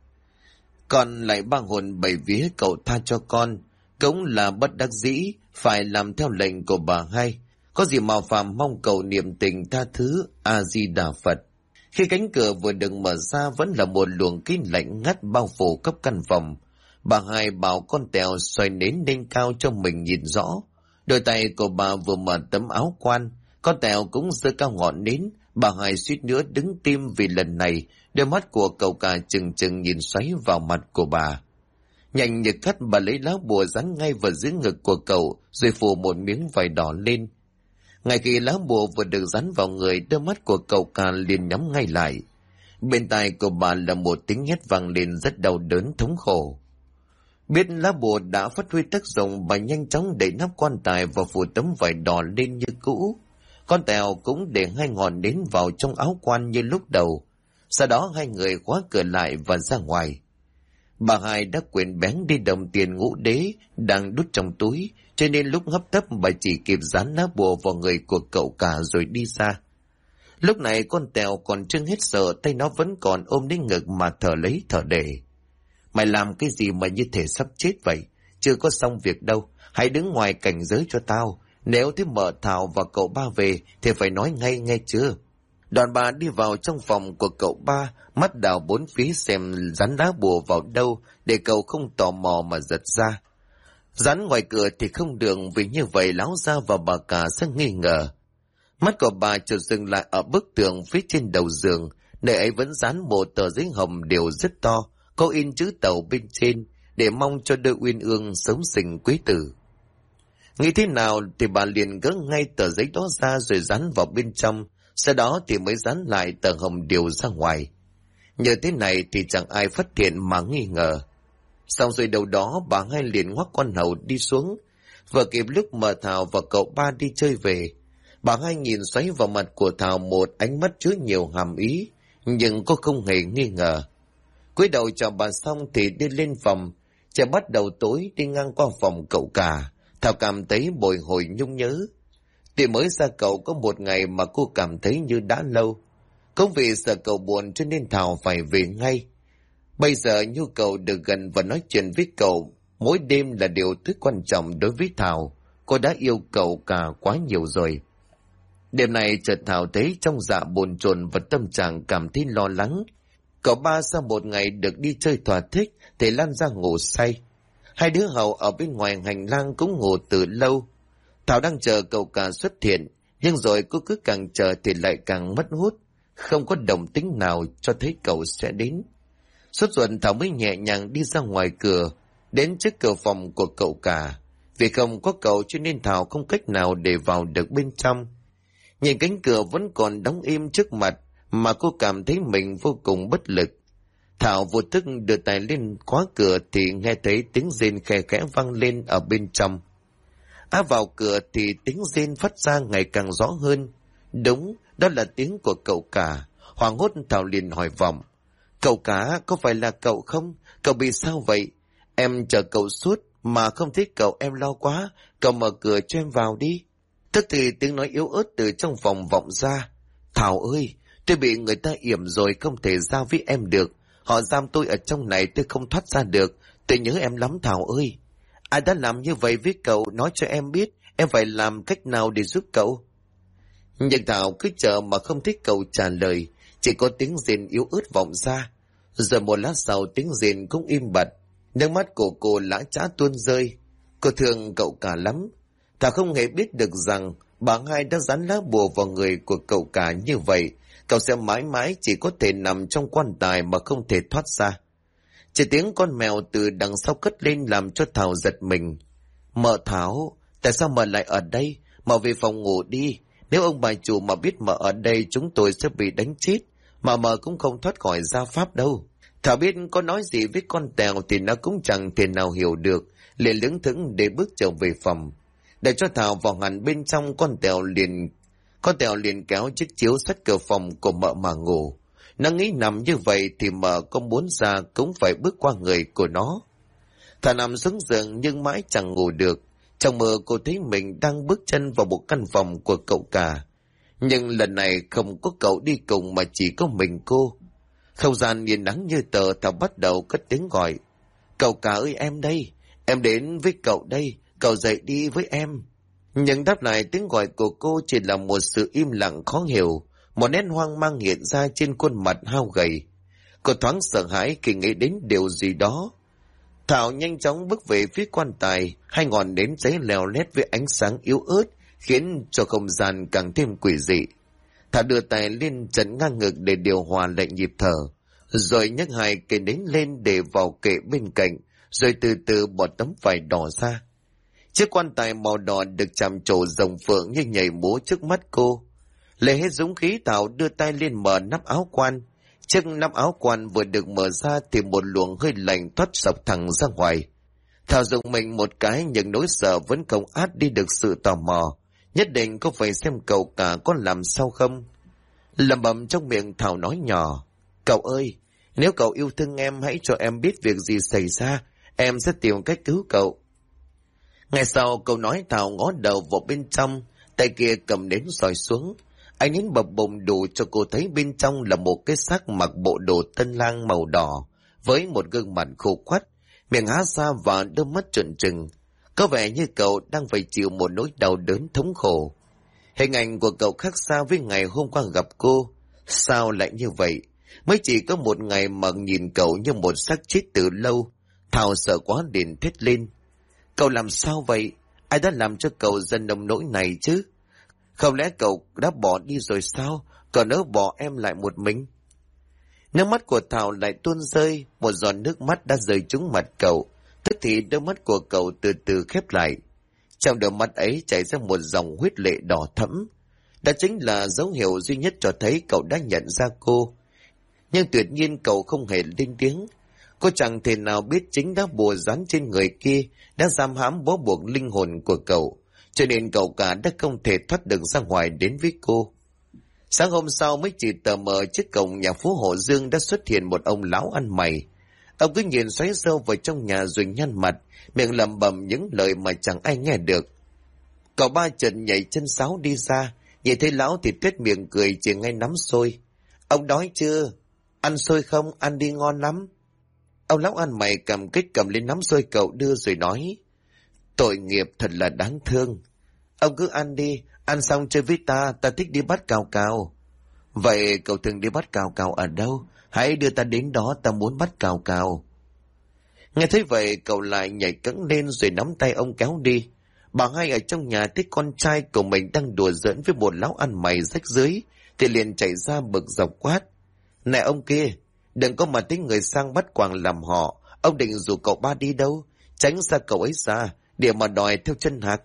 Còn lại ba hồn bảy vía cậu tha cho con, cũng là bất đắc dĩ, phải làm theo lệnh của bà Hai. Có gì mạo phạm mong cậu niệm tình tha thứ, A-di-đà Phật. Khi cánh cửa vừa được mở ra vẫn là một luồng khí lạnh ngắt bao phủ khắp căn phòng. Bà Hai bảo con Tèo xoay nến lên cao cho mình nhìn rõ. Đôi tay của bà vừa mở tấm áo quan, con Tèo cũng giơ cao ngọn nến. Bà Hai suýt nữa đứng tim vì lần này đôi mắt của cậu cả chừng chừng nhìn xoáy vào mặt của bà. Nhanh như cắt bà lấy lá bùa dán ngay vào dưới ngực của cậu rồi phủ một miếng vải đỏ lên. Ngay khi lá bùa vừa được dán vào người, đôi mắt của cậu cả liền nhắm ngay lại. Bên tai của bà là một tiếng hét vang lên rất đau đớn thống khổ. Biết lá bùa đã phát huy tác dụng, bà nhanh chóng đẩy nắp quan tài và phủ tấm vải đỏ lên như cũ. Con Tèo cũng để hai ngọn nến vào trong áo quan như lúc đầu. Sau đó hai người khóa cửa lại và ra ngoài. Bà Hai đã quên bén đi đồng tiền ngũ đế đang đút trong túi, cho nên lúc hấp tấp bà chỉ kịp dán lá bùa vào người của cậu cả rồi đi xa. Lúc này con Tèo còn chưa hết sợ, tay nó vẫn còn ôm đến ngực mà thở lấy thở để. Mày làm cái gì mà như thể sắp chết vậy? Chưa có xong việc đâu, hãy đứng ngoài cảnh giới cho tao. Nếu thấy mợ Thảo và cậu ba về thì phải nói ngay nghe chưa? Đoàn bà đi vào trong phòng của cậu ba, mắt đảo bốn phía xem dán lá bùa vào đâu để cậu không tò mò mà giật ra. Dán ngoài cửa thì không được, vì như vậy Lão Gia và bà cả sẽ nghi ngờ. Mắt của bà chợt dừng lại ở bức tường phía trên đầu giường, nơi ấy vẫn dán một tờ giấy hồng đều rất to, có in chữ Tàu bên trên, để mong cho đôi uyên ương sớm sinh quý tử. Nghĩ thế nào thì bà liền gỡ ngay tờ giấy đó ra rồi dán vào bên trong, sau đó thì mới dán lại tờ hồng điều ra ngoài. Nhờ thế này thì chẳng ai phát hiện mà nghi ngờ. Xong rồi đầu đó bà Hai liền ngoắc con hầu đi xuống. Vừa kịp lúc mà Thảo và cậu ba đi chơi về, bà Hai nhìn xoáy vào mặt của Thảo một ánh mắt chứa nhiều hàm ý, nhưng cô không hề nghi ngờ. Cúi đầu chào bà xong thì đi lên phòng. Trời bắt đầu tối, đi ngang qua phòng cậu cả, Thảo cảm thấy bồi hồi nhung nhớ. Tuy mới xa cậu có một ngày mà cô cảm thấy như đã lâu. Không vì sợ cậu buồn cho nên Thảo phải về ngay. Bây giờ nhu cầu được gần và nói chuyện với cậu mỗi đêm là điều rất quan trọng đối với Thảo. Cô đã yêu cậu cả quá nhiều rồi. Đêm này chợt Thảo thấy trong dạ bồn chồn và tâm trạng cảm thấy lo lắng. Cậu ba sau một ngày được đi chơi thỏa thích thì lăn ra ngủ say. Hai đứa hầu ở bên ngoài hành lang cũng ngủ từ lâu. Thảo đang chờ cậu cả xuất hiện, nhưng rồi cô cứ càng chờ thì lại càng mất hút, không có động tĩnh nào cho thấy cậu sẽ đến. Sốt ruột Thảo mới nhẹ nhàng đi ra ngoài cửa, đến trước cửa phòng của cậu cả. Vì không có cậu cho nên Thảo không cách nào để vào được bên trong. Nhìn cánh cửa vẫn còn đóng im trước mặt mà cô cảm thấy mình vô cùng bất lực. Thảo vô thức đưa tay lên khóa cửa thì nghe thấy tiếng rên khe khẽ vang lên ở bên trong. Vào cửa thì tiếng rên phát ra ngày càng rõ hơn. Đúng, đó là tiếng của cậu cả. Hoảng hốt Thảo liền hỏi vọng. Cậu cả, có phải là cậu không? Cậu bị sao vậy? Em chờ cậu suốt mà không thấy cậu, em lo quá. Cậu mở cửa cho em vào đi. Tức thì tiếng nói yếu ớt từ trong phòng vọng ra. Thảo ơi, tôi bị người ta yểm rồi, không thể ra với em được. Họ giam tôi ở trong này, tôi không thoát ra được. Tôi nhớ em lắm Thảo ơi. Ai đã làm như vậy với cậu, nói cho em biết, em phải làm cách nào để giúp cậu. Nhưng Thảo cứ chờ mà không thích cậu trả lời, chỉ có tiếng rên yếu ớt vọng ra. Rồi một lát sau tiếng rên cũng im bặt. Nước mắt của cô lã chã tuôn rơi. Cô thương cậu cả lắm. Thảo không hề biết được rằng bà hai đã dán lá bùa vào người của cậu cả như vậy. Cậu sẽ mãi mãi chỉ có thể nằm trong quan tài mà không thể thoát ra. Chỉ tiếng con mèo từ đằng sau cất lên làm cho Thảo giật mình. Mợ Thảo, tại sao mợ lại ở đây? Mợ về phòng ngủ đi. Nếu ông bà chủ mà biết mợ ở đây chúng tôi sẽ bị đánh chết. Mà mợ cũng không thoát khỏi gia pháp đâu. Thảo biết có nói gì với con Tèo thì nó cũng chẳng thể nào hiểu được. Liền lững thững để bước trở về phòng. Để cho Thảo vào hẳn bên trong, con Tèo liền kéo chiếc chiếu sắt cửa phòng của mợ mà ngủ. Nó nghĩ nằm như vậy thì mợ có muốn ra cũng phải bước qua người của nó. Thảo nằm xuống giường nhưng mãi chẳng ngủ được. Trong mơ cô thấy mình đang bước chân vào một căn phòng của cậu cả. Nhưng lần này không có cậu đi cùng mà chỉ có mình cô. Không gian yên nắng như tờ, Thảo bắt đầu cất tiếng gọi. Cậu cả ơi, em đây. Em đến với cậu đây. Cậu dậy đi với em. Nhưng đáp lại tiếng gọi của cô chỉ là một sự im lặng khó hiểu. Một nét hoang mang hiện ra trên khuôn mặt hao gầy. Cô thoáng sợ hãi khi nghĩ đến điều gì đó. Thảo nhanh chóng bước về phía quan tài. Hai ngọn nến cháy leo lét với ánh sáng yếu ớt, khiến cho không gian càng thêm quỷ dị. Thảo đưa tay lên chắn ngang ngực để điều hòa lại nhịp thở, rồi nhấc hai cây nến lên để vào kệ bên cạnh, rồi từ từ bỏ tấm vải đỏ ra. Chiếc quan tài màu đỏ được chạm trổ rồng phượng như nhảy múa trước mắt cô. Lấy hết dũng khí, Thảo đưa tay lên mở nắp áo quan. Chiếc nắp áo quan vừa được mở ra thì một luồng hơi lạnh thoát sộc thẳng ra ngoài. Thảo dùng mình một cái nhưng nỗi sợ vẫn không át đi được sự tò mò. Nhất định có phải xem cậu cả có làm sao không. Lẩm bẩm trong miệng, Thảo nói nhỏ. Cậu ơi, nếu cậu yêu thương em hãy cho em biết việc gì xảy ra. Em sẽ tìm cách cứu cậu. Ngay sau câu nói, Thảo ngó đầu vào bên trong, tay kia cầm nến soi xuống. Ánh nến bập bùng đủ cho cô thấy bên trong là một cái xác mặc bộ đồ tân lang màu đỏ, với một gương mặt khô quắt, miệng há ra và đôi mắt trợn trừng. Có vẻ như cậu đang phải chịu một nỗi đau đớn thống khổ. Hình ảnh của cậu khác xa với ngày hôm qua gặp cô. Sao lại như vậy? Mới chỉ có một ngày mà nhìn cậu như một xác chết từ lâu. Thảo sợ quá liền thét lên. Cậu làm sao vậy? Ai đã làm cho cậu dần nồng nỗi này chứ? Không lẽ cậu đã bỏ đi rồi sao? Cậu nỡ bỏ em lại một mình? Nước mắt của Thảo lại tuôn rơi. Một giọt nước mắt đã rơi trúng mặt cậu. Tức thì đôi mắt của cậu từ từ khép lại. Trong đôi mắt ấy chảy ra một dòng huyết lệ đỏ thẫm. Đó chính là dấu hiệu duy nhất cho thấy cậu đã nhận ra cô. Nhưng tuyệt nhiên cậu không hề lên tiếng. Cô chẳng thể nào biết chính đá bùa dán trên người kia đã giam hãm bó buộc linh hồn của cậu, cho nên cậu cả đã không thể thoát được ra ngoài đến với cô. Sáng hôm sau mới chỉ tờ mờ trước cổng nhà Phú Hộ Dương đã xuất hiện một ông lão ăn mày. Ông cứ nhìn xoáy sâu vào trong nhà rồi nhăn mặt, miệng lẩm bẩm những lời mà chẳng ai nghe được. Cậu ba chợt nhảy chân sáo đi ra, nhìn thấy lão thì tuét miệng cười chỉ ngay nắm xôi. Ông đói chưa? Ăn xôi không? Ăn đi ngon lắm. Ông lão ăn mày cầm kích cầm lên nắm xôi cậu đưa rồi nói. Tội nghiệp thật là đáng thương. Ông cứ ăn đi, ăn xong chơi với ta thích đi bắt cào cào. Vậy cậu thường đi bắt cào cào ở đâu? Hãy đưa ta đến đó, ta muốn bắt cào cào. Nghe thấy vậy cậu lại nhảy cẫng lên rồi nắm tay ông kéo đi. Bà hai ở trong nhà thấy con trai của mình đang đùa giỡn với một lão ăn mày rách rưới thì liền chạy ra bực dọc quát. Này ông kia, đừng có mà tính người sang bắt quàng làm họ. Ông định rủ cậu ba đi đâu? Tránh xa cậu ấy ra để mà đòi theo chân hạc.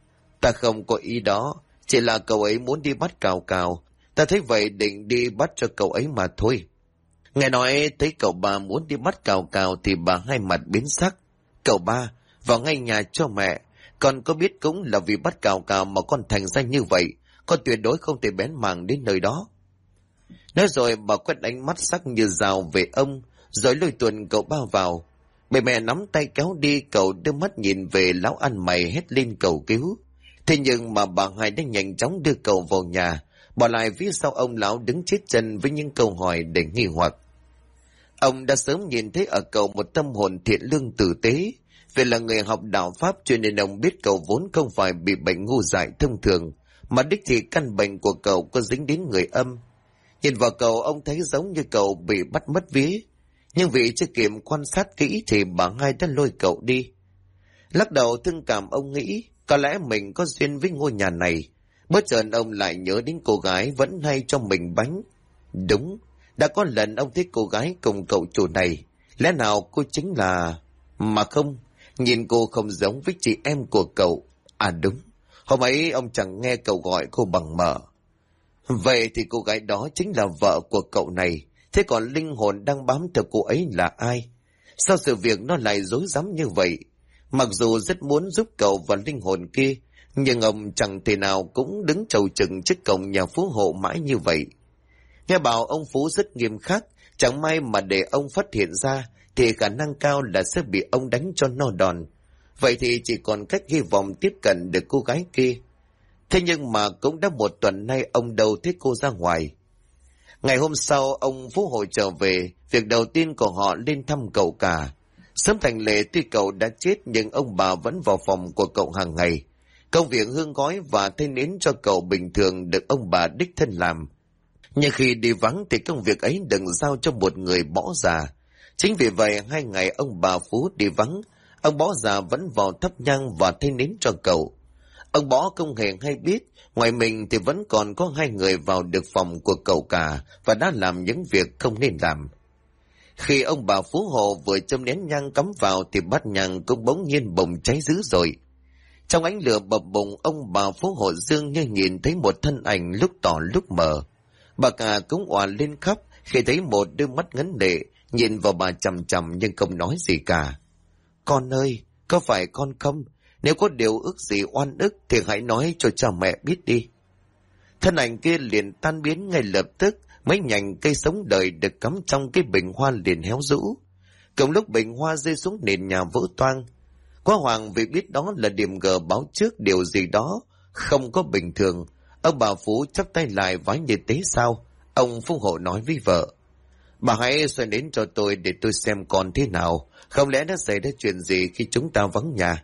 Ta không có ý đó, chỉ là cậu ấy muốn đi bắt cào cào. Ta thấy vậy định đi bắt cho cậu ấy mà thôi. Nghe nói thấy cậu ba muốn đi bắt cào cào thì bà hai mặt biến sắc. Cậu ba, vào ngay nhà cho mẹ. Con có biết cũng là vì bắt cào cào mà con thành ra như vậy. Con tuyệt đối không thể bén mảng đến nơi đó. Nói rồi bà quét ánh mắt sắc như rào về ông, rồi lôi tuần cậu ba vào. Bà mẹ nắm tay kéo đi, cậu đưa mắt nhìn về lão ăn mày hét lên cầu cứu. Thế nhưng mà bà hai đã nhanh chóng đưa cậu vào nhà, bỏ lại phía sau ông lão đứng chết chân với những câu hỏi để nghi hoặc. Ông đã sớm nhìn thấy ở cậu một tâm hồn thiện lương tử tế. Vì là người học đạo Pháp cho nên ông biết cậu vốn không phải bị bệnh ngu dại thông thường, mà đích thị căn bệnh của cậu có dính đến người âm. Nhìn vào cậu ông thấy giống như cậu bị bắt mất vía. Nhưng vì chưa kịp quan sát kỹ thì bà hai đã lôi cậu đi. Lắc đầu thương cảm, ông nghĩ có lẽ mình có duyên với ngôi nhà này. Bất chợt ông lại nhớ đến cô gái vẫn hay cho mình bánh. Đúng, đã có lần ông thấy cô gái cùng cậu chủ này. Lẽ nào cô chính là... Mà không, nhìn cô không giống với chị em của cậu. À đúng, hôm ấy ông chẳng nghe cậu gọi cô bằng mợ. Vậy thì cô gái đó chính là vợ của cậu này. Thế còn linh hồn đang bám theo cô ấy là ai? Sao sự việc nó lại rối rắm như vậy? Mặc dù rất muốn giúp cậu và linh hồn kia, nhưng ông chẳng thể nào cũng đứng chầu chừng trước cổng nhà phú hộ mãi như vậy. Nghe bảo ông Phú rất nghiêm khắc, chẳng may mà để ông phát hiện ra thì khả năng cao là sẽ bị ông đánh cho no đòn. Vậy thì chỉ còn cách hy vọng tiếp cận được cô gái kia. Thế nhưng mà cũng đã một tuần nay ông đâu thấy cô ra ngoài. Ngày hôm sau ông Phú Hộ trở về, việc đầu tiên của họ lên thăm cậu cả. Sớm thành lệ, tuy cậu đã chết nhưng ông bà vẫn vào phòng của cậu hàng ngày. Công việc hương gói và thay nến cho cậu bình thường được ông bà đích thân làm. Nhưng khi đi vắng thì công việc ấy đừng giao cho một người bỏ già. Chính vì vậy 2 ngày ông bà Phú đi vắng, ông bỏ già vẫn vào thắp nhang và thay nến cho cậu. Ông bỏ không hề hay biết, ngoài mình thì vẫn còn có 2 người vào được phòng của cậu cả và đã làm những việc không nên làm. Khi ông bà Phú Hộ vừa châm nén nhang cắm vào thì bát nhang cũng bỗng nhiên bùng cháy dữ dội. Trong ánh lửa bập bùng, ông bà Phú Hộ dường như nhìn thấy một thân ảnh lúc tỏ lúc mờ. Bà cả cũng òa lên khóc khi thấy một đôi mắt ngấn lệ nhìn vào bà chằm chằm nhưng không nói gì cả. Con ơi, có phải con không? Nếu có điều ước gì oan ức thì hãy nói cho cha mẹ biết đi. Thân ảnh kia liền tan biến ngay lập tức, mấy nhành cây sống đời được cắm trong cái bình hoa liền héo rũ. Cùng lúc bình hoa rơi xuống nền nhà vỡ toang. Quá hoàng vì biết đó là điểm gờ báo trước điều gì đó không có bình thường. Ông bà Phú chắp tay lại vái như thế sao? Ông Phú Hộ nói với vợ. Bà hãy xoay đến cho tôi để tôi xem con thế nào. Không lẽ đã xảy ra chuyện gì khi chúng ta vắng nhà?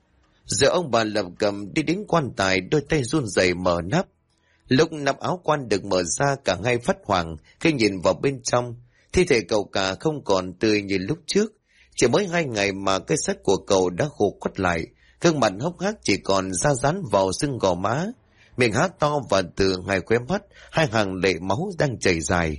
Giờ ông bà lập cầm đi đến quan tài, đôi tay run rẩy mở nắp. Lúc nắp áo quan được mở ra, cả hai phát hoảng khi nhìn vào bên trong. Thi thể cậu cả không còn tươi như lúc trước. Chỉ mới 2 ngày mà cái xác của cậu đã khô quắt lại. Gương mặt hốc hác chỉ còn da dán vào xương gò má. Miệng há to và từ hai khóe mắt 2 hàng lệ máu đang chảy dài.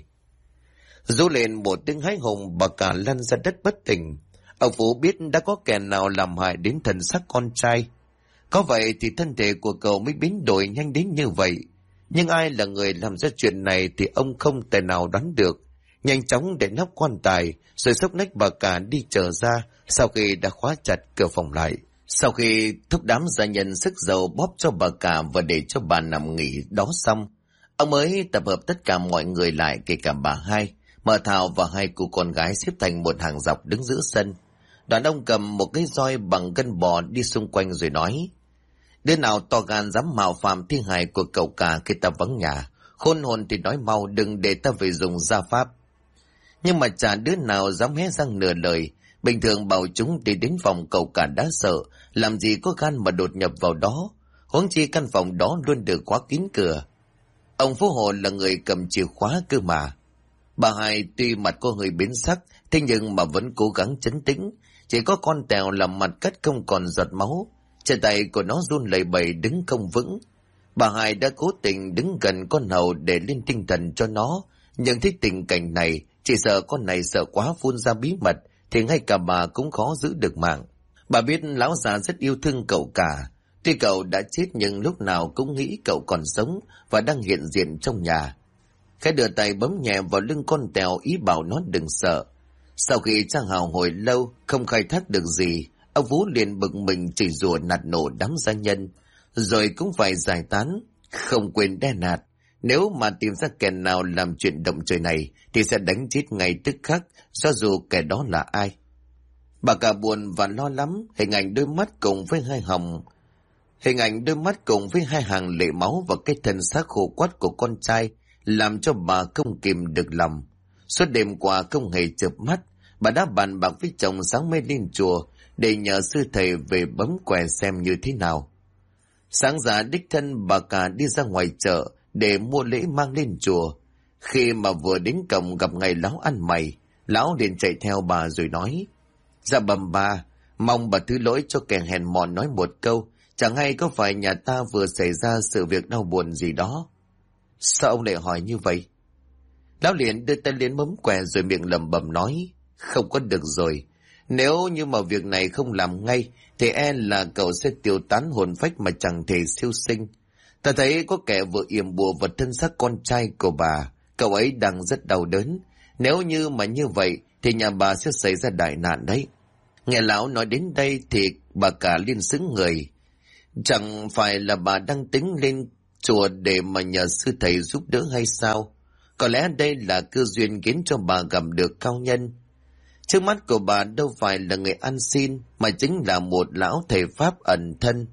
Rú lên một tiếng hái hùng, bà cả lăn ra đất bất tỉnh. Ông Phú biết đã có kẻ nào làm hại đến thần sắc con trai. Có vậy thì thân thể của cậu mới biến đổi nhanh đến như vậy. Nhưng ai là người làm ra chuyện này thì ông không thể nào đoán được. Nhanh chóng để nắp quan tài, rồi xốc nách bà cả đi trở ra sau khi đã khóa chặt cửa phòng lại. Sau khi thúc đám gia nhân sức dầu bóp cho bà cả và để cho bà nằm nghỉ đó xong, ông mới tập hợp tất cả mọi người lại, kể cả bà hai, Mợ Thảo và 2 cô con gái xếp thành một hàng dọc đứng giữa sân. Đoàn ông cầm một cái roi bằng gân bò đi xung quanh rồi nói: Đứa nào to gan dám mạo phạm thi hài của cậu cả khi ta vắng nhà, khôn hồn thì nói mau, đừng để ta phải dùng gia pháp. Nhưng mà chả đứa nào dám hé răng nửa lời. Bình thường bảo chúng đi đến phòng cậu cả đã sợ, làm gì có gan mà đột nhập vào đó, huống chi căn phòng đó luôn được khóa kín cửa. Ông Phú Hộ là người cầm chìa khóa cơ mà. Bà hai tuy mặt có hơi biến sắc, thế nhưng mà vẫn cố gắng trấn tĩnh. Chỉ có con Tèo làm mặt cắt không còn giọt máu, chân tay của nó run lẩy bẩy đứng không vững. Bà hai đã cố tình đứng gần con hầu để lên tinh thần cho nó, nhưng thấy tình cảnh này, chỉ sợ con này sợ quá phun ra bí mật thì ngay cả bà cũng khó giữ được mạng. Bà biết lão già rất yêu thương cậu cả, tuy cậu đã chết nhưng lúc nào cũng nghĩ cậu còn sống và đang hiện diện trong nhà. Khẽ đưa tay bấm nhẹ vào lưng con Tèo, ý bảo nó đừng sợ. Sau khi tra hào hồi lâu không khai thác được gì, ông Vũ liền bực mình chửi rủa nạt nổ đám gia nhân, rồi cũng phải giải tán, không quên đe nạt. Nếu mà tìm ra kẻ nào làm chuyện động trời này thì sẽ đánh chết ngay tức khắc, cho dù kẻ đó là ai. Bà cả buồn và lo lắm, hình ảnh đôi mắt cùng với 2 hàng lệ máu và cái thân xác khô quắt của con trai làm cho bà không kìm được lòng. Suốt đêm qua không hề chợp mắt, bà đã bàn bạc với chồng sáng mai lên chùa để nhờ sư thầy về bấm quẻ xem như thế nào. Sáng ra đích thân bà cả đi ra ngoài chợ để mua lễ mang lên chùa. Khi mà vừa đến cổng gặp ngày láo ăn mày, Lão liền chạy theo bà rồi nói: Dạ bẩm bà, mong bà thứ lỗi cho kẻ hèn mọn nói một câu, chẳng hay có phải nhà ta vừa xảy ra sự việc đau buồn gì đó. Sao ông lại hỏi như vậy? Lão liền đưa tay lên mấm què rồi miệng lẩm bẩm nói: Không có được rồi. Nếu như mà việc này không làm ngay thì là cậu sẽ tiêu tán hồn phách mà chẳng thể siêu sinh. Ta thấy có kẻ vừa yểm bùa vào thân xác con trai của bà, cậu ấy đang rất đau đớn. Nếu như mà như vậy thì nhà bà sẽ xảy ra đại nạn đấy. Nghe lão nói đến đây thì bà cả liên xứng người. Chẳng phải là bà đang tính lên chùa để mà nhờ sư thầy giúp đỡ hay sao? Có lẽ đây là cơ duyên khiến cho bà gặp được cao nhân. Trước mắt của bà đâu phải là người ăn xin, mà chính là một lão thầy Pháp ẩn thân.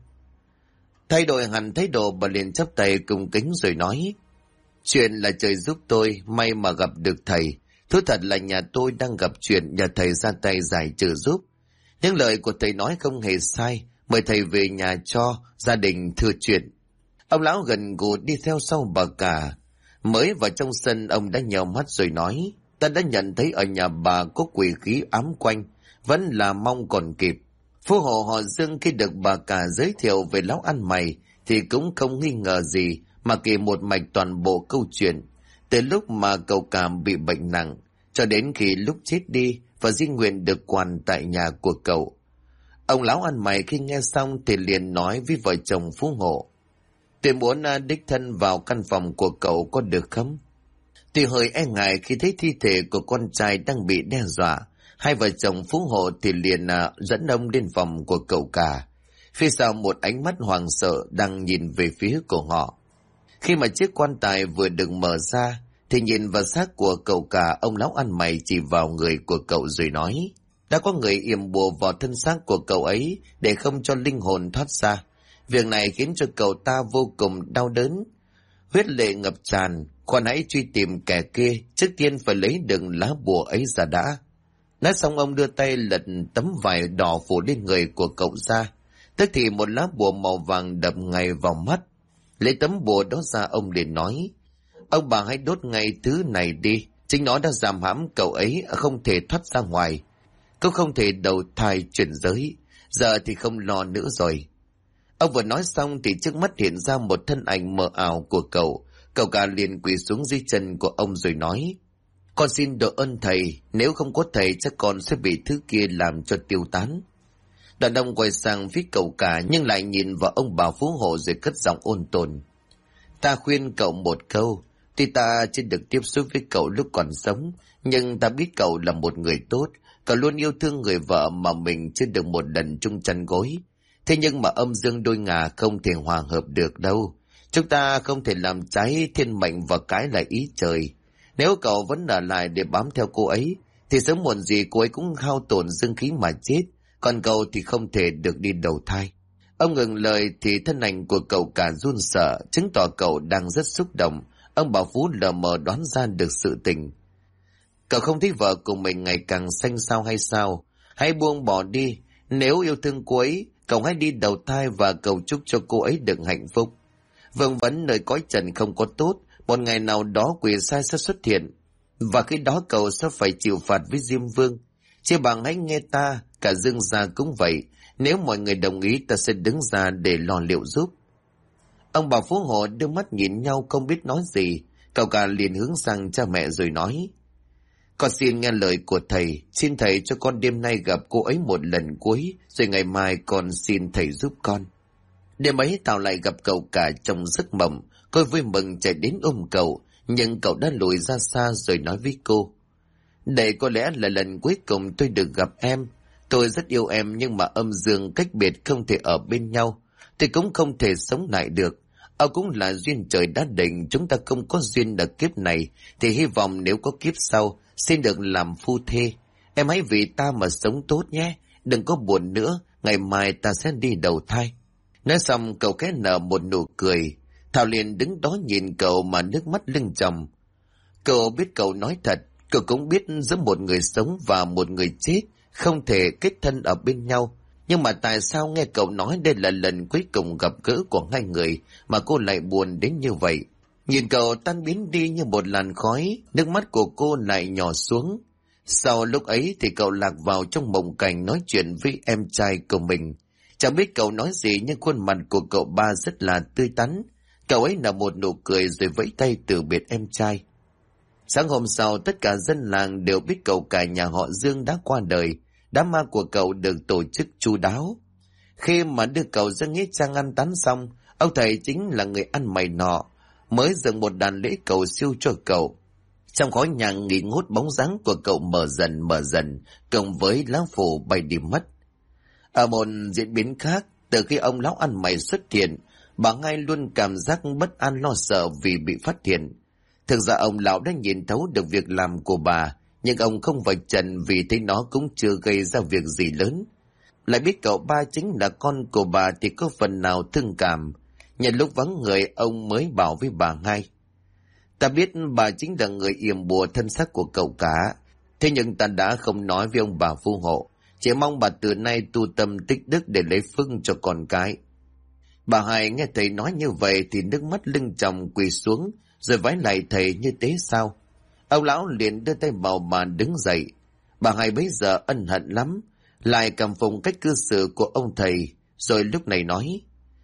Thay đổi hẳn thái độ, bà liền chắp tay cung kính rồi nói: Chuyện là trời giúp tôi, may mà gặp được thầy. Thú thật là nhà tôi đang gặp chuyện, nhờ thầy ra tay giải trừ giúp. Những lời của thầy nói không hề sai, mời thầy về nhà cho gia đình thưa chuyện. Ông lão gần gù đi theo sau bà cả. Mới vào trong sân, ông đã nhèo mắt rồi nói: Ta đã nhận thấy ở nhà bà có quỷ khí ám quanh, vẫn là mong còn kịp. Phú hộ họ Dương khi được bà cả giới thiệu về lão ăn mày thì cũng không nghi ngờ gì mà kể một mạch toàn bộ câu chuyện, từ lúc mà cậu Cảm bị bệnh nặng cho đến khi lúc chết đi và di nguyện được quan tại nhà của cậu. Ông lão ăn mày khi nghe xong thì liền nói với vợ chồng Phú hộ: Tôi muốn đích thân vào căn phòng của cậu có được không? Tuy hơi e ngại khi thấy thi thể của con trai đang bị đe dọa, hai vợ chồng Phú hộ thì liền dẫn ông đến phòng của cậu cả. Phía sau một ánh mắt hoảng sợ đang nhìn về phía của họ. Khi mà chiếc quan tài vừa được mở ra thì nhìn vào xác của cậu cả, ông lão ăn mày chỉ vào người của cậu rồi nói: Đã có người yểm bùa vào thân xác của cậu ấy để không cho linh hồn thoát ra. Việc này khiến cho cậu ta vô cùng đau đớn, huyết lệ ngập tràn. Khoan hãy truy tìm kẻ kia, trước tiên phải lấy được lá bùa ấy ra đã. Nói xong ông đưa tay lật tấm vải đỏ phủ lên người của cậu ra. Tức thì một lá bùa màu vàng đập ngay vào mắt. Lấy tấm bùa đó ra, ông liền nói: Ông bà hãy đốt ngay thứ này đi. Chính nó đã giam hãm cậu ấy không thể thoát ra ngoài. Cậu không thể đầu thai chuyển giới. Giờ thì không lo nữa rồi. Ông vừa nói xong thì trước mắt hiện ra một thân ảnh mờ ảo của cậu. Cậu cả liền quỳ xuống dưới chân của ông rồi nói: Con xin độ ơn thầy, nếu không có thầy chắc con sẽ bị thứ kia làm cho tiêu tán. Đàn ông quay sang phía cậu cả nhưng lại nhìn vào ông bà Phú hộ rồi cất giọng ôn tồn: Ta khuyên cậu một câu, tuy ta chưa được tiếp xúc với cậu lúc còn sống, nhưng ta biết cậu là một người tốt, cậu luôn yêu thương người vợ mà mình chưa được một lần chung chăn gối. Thế nhưng mà âm dương đôi ngà không thể hòa hợp được đâu. Chúng ta không thể làm trái thiên mệnh và cái là ý trời. Nếu cậu vẫn ở lại để bám theo cô ấy, thì sớm muộn gì cô ấy cũng hao tổn dương khí mà chết, còn cậu thì không thể được đi đầu thai. Ông ngừng lời thì thân ảnh của cậu cả run sợ, chứng tỏ cậu đang rất xúc động. Ông bảo Phú lờ mờ đoán ra được sự tình. Cậu không thấy vợ của mình ngày càng xanh xao hay sao? Hãy buông bỏ đi. Nếu yêu thương cô ấy, cậu hãy đi đầu thai và cầu chúc cho cô ấy được hạnh phúc. Vâng vấn nơi cõi trần không có tốt, một ngày nào đó quỷ sai sẽ xuất hiện, và khi đó cậu sẽ phải chịu phạt với Diêm Vương. Chỉ bằng hãy nghe ta, cả Dương gia cũng vậy. Nếu mọi người đồng ý, ta sẽ đứng ra để lo liệu giúp. Ông bà Phú hộ đưa mắt nhìn nhau không biết nói gì. Cậu cả liền hướng sang cha mẹ rồi nói: Con xin nghe lời của thầy, xin thầy cho con đêm nay gặp cô ấy một lần cuối, rồi ngày mai con xin thầy giúp con. Đêm ấy Tào lại gặp cậu cả trong giấc mộng. Cô vui mừng chạy đến ôm cậu, nhưng cậu đã lùi ra xa rồi nói với cô: Đây có lẽ là lần cuối cùng tôi được gặp em. Tôi rất yêu em, nhưng mà âm dương cách biệt không thể ở bên nhau. Tôi cũng không thể sống lại được. Cũng là duyên trời đã định, chúng ta không có duyên ở kiếp này, thì hy vọng nếu có kiếp sau, xin được làm phu thê. Em hãy vì ta mà sống tốt nhé, đừng có buồn nữa, ngày mai ta sẽ đi đầu thai. Nói xong cậu khẽ nở một nụ cười. Thảo liền đứng đó nhìn cậu mà nước mắt lưng tròng. Cậu biết cậu nói thật, cậu cũng biết giữa một người sống và một người chết không thể kết thân ở bên nhau. Nhưng mà tại sao nghe cậu nói đây là lần cuối cùng gặp gỡ của hai người mà cô lại buồn đến như vậy? Nhìn cậu tan biến đi như một làn khói, nước mắt của cô lại nhỏ xuống. Sau lúc ấy thì cậu lạc vào trong mộng cảnh nói chuyện với em trai của mình. Chẳng biết cậu nói gì nhưng khuôn mặt của cậu ba rất là tươi tắn. Cậu ấy nở một nụ cười rồi vẫy tay từ biệt em trai. Sáng hôm sau tất cả dân làng đều biết cậu cả nhà họ Dương đã qua đời. Đám ma của cậu được tổ chức chu đáo. Khi mà đưa cậu ra nghĩa trang ăn táng xong, ông thầy chính là người ăn mày nọ mới dựng một đàn lễ cầu siêu cho cậu. Trong khói nhang nghỉ ngút bóng dáng của cậu mở dần, cộng với lá phủ bay đi mất. Ở một diễn biến khác, từ khi ông lão ăn mày xuất hiện, bà Ngay luôn cảm giác bất an lo sợ vì bị phát hiện. Thực ra ông lão đã nhìn thấu được việc làm của bà, nhưng ông không vạch trần vì thấy nó cũng chưa gây ra việc gì lớn. Lại biết cậu ba chính là con của bà thì có phần nào thương cảm. Nhận lúc vắng người, ông mới bảo với bà Ngay: ta biết bà chính là người yểm bùa thân xác của cậu cả, thế nhưng ta đã không nói với ông bà phù hộ, chỉ mong bà từ nay tu tâm tích đức để lấy phước cho con cái. Bà Hai nghe thầy nói như vậy thì nước mắt lưng tròng quỳ xuống, rồi vái lại thầy như thế sao. Ông lão liền đưa tay vào bàn đứng dậy. Bà Hai bấy giờ ân hận lắm, lại cảm phục cách cư xử của ông thầy, rồi lúc này nói: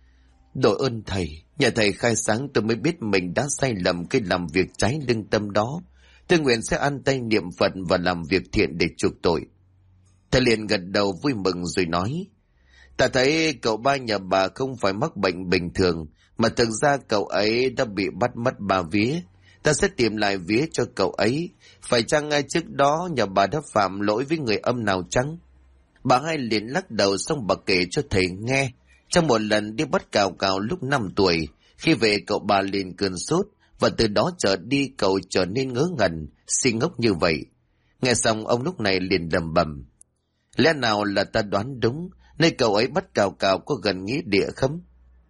đội ơn thầy, nhờ thầy khai sáng tôi mới biết mình đã sai lầm khi làm việc trái lương tâm đó. Tôi nguyện sẽ ăn tay niệm Phật và làm việc thiện để chuộc tội. Thầy liền gật đầu vui mừng rồi nói: ta thấy cậu ba nhà bà không phải mắc bệnh bình thường, mà thực ra cậu ấy đã bị bắt mất 3 vía. Ta sẽ tìm lại vía cho cậu ấy. Phải chăng ngay trước đó nhà bà đã phạm lỗi với người âm nào chăng? Bà Hai liền lắc đầu, xong bà kể cho thầy nghe. Trong một lần đi bắt cào cào lúc 5 tuổi, khi về cậu bà liền cơn sốt, và từ đó trở đi cậu trở nên ngớ ngẩn, si ngốc như vậy. Nghe xong ông lúc này liền lẩm bẩm: lẽ nào là ta đoán đúng, nơi cậu ấy bắt cào cào có gần nghĩa địa không?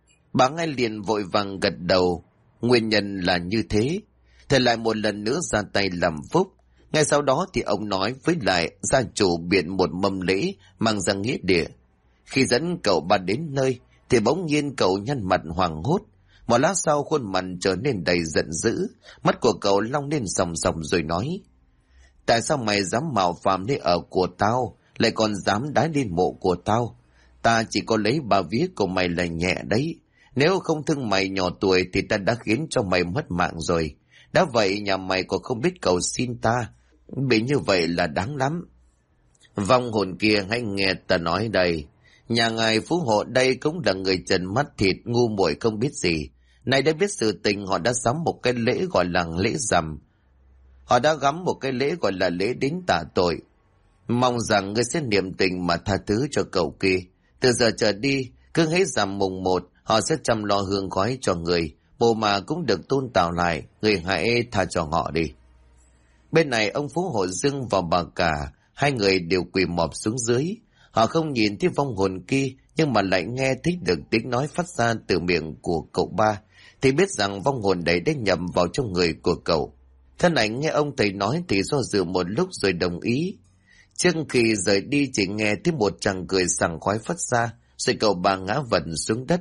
Bà Ngay liền vội vàng gật đầu: nguyên nhân là như thế. Thầy lại một lần nữa ra tay làm phúc. Ngay sau đó thì ông nói với lại gia chủ biện một mâm lễ mang ra nghĩa địa. Khi dẫn cậu ba đến nơi thì bỗng nhiên cậu nhăn mặt hoảng hốt. Một lát sau khuôn mặt trở nên đầy giận dữ, mắt của cậu long lên sòng sòng rồi nói: tại sao mày dám mạo phạm nơi ở của tao, lại còn dám đái lên mộ của tao? Ta chỉ có lấy 3 vía của mày là nhẹ đấy. Nếu không thương mày nhỏ tuổi thì ta đã khiến cho mày mất mạng rồi. Đã vậy nhà mày còn không biết cầu xin ta, bị như vậy là đáng lắm. Vong hồn kia, hãy nghe ta nói đây. Nhà ngài phú hộ đây cũng là người trần mắt thịt ngu muội không biết gì. Nay đã biết sự tình, họ đã sắm một cái lễ gọi là lễ rằm. Họ đã gắm một cái lễ gọi là lễ đính tạ tội. Mong rằng ngươi sẽ niệm tình mà tha thứ cho cậu kia. Từ giờ trở đi, cứ hễ rằm mùng 1, họ sẽ chăm lo hương khói cho người. Mồ mà cũng được tôn tạo lại, người hãy tha cho họ đi. Bên này ông Phú Hộ Dương và bà cả, hai người đều quỳ mọp xuống dưới. Họ không nhìn thấy vong hồn kia, nhưng mà lại nghe thấy được tiếng nói phát ra từ miệng của cậu ba, thì biết rằng vong hồn đấy đã nhầm vào trong người của cậu. Thân ảnh nghe ông thầy nói thì do dự một lúc rồi đồng ý. Trước khi rời đi chỉ nghe thấy một tràng cười sảng khoái phát ra, rồi cậu bà ngã vật xuống đất.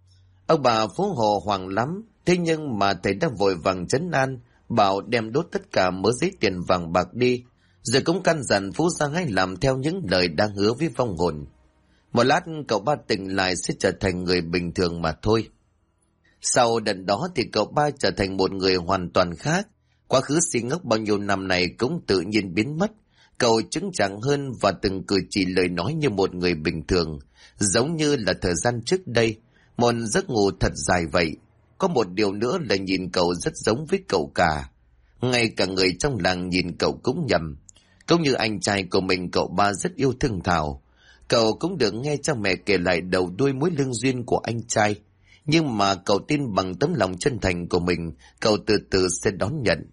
Ông bà Phú Hộ hoảng lắm, thế nhưng mà thầy đã vội vàng trấn an, bảo đem đốt tất cả mớ giấy tiền vàng bạc đi, rồi cũng căn dặn Phú Giang hãy làm theo những lời đang hứa với vong hồn. Một lát cậu ba tỉnh lại sẽ trở thành người bình thường mà thôi. Sau đợt đó thì cậu ba trở thành một người hoàn toàn khác. Quá khứ si ngốc bao nhiêu năm này cũng tự nhiên biến mất. Cậu chứng chạc hơn và từng cử chỉ lời nói như một người bình thường, giống như là thời gian trước đây, một giấc ngủ thật dài vậy. Có một điều nữa là nhìn cậu rất giống với cậu cả. Ngay cả người trong làng nhìn cậu cũng nhầm. Cũng như anh trai của mình, cậu ba rất yêu thương Thảo. Cậu cũng được nghe cha mẹ kể lại đầu đuôi mối lương duyên của anh trai. Nhưng mà cậu tin bằng tấm lòng chân thành của mình, cậu từ từ sẽ đón nhận.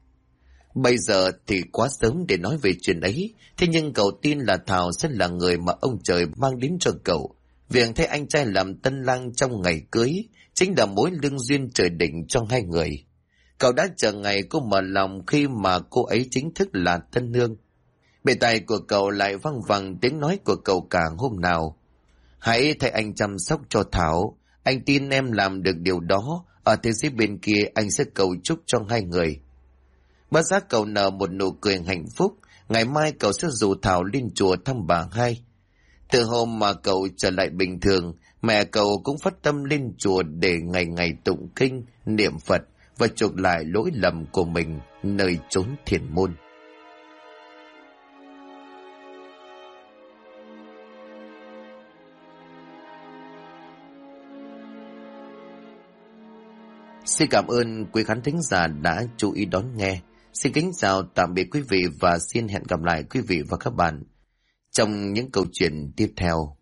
Bây giờ thì quá sớm để nói về chuyện ấy, thế nhưng cậu tin là Thảo sẽ là người mà ông trời mang đến cho cậu. Việc thấy anh trai làm tân lang trong ngày cưới chính là mối lương duyên trời định cho hai người. Cậu đã chờ ngày cô mở lòng khi mà cô ấy chính thức là tân nương. Bề tai của cậu lại văng vẳng tiếng nói của cậu cả hôm nào: hãy thay anh chăm sóc cho Thảo, anh tin em làm được điều đó, ở thế giới bên kia anh sẽ cầu chúc cho hai người. Bất giác cậu nở một nụ cười hạnh phúc, Ngày mai cậu sẽ rủ Thảo lên chùa thăm bà hai. Từ hôm mà cậu trở lại bình thường, mẹ cậu cũng phát tâm lên chùa để ngày ngày tụng kinh, niệm Phật và chuộc lại lỗi lầm của mình nơi chốn thiền môn. Xin cảm ơn quý khán thính giả đã chú ý đón nghe. Xin kính chào tạm biệt quý vị và xin hẹn gặp lại quý vị và các bạn trong những câu chuyện tiếp theo.